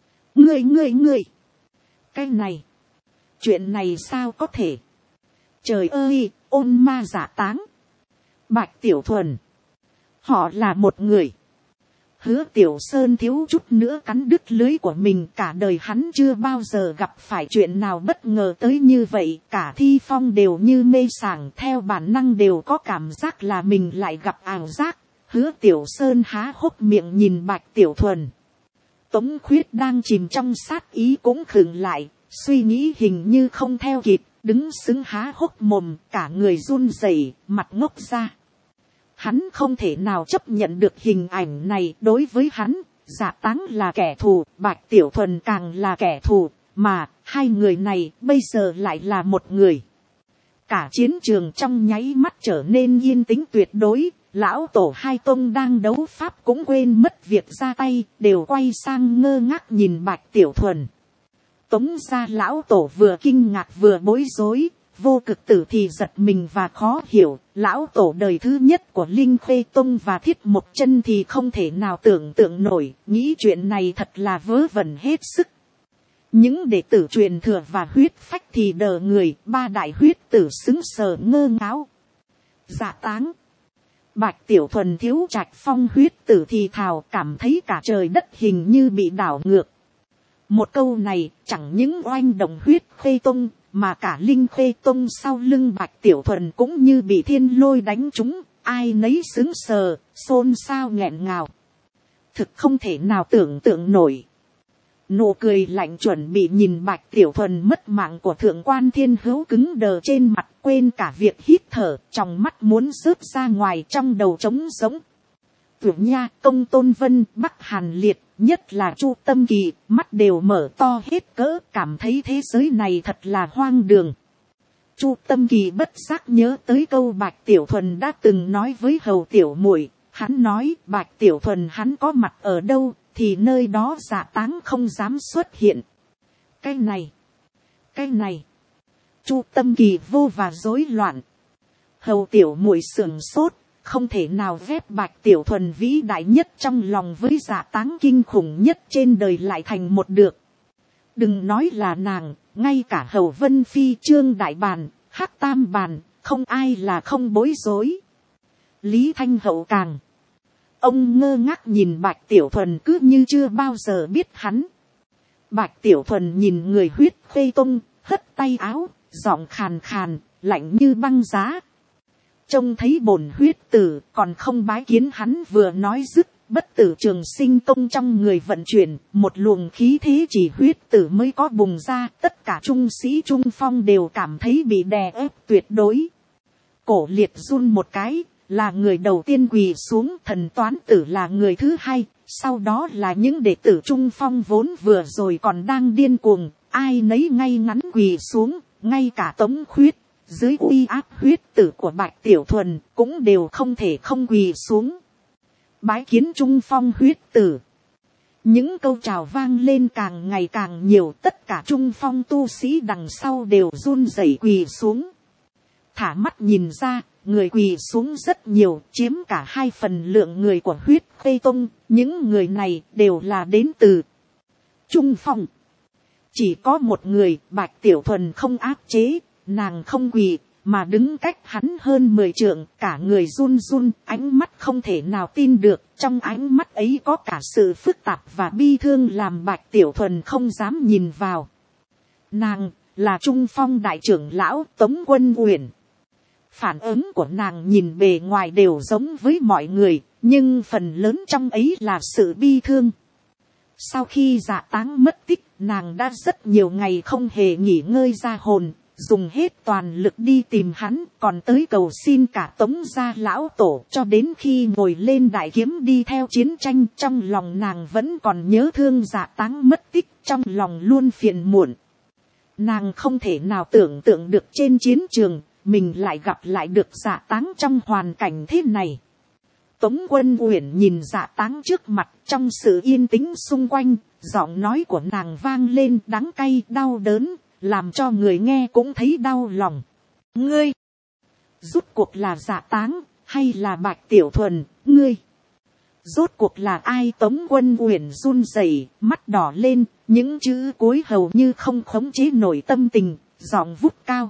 Ngươi. Cái này. Chuyện này sao có thể? Trời ơi, ôn ma Dạ Táng. Bạch Tiểu Thuần. Họ là một người. Hứa Tiểu Sơn thiếu chút nữa cắn đứt lưới của mình, cả đời hắn chưa bao giờ gặp phải chuyện nào bất ngờ tới như vậy. Cả Thi Phong đều như mê sảng, theo bản năng đều có cảm giác là mình lại gặp ảo giác. Hứa Tiểu Sơn há hốc miệng nhìn Bạch Tiểu Thuần. Tống Khuyết đang chìm trong sát ý cũng khựng lại, suy nghĩ hình như không theo kịp, đứng sững há hốc mồm, cả người run rẩy, mặt ngốc ra. Hắn không thể nào chấp nhận được hình ảnh này. Đối với hắn, Dạ Táng là kẻ thù, Bạch Tiểu Thuần càng là kẻ thù, mà hai người này bây giờ lại là một người. Cả chiến trường trong nháy mắt trở nên yên tĩnh tuyệt đối. Lão tổ hai tông đang đấu pháp cũng quên mất việc ra tay, đều quay sang ngơ ngác nhìn Bạch Tiểu Thuần. Tống gia lão tổ vừa kinh ngạc vừa bối rối, Vô Cực Tử thì giật mình và khó hiểu. Lão tổ đời thứ nhất của Linh Khuê Tông và Thiết Mộc Chân thì không thể nào tưởng tượng nổi, nghĩ chuyện này thật là vớ vẩn hết sức. Những đệ tử truyền thừa và huyết phách thì đờ người, ba đại huyết tử sững sờ ngơ ngáo. Dạ Táng. Bạch Tiểu Thuần thiếu Trạch Phong huyết tử thì thào, cảm thấy cả trời đất hình như bị đảo ngược. Một câu này chẳng những oanh động Huyết Khuê Tông, mà cả Linh Khuê Tông sau lưng Bạch Tiểu Thuần cũng như bị thiên lôi đánh trúng, ai nấy sững sờ, xôn xao nghẹn ngào. Thực không thể nào tưởng tượng nổi. Nụ cười lạnh chuẩn bị nhìn Bạch Tiểu Thuần mất mạng của Thượng Quan Thiên Hữu cứng đờ trên mặt, quên cả việc hít thở, trong mắt muốn rớt ra ngoài, trong đầu trống rỗng. Tưởng Nha, Công Tôn Vân, Bắc Hàn Liệt, nhất là Chu Tâm Kỳ, mắt đều mở to hết cỡ, cảm thấy thế giới này thật là hoang đường. Chu Tâm Kỳ bất giác nhớ tới câu Bạch Tiểu Thuần đã từng nói với Hầu Tiểu Muội. Hắn nói Bạch Tiểu Thuần hắn có mặt ở đâu, thì nơi đó Dạ Táng không dám xuất hiện. Cái này. Chu Tâm Kỳ vô và rối loạn. Hầu Tiểu Muội sửng sốt, không thể nào ghép Bạch Tiểu Thuần vĩ đại nhất trong lòng với Dạ Táng kinh khủng nhất trên đời lại thành một được. Đừng nói là nàng, ngay cả Hầu Vân Phi, Trương Đại Bàn, Hắc Tam Bàn, không ai là không bối rối. Lý Thanh Hậu càng. Ông ngơ ngác nhìn Bạch Tiểu Thuần cứ như chưa bao giờ biết hắn. Bạch Tiểu Thuần nhìn người Huyết Khuê Tông, hất tay áo, giọng khàn khàn, lạnh như băng giá. Trông thấy bổn huyết tử còn không bái kiến hắn vừa nói dứt, Bất tử trường sinh tông trong người vận chuyển, một luồng khí thế chỉ huyết tử mới có bùng ra, tất cả trung sĩ trung phong đều cảm thấy bị đè ép tuyệt đối. Cổ liệt run một cái, là người đầu tiên quỳ xuống, thần toán tử là người thứ hai, sau đó là những đệ tử trung phong vốn vừa rồi còn đang điên cuồng, ai nấy ngay ngắn quỳ xuống, ngay cả Tống Khuyết, dưới uy áp huyết tử của Bạch Tiểu Thuần, cũng đều không thể không quỳ xuống. Bái kiến trung phong huyết tử. Những câu chào vang lên càng ngày càng nhiều, tất cả trung phong tu sĩ đằng sau đều run rẩy quỳ xuống. Thả mắt nhìn ra, người quỳ xuống rất nhiều, chiếm cả 2/2 lượng người của huyết khê tông. Những người này đều là đến từ trung phong. Chỉ có một người, Bạch Tiểu Thuần không áp chế, nàng không quỳ, mà đứng cách hắn hơn 10 trượng, cả người run run, ánh mắt không thể nào tin được, trong ánh mắt ấy có cả sự phức tạp và bi thương làm Bạch Tiểu Thuần không dám nhìn vào. Nàng, là trung phong đại trưởng lão Tống Quân Uyển. Phản ứng của nàng nhìn bề ngoài đều giống với mọi người, nhưng phần lớn trong ấy là sự bi thương. Sau khi Dạ Táng mất tích, nàng đã rất nhiều ngày không hề nghỉ ngơi ra hồn, dùng hết toàn lực đi tìm hắn, còn tới cầu xin cả Tống gia lão tổ, cho đến khi ngồi lên đại kiếm đi theo chiến tranh, trong lòng nàng vẫn còn nhớ thương Dạ Táng mất tích, trong lòng luôn phiền muộn. Nàng không thể nào tưởng tượng được trên chiến trường, mình lại gặp lại được Dạ Táng trong hoàn cảnh thế này. Tống Quân Uyển nhìn Dạ Táng trước mặt, trong sự yên tĩnh xung quanh, giọng nói của nàng vang lên đắng cay đau đớn, làm cho người nghe cũng thấy đau lòng. Ngươi, rốt cuộc là Dạ Táng, hay là Bạch Tiểu Thuần, ngươi? Rốt cuộc là ai? Tống Quân Uyển run rẩy, mắt đỏ lên, những chữ cuối hầu như không khống chế nổi tâm tình, giọng vút cao.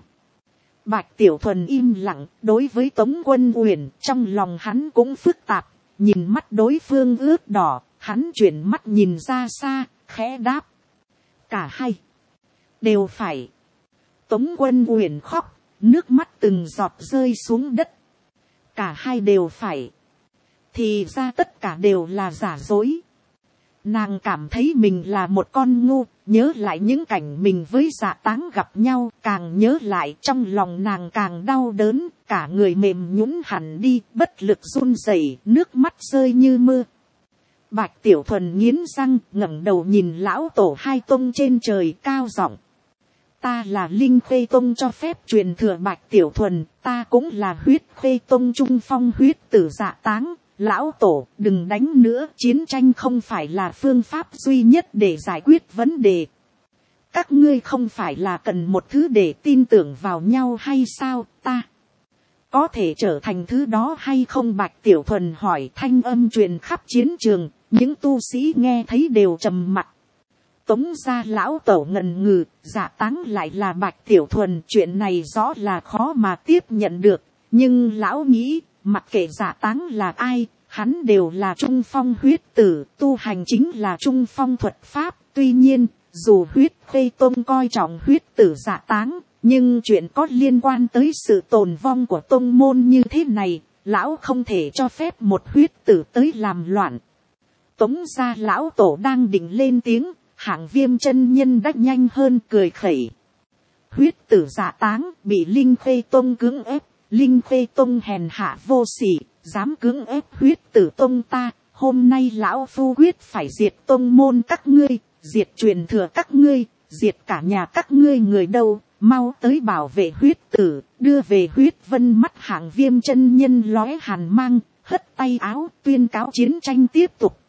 Bạch Tiểu Thuần im lặng, đối với Tống Quân Uyển, trong lòng hắn cũng phức tạp, nhìn mắt đối phương ướt đỏ, hắn chuyển mắt nhìn ra xa, khẽ đáp. Cả hai đều phải. Tống Quân Uyển khóc, nước mắt từng giọt rơi xuống đất. Cả hai đều phải. Thì ra tất cả đều là giả dối. Nàng cảm thấy mình là một con ngu, nhớ lại những cảnh mình với Dạ Táng gặp nhau, càng nhớ lại trong lòng nàng càng đau đớn, cả người mềm nhũn hẳn đi, bất lực run rẩy, nước mắt rơi như mưa. Bạch Tiểu Thuần nghiến răng, ngẩng đầu nhìn lão tổ hai tông trên trời, cao giọng. Ta là Linh Khê Tông cho phép truyền thừa Bạch Tiểu Thuần, ta cũng là huyết Khê Tông trung phong huyết tử Dạ Táng. Lão tổ, đừng đánh nữa, chiến tranh không phải là phương pháp duy nhất để giải quyết vấn đề. Các ngươi không phải là cần một thứ để tin tưởng vào nhau hay sao? Ta có thể trở thành thứ đó hay không? Bạch Tiểu Thuần hỏi, thanh âm truyền khắp chiến trường, những tu sĩ nghe thấy đều trầm mặc. Tống gia lão tổ ngần ngừ, Dạ Táng lại là Bạch Tiểu Thuần, chuyện này rõ là khó mà tiếp nhận được, nhưng lão nghĩ, mặc kệ Dạ Táng là ai, hắn đều là trung phong huyết tử, tu hành chính là trung phong thuật pháp. Tuy nhiên, dù huyết Khê Tông coi trọng huyết tử Dạ Táng, nhưng chuyện có liên quan tới sự tồn vong của tông môn như thế này, lão không thể cho phép một huyết tử tới làm loạn. Tống gia lão tổ đang định lên tiếng, Hạng Viêm chân nhân đã nhanh hơn, cười khẩy. Huyết tử Dạ Táng bị Linh Khê Tông cưỡng ép, Linh Khê Tông hèn hạ vô sỉ, dám cưỡng ép huyết tử tông ta, hôm nay lão phu quyết phải diệt tông môn các ngươi, diệt truyền thừa các ngươi, diệt cả nhà các ngươi. Người đâu, mau tới bảo vệ huyết tử, đưa về huyết vân. Mắt Hạng Viêm chân nhân lóe hàn mang, hất tay áo, tuyên cáo chiến tranh tiếp tục.